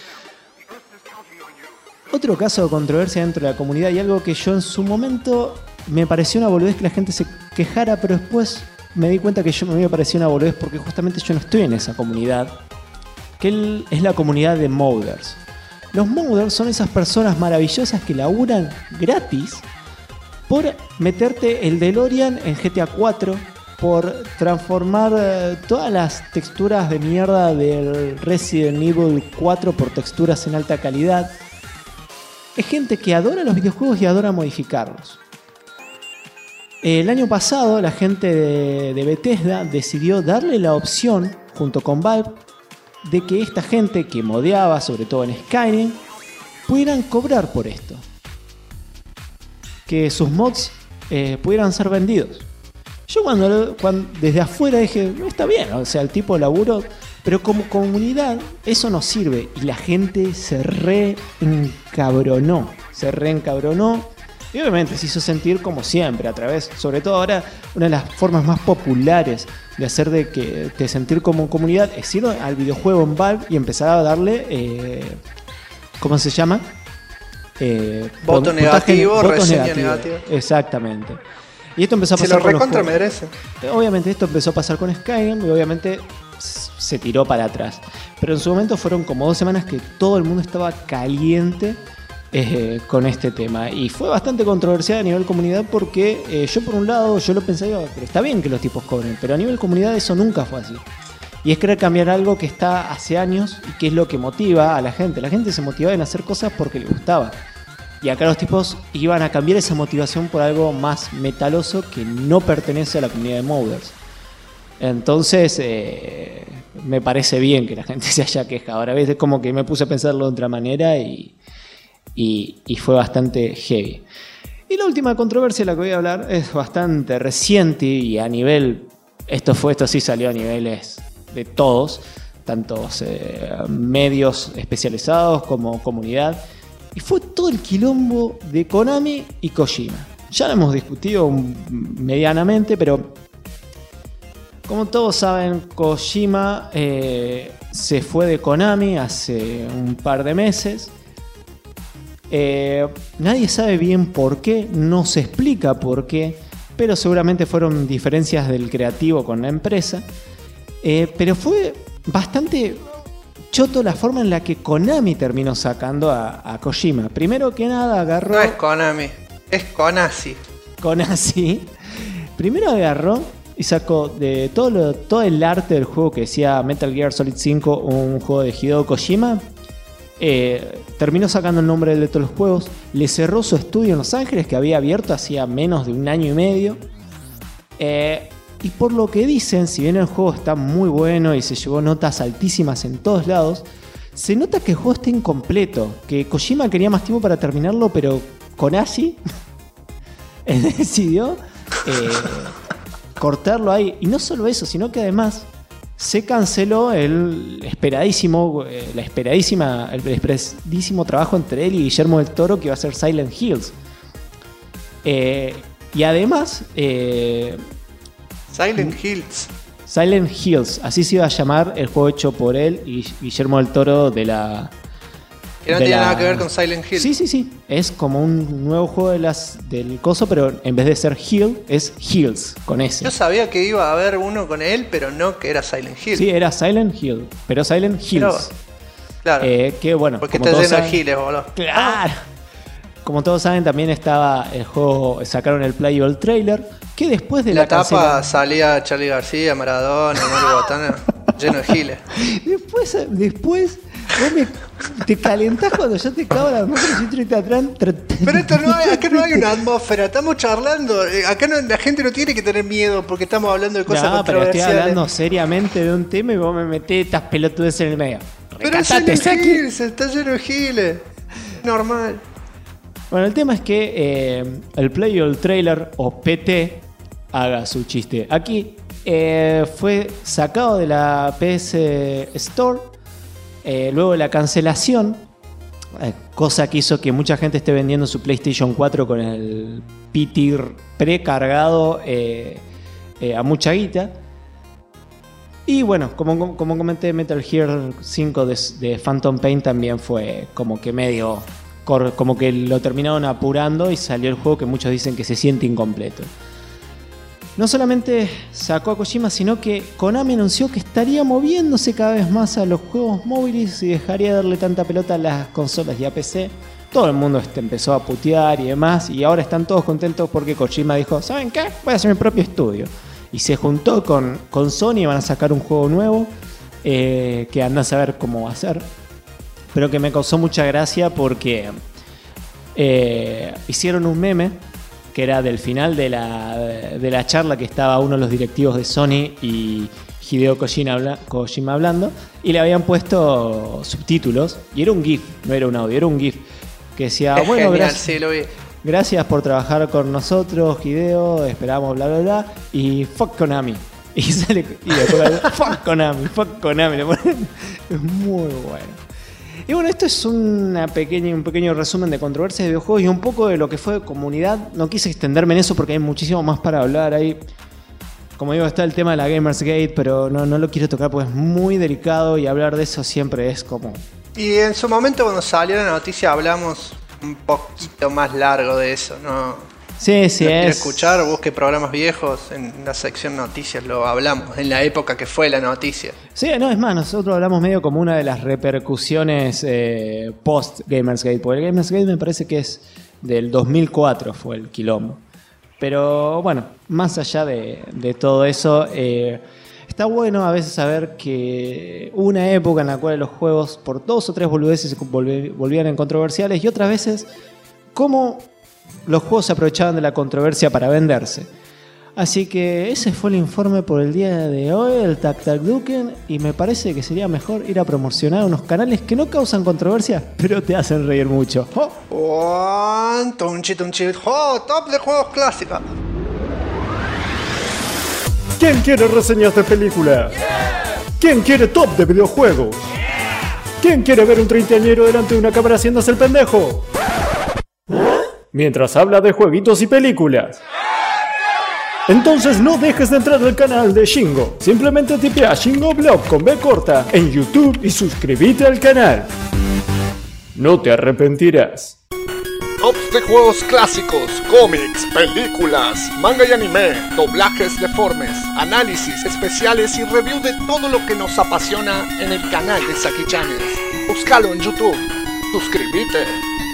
Otro caso de controversia dentro de la comunidad, y algo que yo en su momento me pareció una boludez que la gente se quejara, pero después me di cuenta que me pareció una boludez porque justamente yo no estoy en esa comunidad, que es la comunidad de modders. Los modders son esas personas maravillosas que laburan gratis por meterte el DeLorean en GTA 4, por transformar todas las texturas de mierda del Resident Evil 4 por texturas en alta calidad. Es gente que adora los videojuegos y adora modificarlos. El año pasado la gente de Bethesda decidió darle la opción, junto con Valve, de que esta gente que modeaba, sobre todo en Skyrim, pudieran cobrar por esto. Que sus mods pudieran ser vendidos. Yo cuando desde afuera dije, está bien, o sea, el tipo laburó, Pero como comunidad eso no sirve y la gente se reencabronó. Y obviamente se hizo sentir como siempre a través, sobre todo ahora, una de las formas más populares de hacer de sentir como comunidad es ir al videojuego en Valve y empezar a darle, ¿cómo se llama?
Voto negativo, reseña negativa.
Exactamente. Y esto empezó a pasar
se lo
con los
recontra
juegos.
merece.
Obviamente esto empezó a pasar con Skyrim y obviamente se tiró para atrás. Pero en su momento fueron como 2 semanas que todo el mundo estaba caliente con este tema. Y fue bastante controversial a nivel comunidad porque yo por un lado yo lo pensé, pero está bien que los tipos cobren, pero a nivel comunidad eso nunca fue así. Y es querer cambiar algo que está hace años y que es lo que motiva a la gente. La gente se motivaba en hacer cosas porque le gustaba. Y acá los tipos iban a cambiar esa motivación por algo más metaloso que no pertenece a la comunidad de modders. Entonces, me parece bien que la gente se haya quejado. Ahora, a veces como que me puse a pensarlo de otra manera y fue bastante heavy. Y la última controversia de la que voy a hablar es bastante reciente y a nivel... Esto sí salió a niveles de todos, tantos medios especializados como comunidad. Y fue todo el quilombo de Konami y Kojima. Ya lo hemos discutido medianamente, pero como todos saben, Kojima se fue de Konami hace un par de meses. Nadie sabe bien por qué, no se explica por qué, pero seguramente fueron diferencias del creativo con la empresa. Pero fue bastante choto la forma en la que Konami terminó sacando a Kojima. Primero que nada agarró...
No es Konami, es Konasi.
Konami. Primero agarró y sacó de todo el arte del juego que decía Metal Gear Solid 5, un juego de Hideo Kojima. Terminó sacando el nombre de todos los juegos. Le cerró su estudio en Los Ángeles, que había abierto hacía menos de 1 año y medio. Y por lo que dicen, si bien el juego está muy bueno y se llevó notas altísimas en todos lados, se nota que el juego está incompleto. Que Kojima quería más tiempo para terminarlo, pero Konami decidió cortarlo ahí. Y no solo eso, sino que además se canceló el esperadísimo trabajo entre él y Guillermo del Toro, que iba a ser Silent Hills. Y además... Silent Hills, así se iba a llamar el juego hecho por él y Guillermo del Toro de la...
Que no tiene nada que ver con Silent Hill.
Sí. Es como un nuevo juego del coso, pero en vez de ser Hill, es Hills, con S.
Yo sabía que iba a haber uno con él, pero no que era Silent Hill.
Sí, era Silent Hill, pero Silent Hills.
Claro.
Que bueno,
porque
como
está
todos
lleno
saben,
de giles, boludo.
¡Claro! Como todos saben, también estaba el juego, sacaron el Playable Trailer, que después de la
tapa salía Charlie García, Maradona, Mario Botana, lleno de giles.
Después vos te calentás cuando yo te cago la atmósfera y te atrás.
Pero acá no hay una atmósfera, estamos charlando. Acá la gente no tiene que tener miedo porque estamos hablando de cosas controversiales.
Pero estoy hablando seriamente de un tema y vos me metés estas pelotudes en el medio.
Pero es Silent Hills, está lleno de giles. Normal.
Bueno, el tema es que el Playable Trailer, o PT, haga su chiste aquí, fue sacado de la PS Store luego de la cancelación, cosa que hizo que mucha gente esté vendiendo su PlayStation 4 con el PT precargado a mucha guita. Y bueno, como comenté, Metal Gear 5 de Phantom Pain también fue como que medio... como que lo terminaron apurando y salió el juego que muchos dicen que se siente incompleto. No solamente sacó a Kojima, sino que Konami anunció que estaría moviéndose cada vez más a los juegos móviles y dejaría de darle tanta pelota a las consolas y a PC. Todo el mundo empezó a putear y demás, y ahora están todos contentos porque Kojima dijo: ¿saben qué? Voy a hacer mi propio estudio. Y se juntó con Sony y van a sacar un juego nuevo que anda a saber cómo va a ser. Pero que me causó mucha gracia porque hicieron un meme que era del final de la charla, que estaba uno de los directivos de Sony y Hideo Kojima hablando, y le habían puesto subtítulos, y era un GIF, no era un audio, era un GIF que decía: bueno,
genial, sí, lo vi.
Gracias por trabajar con nosotros, Hideo, esperamos bla bla bla, y fuck Konami. Y sale y después fuck Konami, le ponen. Es muy bueno. Y bueno, esto es un pequeño resumen de controversias de videojuegos y un poco de lo que fue comunidad. No quise extenderme en eso porque hay muchísimo más para hablar ahí. Como digo, está el tema de la Gamersgate, pero no lo quiero tocar porque es muy delicado y hablar de eso siempre es como...
Y en su momento cuando salió la noticia hablamos un poquito más largo de eso, ¿no?
Sí,
Si quiere escuchar, busque programas viejos, en la sección noticias lo hablamos, en la época que fue la noticia.
Sí, no, es más, nosotros hablamos medio como una de las repercusiones post-Gamersgate, porque el Gamersgate me parece que es del 2004 fue el quilombo. Pero bueno, más allá de todo eso, está bueno a veces saber que hubo una época en la cual los juegos por 2 o 3 boludeces se volvían en controversiales y otras veces como los juegos se aprovechaban de la controversia para venderse. Así que ese fue el informe por el día de hoy, el Tac Tac Duken, y me parece que sería mejor ir a promocionar unos canales que no causan controversia, pero te hacen reír mucho.
Tunchi, top de juegos clásicos.
¿Quién quiere reseñas de película? ¿Quién quiere top de videojuegos? ¿Quién quiere ver un treintañero delante de una cámara haciéndose el pendejo? Mientras habla de jueguitos y películas. Entonces no dejes de entrar al canal de Shingo. Simplemente tipea Shingo Blog con B corta en YouTube y suscríbete al canal. No te arrepentirás.
Tops de juegos clásicos, cómics, películas, manga y anime, doblajes deformes, análisis especiales y review de todo lo que nos apasiona en el canal de Saki Channels. Búscalo en YouTube. Suscríbete.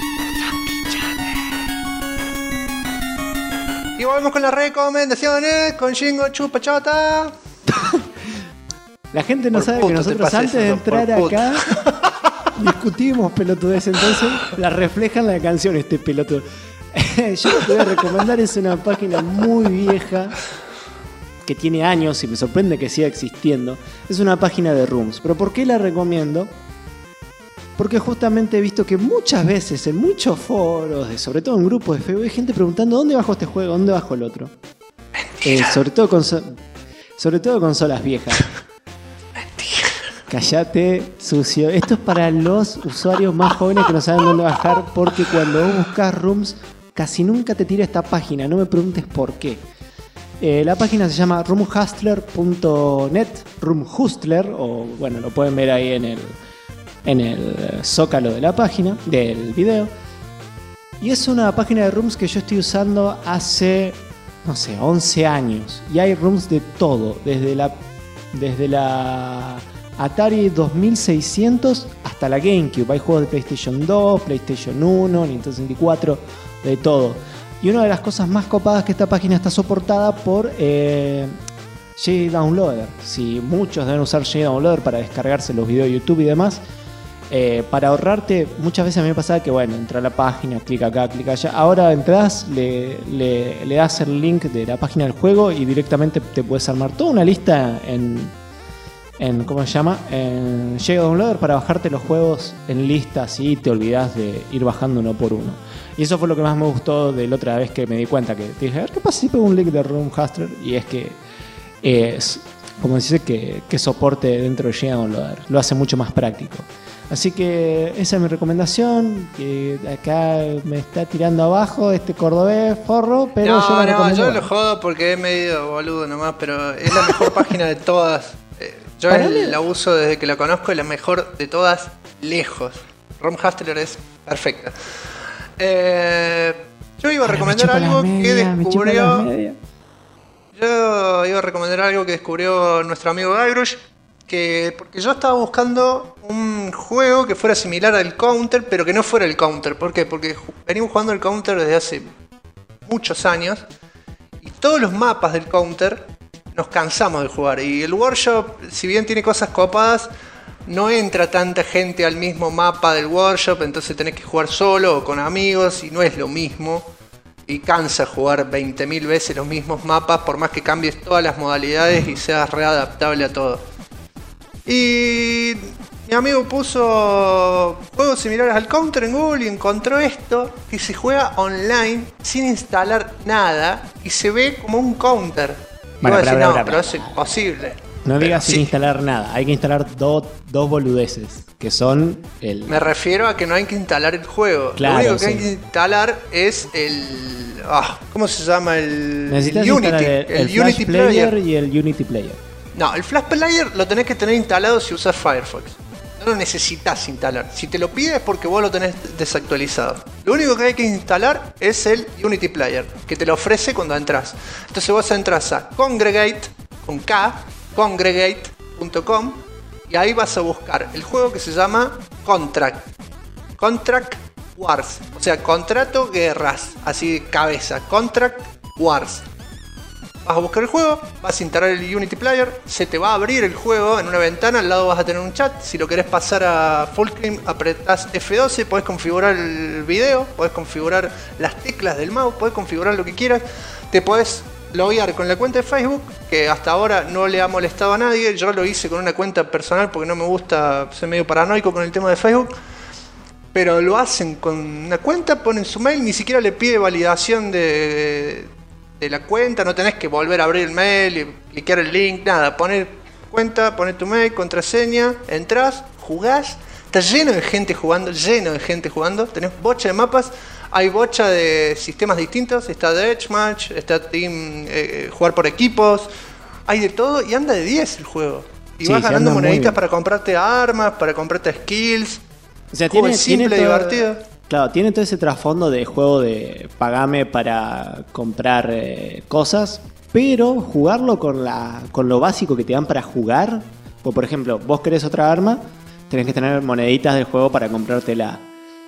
Y volvemos con las recomendaciones con Shingo Chupachota.
La gente no
Por
sabe
puto
que
te
nosotros
pasa
antes
eso,
de
¿no?
entrar
Por puto.
acá discutimos pelotudes, entonces la refleja en la canción este pelotudo. Yo lo que voy a recomendar es una página muy vieja que tiene años y me sorprende que siga existiendo. Es una página de rooms. ¿Pero por qué la recomiendo? Porque justamente he visto que muchas veces en muchos foros, sobre todo en grupos de Facebook, hay gente preguntando ¿dónde bajo este juego? ¿Dónde bajo el otro? Sobre todo consolas viejas. Cállate, sucio. Esto es para los usuarios más jóvenes que no saben dónde bajar, porque cuando vos buscas rooms casi nunca te tira esta página. No me preguntes por qué. La página se llama roomhustler.net, Roomhustler, o bueno, lo pueden ver ahí en el zócalo de la página, del video. Y es una página de rooms que yo estoy usando hace, no sé, 11 años. Y hay rooms de todo, desde la Atari 2600 hasta la GameCube. Hay juegos de PlayStation 2, PlayStation 1, Nintendo 64, de todo. Y una de las cosas más copadas que esta página está soportada por JDownloader. Si muchos deben usar JDownloader para descargarse los videos de YouTube y demás. Para ahorrarte, muchas veces a mí me pasaba que bueno, entra a la página, clic acá, clic allá. Ahora entras, le das el link de la página del juego y directamente te puedes armar toda una lista en ¿cómo se llama? En JDownloader para bajarte los juegos en listas y te olvidas de ir bajando uno por uno. Y eso fue lo que más me gustó de la otra vez que me di cuenta, que dije, a ver qué pasa si pego un link de Roomhustler, y es que es como dice que soporte dentro de JDownloader, lo hace mucho más práctico. Así que esa es mi recomendación, que acá me está tirando abajo este cordobés forro, pero
yo lo jodo porque he medido boludo nomás, pero es la mejor página de todas. Yo la uso desde que la conozco, es la mejor de todas, lejos. Roomhustler es perfecta. Yo iba a recomendar algo que descubrió. Yo iba a recomendar algo que descubrió nuestro amigo Guybrush. Porque yo estaba buscando un juego que fuera similar al Counter, pero que no fuera el Counter. ¿Por qué? Porque venimos jugando el Counter desde hace muchos años. Y todos los mapas del Counter nos cansamos de jugar. Y el Workshop, si bien tiene cosas copadas, no entra tanta gente al mismo mapa del Workshop. Entonces tenés que jugar solo o con amigos y no es lo mismo. Y cansa jugar 20.000 veces los mismos mapas, por más que cambies todas las modalidades y seas readaptable a todo. Y mi amigo puso juegos similares al Counter en Google y encontró esto, que se juega online sin instalar nada y se ve como un Counter.
Bueno,
Vos decís,
pará,
no,
pará,
pero
pará.
es imposible.
No
Pero
digas sin
sí.
instalar nada. Hay que instalar dos boludeces. Que son el...
Me refiero a que no hay que instalar el juego.
Claro,
Lo único que
sí.
hay que instalar es el... ¿cómo se llama? El
Necesitas
Unity.
instalar el Flash
Unity
Player y el Unity Player.
No, el Flash Player lo tenés que tener instalado si usas Firefox. No lo necesitas instalar. Si te lo pide es porque vos lo tenés desactualizado. Lo único que hay que instalar es el Unity Player, que te lo ofrece cuando entras. Entonces vos entras a Congregate, con K, congregate.com, y ahí vas a buscar el juego que se llama Contract Wars. O sea, contrato guerras, así de cabeza. Contract Wars. Vas a buscar el juego, vas a instalar el Unity Player, se te va a abrir el juego en una ventana, al lado vas a tener un chat. Si lo querés pasar a full screen, apretás F12, podés configurar el video, podés configurar las teclas del mouse, podés configurar lo que quieras. Te podés loguear con la cuenta de Facebook, que hasta ahora no le ha molestado a nadie. Yo lo hice con una cuenta personal porque no me gusta, soy medio paranoico con el tema de Facebook. Pero lo hacen con una cuenta, ponen su mail, ni siquiera le pide validación de la cuenta, no tenés que volver a abrir el mail y clicar el link, nada. Poner cuenta, poner tu mail, contraseña, entras, jugás. Está lleno de gente jugando, tenés bocha de mapas, hay bocha de sistemas distintos, está Deathmatch, está Team, jugar por equipos, hay de todo y anda de 10 el juego. Y
Sí,
vas
sí,
ganando
anda muy
moneditas
bien.
para comprarte armas, para comprarte skills.
O sea,
Juego simple,
todo-
divertido.
Claro, tiene todo ese trasfondo de juego de pagame para comprar cosas, pero jugarlo con lo básico que te dan para jugar. Pues, por ejemplo, vos querés otra arma, tenés que tener moneditas del juego para comprártela.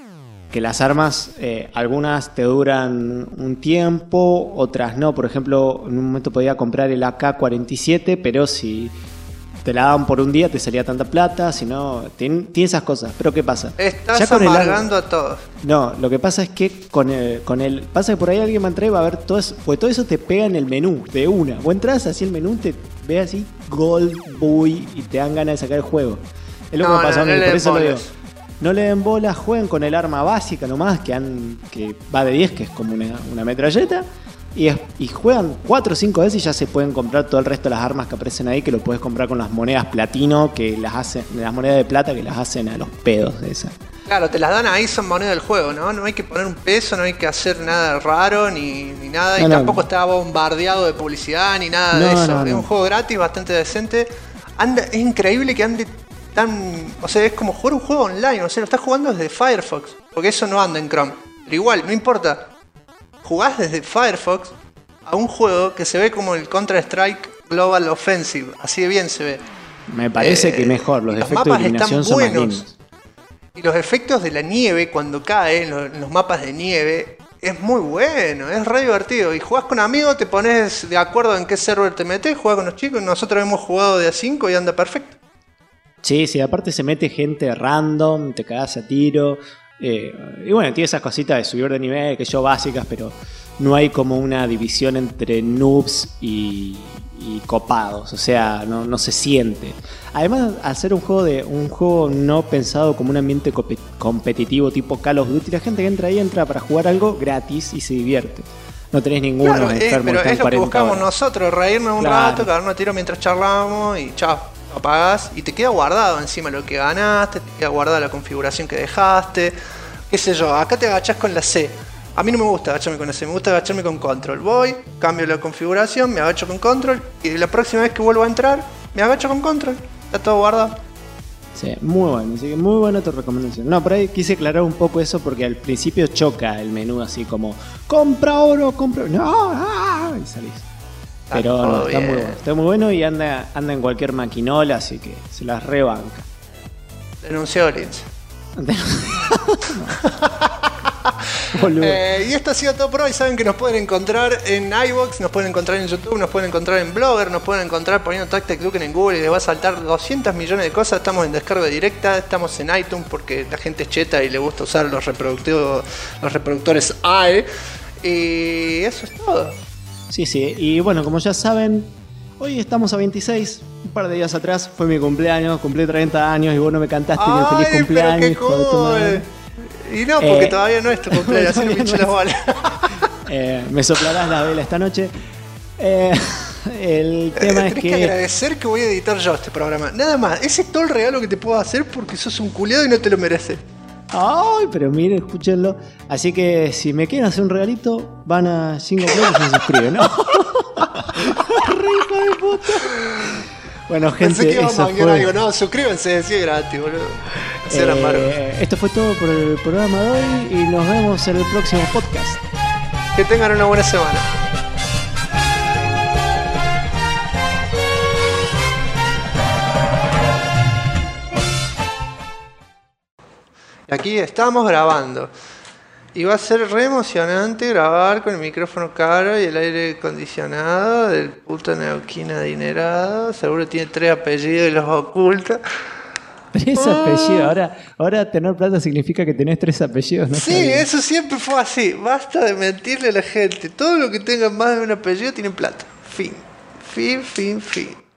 Que las armas, algunas te duran un tiempo, otras no. Por ejemplo, en un momento podía comprar el AK-47, pero si te la daban por un día te salía tanta plata, si no, tiene esas cosas. Pero ¿qué pasa?
Estás
Ya con el
amargando a todos.
No, lo que pasa es que con el pasa que por ahí alguien va a entrar y va a ver todo eso, porque todo eso te pega en el menú de una. Vos entras así el menú, te ve así Gold Boy y te dan ganas de sacar el juego. Es lo que me pasó a mí,
le
por
den
eso lo digo.
bolas.
No le den bolas, jueguen con el arma básica nomás, que va de 10, que es como una metralleta. Y juegan 4 o 5 veces y ya se pueden comprar todo el resto de las armas que aparecen ahí, que lo puedes comprar con las monedas platino, que las hacen, las monedas de plata que las hacen a los pedos de esas.
Claro, te las dan ahí, son moneda del juego, ¿no? No hay que poner un peso, no hay que hacer nada raro ni nada.
No,
y
no.
tampoco está bombardeado de publicidad ni nada
No,
de eso.
no,
Es
no.
un juego gratis, bastante decente. Es increíble que ande tan... O sea, es como jugar un juego online. O sea, lo estás jugando desde Firefox. Porque eso no anda en Chrome. Pero igual, no importa. Jugás desde Firefox a un juego que se ve como el Counter-Strike Global Offensive. Así de bien se ve.
Me parece que mejor, los
los
efectos de
mapas están
iluminación son más
buenos.
lindos.
Y los efectos de la nieve cuando cae en los mapas de nieve es muy bueno, es re divertido. Y jugás con amigos, te pones de acuerdo en qué server te metes, jugás con los chicos. Nosotros hemos jugado de A5 y anda perfecto.
Sí, sí, aparte se mete gente random, te cagás a tiro. Y bueno, tiene esas cositas de subir de nivel, que yo básicas, pero no hay como una división entre noobs y copados. O sea, no se siente. Además, al ser un juego no pensado como un ambiente competitivo tipo Call of Duty, la gente que entra ahí entra para jugar algo gratis y se divierte. No tenés ninguno
Claro,
enfermo
pero
que está
es lo que
40
buscamos
horas.
nosotros, reírnos un
Claro.
rato, cagarnos a tiro mientras charlamos y chao, apagás y te queda guardado encima lo que ganaste, te queda guardada la configuración que dejaste, qué sé yo, acá te agachás con la C. A mí no me gusta agacharme con la C, me gusta agacharme con control. Voy, cambio la configuración, me agacho con control y la próxima vez que vuelvo a entrar, me agacho con control. Está todo guardado.
Sí, muy bueno, así que muy buena tu recomendación. No, por ahí quise aclarar un poco eso porque al principio choca el menú así como compra oro, no, y salís. Pero
todo
no, está
bien.
muy bueno, está muy bueno y anda en cualquier maquinola, así que se las rebanca.
Denunció Lince.
Boludo.
Y esto ha sido todo por hoy. Saben que nos pueden encontrar en iVoox, nos pueden encontrar en YouTube, nos pueden encontrar en Blogger, nos pueden encontrar poniendo Tactic Duken en Google y les va a saltar 200 millones de cosas. Estamos en descarga directa, estamos en iTunes porque la gente es cheta y le gusta usar los reproductores AE. Y eso es todo.
Sí, sí, y bueno, como ya saben, hoy estamos a 26. Un par de días atrás fue mi cumpleaños, cumplí 30 años y vos no me cantaste ni el feliz
Ay,
cumpleaños,
pero qué
hijo de tu madre.
cool. Y no, porque
Eh,
todavía no es tu cumpleaños, así no me
todavía
hinché
no
las
es.
bolas.
Me soplarás la vela esta noche. El tema es
Tenés que
que...
agradecer que voy a editar yo este programa. Nada más. Ese es todo el regalo que te puedo hacer porque sos un culiado y no te lo mereces.
Ay, pero miren, escúchenlo. Así que si me quieren hacer un regalito, van a Jingo Blog y se suscriben, ¿no? Re hijo de puta. Bueno, gente,
Pensé que íbamos
eso
a
fue...
algo. No, suscríbanse, decía gratis, boludo. Ese era amargo.
Esto fue todo por el programa de hoy y nos vemos en el próximo podcast.
Que tengan una buena semana. Aquí estamos grabando. Y va a ser re emocionante grabar con el micrófono caro y el aire acondicionado del puto neuquín adinerado. Seguro tiene 3 apellidos y los oculta.
3 apellidos. Ahora tener plata significa que tenés 3 apellidos, ¿no?
Sí, eso siempre fue así. Basta de mentirle a la gente. Todo lo que tenga más de un apellido tiene plata. Fin. Fin, fin, fin.